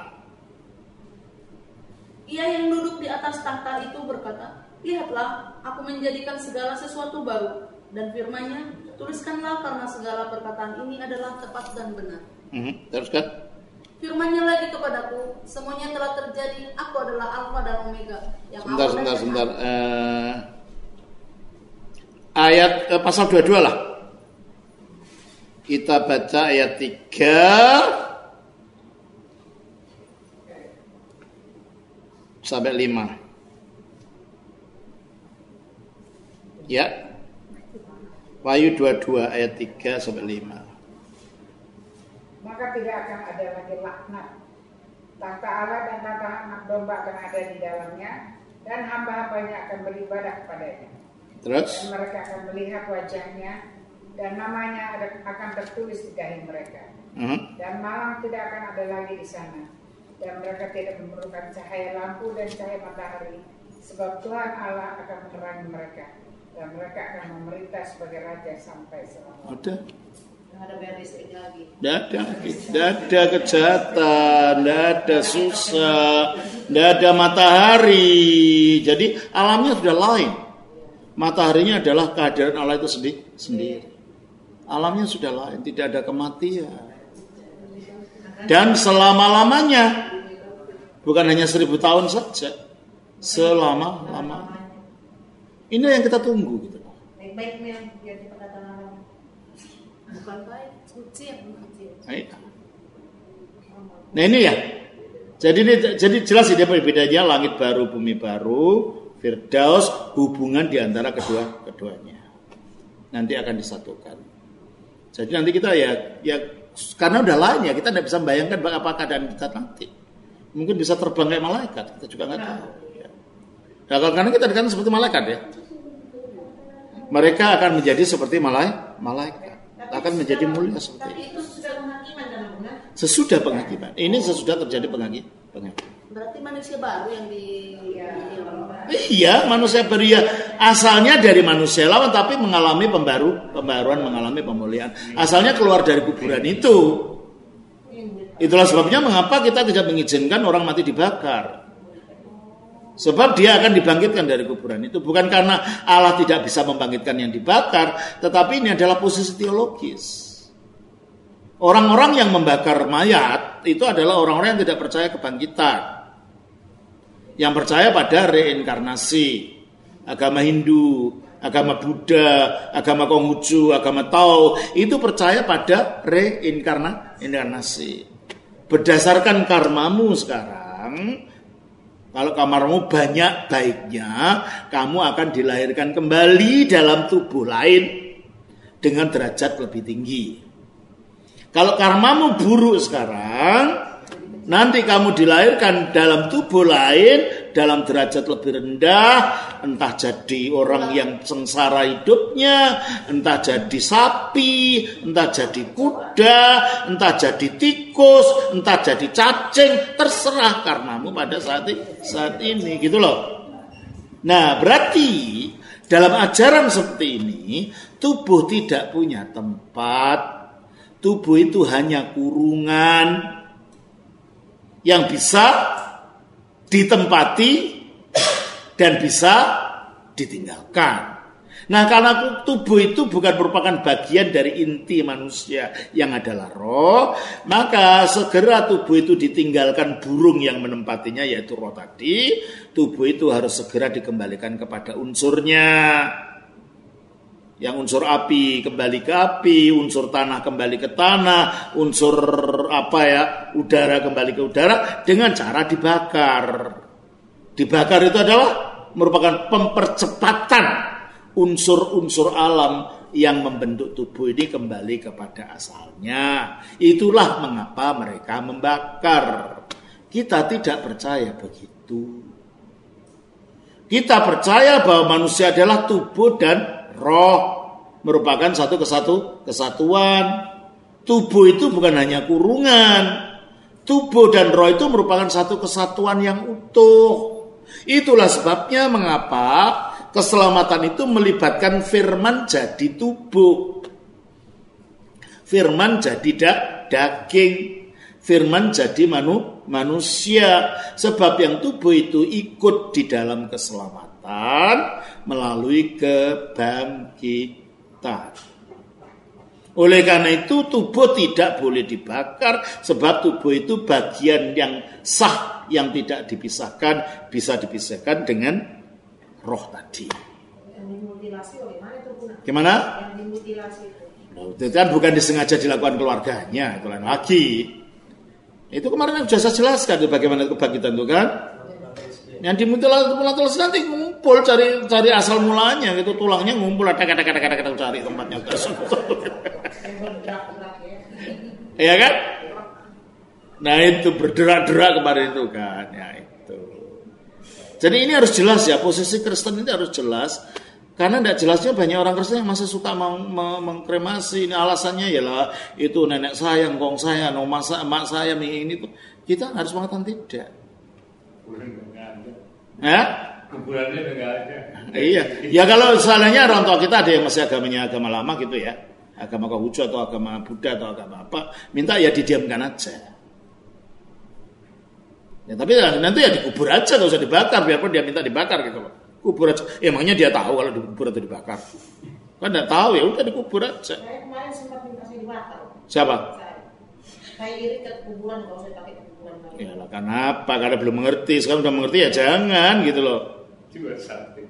Ia yang duduk di atas tahta itu berkata, lihatlah, aku menjadikan segala sesuatu baru. Dan firman-Nya, tuliskanlah karena segala perkataan ini adalah tepat dan benar. Mm-hmm. Teruskan. Firman-Nya lagi kepadaku, semuanya telah terjadi, aku adalah Alfa dan Omega. Yang Sebentar, awal sebentar, dan sebentar. Uh, ayat uh, pasal dua puluh dua lah. Kita baca ayat tiga sampai lima. Ya. Wahyu dua puluh dua ayat tiga sampai lima. Maka tidak akan ada lagi laknat. Tahta Allah dan tahta anak domba akan ada di dalamnya, dan hamba-hambanya akan beribadah kepadanya. Terus? Dan mereka akan melihat wajahnya, dan namanya ada, akan tertulis di dahi mereka. Uh-huh. Dan malam tidak akan ada lagi di sana. Dan mereka tidak memerlukan cahaya lampu dan cahaya matahari, sebab Tuhan Allah akan menerangi mereka, dan mereka akan memerintah sebagai raja sampai selamanya. Ada? Nggak ada bayar listrik lagi. Tidak ada, tidak ada kejahatan, tidak ada susah, tidak ada matahari. Jadi alamnya sudah lain. Mataharinya adalah kehadiran Allah itu sendiri. Alamnya sudah lain, tidak ada kematian. Dan selama-lamanya, bukan hanya seribu tahun saja, selama-lamanya. Ini yang kita tunggu gitu. Baik-baiknya biar dikatakan Allah. Bukan baik, suci yang suci. Nah ini ya. Jadi ini jadi jelas ini bedanya langit baru, bumi baru, Firdaus, hubungan di antara kedua keduanya. Nanti akan disatukan. Jadi nanti kita ya ya karena udah lain ya, kita tidak bisa membayangkan apa keadaan kita nanti. Mungkin bisa terbang kayak malaikat, kita juga nggak tahu. Ya. Nah, karena kita kan seperti malaikat ya. Mereka akan menjadi seperti malaikat, malaikat akan menjadi mulia seperti itu. Tapi itu sudah penghakiman kan, benar? Sesudah penghakiman. Ini sesudah terjadi penghakiman. Berarti manusia baru yang di Iya, manusia baru ya. Asalnya dari manusia lawan tapi mengalami pembaru, pembaruan, mengalami pemulihan. Asalnya keluar dari kuburan itu. Itulah sebabnya mengapa kita tidak mengizinkan orang mati dibakar. Sebab dia akan dibangkitkan dari kuburan itu. Bukan karena Allah tidak bisa membangkitkan yang dibakar, tetapi ini adalah posisi teologis. Orang-orang yang membakar mayat itu adalah orang-orang yang tidak percaya kebangkitan. Yang percaya pada reinkarnasi. Agama Hindu, agama Buddha, agama Konghucu, agama Tao itu percaya pada reinkarnasi. Berdasarkan karmamu sekarang, kalau karmamu banyak baiknya, kamu akan dilahirkan kembali dalam tubuh lain dengan derajat lebih tinggi. Kalau karmamu buruk sekarang, nanti kamu dilahirkan dalam tubuh lain, dalam derajat lebih rendah, entah jadi orang yang sengsara hidupnya, entah jadi sapi, entah jadi kuda, entah jadi tikus, entah jadi cacing, terserah karmamu pada saat ini, saat ini gitu loh. Nah, berarti dalam ajaran seperti ini, tubuh tidak punya tempat, tubuh itu hanya kurungan yang bisa ditempati dan bisa ditinggalkan. Nah, karena tubuh itu bukan merupakan bagian dari inti manusia yang adalah roh, maka segera tubuh itu ditinggalkan burung yang menempatinya, yaitu roh tadi. Tubuh itu harus segera dikembalikan kepada unsurnya. Yang unsur api kembali ke api, unsur tanah kembali ke tanah, unsur apa ya, udara kembali ke udara dengan cara dibakar. Dibakar itu adalah merupakan pempercepatan unsur-unsur alam yang membentuk tubuh ini kembali kepada asalnya. Itulah mengapa mereka membakar. Kita tidak percaya begitu. Kita percaya bahwa manusia adalah tubuh dan roh, merupakan satu kesatu kesatuan. Tubuh itu bukan hanya kurungan. Tubuh dan roh itu merupakan satu kesatuan yang utuh. Itulah sebabnya mengapa keselamatan itu melibatkan firman jadi tubuh. Firman jadi da, daging. Firman jadi manu, manusia. Sebab yang tubuh itu ikut di dalam keselamatan melalui kebangkitan. Oleh karena itu tubuh tidak boleh dibakar, sebab tubuh itu bagian yang sah, yang tidak dipisahkan, bisa dipisahkan dengan roh tadi. Yang dimutilasi oleh mana itu? Gimana? Yang dimutilasi itu. Loh, itu kan bukan disengaja dilakukan keluarganya, itu lain lagi. Itu kemarin sudah saya jelaskan bagaimana kebangkitan itu kan. Yang dimutilasi nanti ngumpul cari cari asal mulanya gitu, tulangnya ngumpul ada kata-kata-kata cari tempatnya. Iya kan? Nah itu berderak-derak kemarin itu kan, ya itu. Jadi ini harus jelas ya, posisi Kristen ini harus jelas. Karena tidak jelasnya banyak orang Kristen yang masih suka meng- meng- mengkremasi. Ini alasannya ialah itu nenek saya, ngkong saya, nama saya, emak saya, ini tuh. Kita harus mengatakan tidak. Ya? Kuburannya enggak ada. Iya. Ya kalau misalnya orang tua kita ada yang masih agamanya agama lama gitu ya, agama Konghucu atau agama Buddha atau agama apa, minta ya didiamkan aja. Ya tapi nanti ya dikubur aja, nggak usah dibakar, biarpun dia minta dibakar gitu loh. Kubur aja. Emangnya dia tahu kalau dikubur atau dibakar? Kan nggak tahu, ya udah dikubur aja. Saya kemarin sempat minta saya dibakar. Siapa? Saya. Saya iri ke kuburan kalau saya pakai kuburan lagi. Ya lah kenapa? Karena belum mengerti. Sekarang udah mengerti ya jangan gitu loh. Juga sate.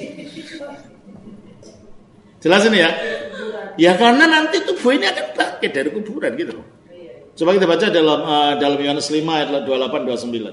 Jelasin ya? Ya karena nanti tubuh ini akan bangkit dari kuburan gitu loh. Coba kita baca dalam uh, dalam Yohanes lima ayat dua puluh delapan dua puluh sembilan.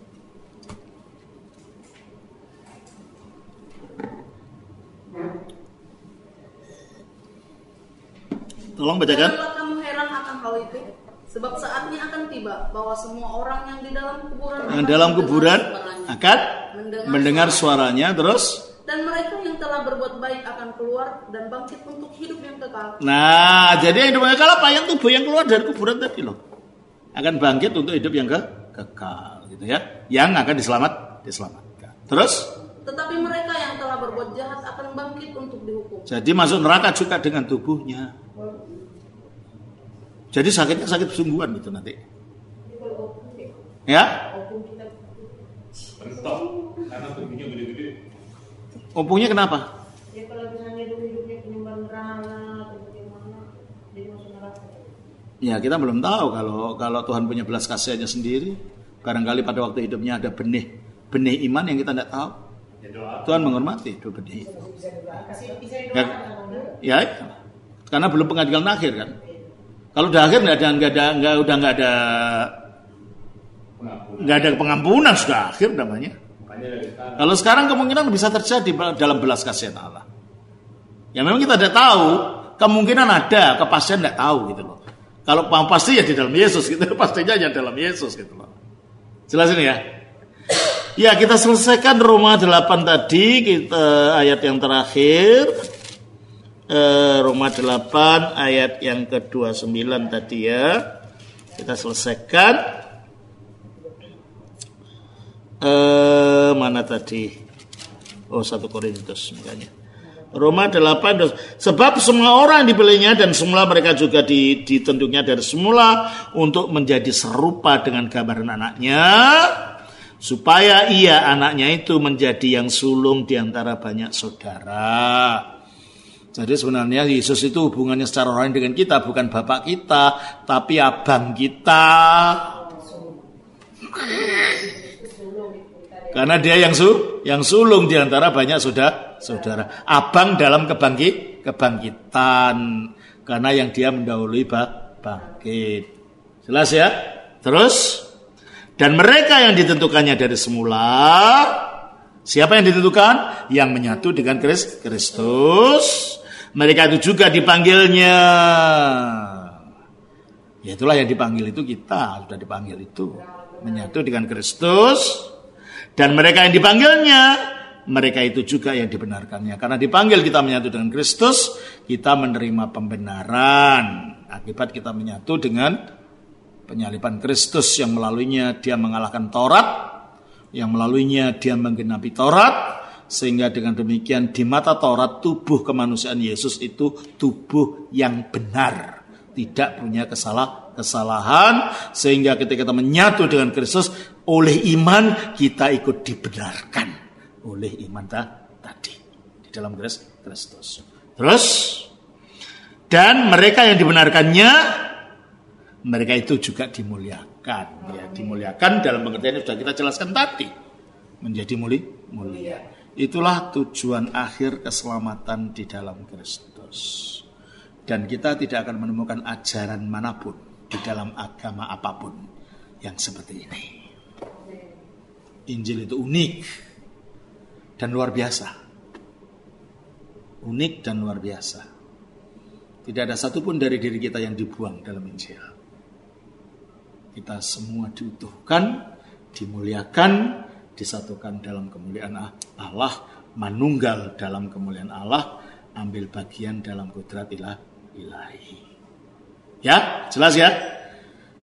Tolong bacakan. Janganlah kamu heran akan hal itu, sebab saatnya akan tiba bahwa semua orang yang di dalam kuburan Yang dalam kuburan akan mendengar, mendengar suaranya terus. Dan mereka yang telah berbuat baik akan keluar dan bangkit untuk hidup yang kekal. Nah, jadi yang hidup yang kekal apa? Yang tubuh yang keluar dari kuburan tadi loh. Akan bangkit untuk hidup yang ke kekal gitu ya. Yang akan diselamat diselamatkan. Terus? Tetapi mereka yang telah berbuat jahat akan bangkit untuk dihukum. Jadi masuk neraka juga dengan tubuhnya. Jadi sakitnya sakit sungguhan gitu nanti. Ya? Mentok. Karena tubuhnya gede-gede. Ompungnya kenapa? Ya kalau misalnya dulu hidupnya penyembah berhala atau bagaimana, jadi masuk neraka. Ya kita belum tahu kalau kalau Tuhan punya belas kasihannya sendiri. Barangkali pada waktu hidupnya ada benih benih iman yang kita tidak tahu. Ya doa. Tuhan menghormati itu benih itu. Bisa Ya, didoakan. ya, karena belum pengadilan akhir kan. Kalau udah akhir nggak ada nggak ada nggak udah nggak ada nggak ada pengampunan, sudah akhir namanya. Makanya dari sekarang. Kalau sekarang kemungkinan bisa terjadi dalam belas kasihan Allah. Ya memang kita tidak tahu, kemungkinan ada, kepastian tidak tahu gitu loh. Kalau pasti ya di dalam Yesus gitu, pastinya ya dalam Yesus gitu loh. Jelasin ya. Ya kita selesaikan Roma delapan tadi, kita ayat yang terakhir. Eh, Roma delapan ayat yang ke dua puluh sembilan tadi ya. Kita selesaikan. Eh, mana tadi? Oh, satu Korintus makanya. Roma delapan, sebab semua orang dipilihnya dan semula mereka juga ditentunya dari semula untuk menjadi serupa dengan gambaran anaknya, supaya ia anaknya itu menjadi yang sulung di antara banyak saudara. Jadi sebenarnya Yesus itu hubungannya secara rohani dengan kita bukan bapak kita, tapi abang kita. Karena dia yang su, yang sulung di antara banyak saudara, saudara. Abang dalam kebangkit, kebangkitan. Karena yang dia mendahului bangkit. Jelas ya? Terus, dan mereka yang ditentukannya dari semula, siapa yang ditentukan? Yang menyatu dengan Kristus. Mereka itu juga dipanggilnya. Ya itulah yang dipanggil itu kita, sudah dipanggil itu. Menyatu dengan Kristus. Dan mereka yang dipanggilnya, mereka itu juga yang dibenarkannya. Karena dipanggil kita menyatu dengan Kristus, kita menerima pembenaran. Akibat kita menyatu dengan penyaliban Kristus yang melaluinya dia mengalahkan Taurat, yang melaluinya dia menggenapi Taurat, sehingga dengan demikian di mata Taurat tubuh kemanusiaan Yesus itu tubuh yang benar, tidak punya kesalah kesalahan, sehingga ketika kita menyatu dengan Kristus oleh iman kita ikut dibenarkan oleh iman tadi di dalam Kristus. Terus, dan mereka yang dibenarkannya, mereka itu juga dimuliakan, ya dimuliakan dalam pengertian yang sudah kita jelaskan tadi, menjadi muli, mulia. Itulah tujuan akhir keselamatan di dalam Kristus. Dan kita tidak akan menemukan ajaran manapun di dalam agama apapun yang seperti ini. Injil itu unik. dan luar biasa. Unik dan luar biasa. Tidak ada satupun dari diri kita yang dibuang dalam Injil. Kita semua diutuhkan, dimuliakan, disatukan dalam kemuliaan Allah, manunggal dalam kemuliaan Allah, ambil bagian dalam kudrat ilah ilahi. Ya, jelas ya?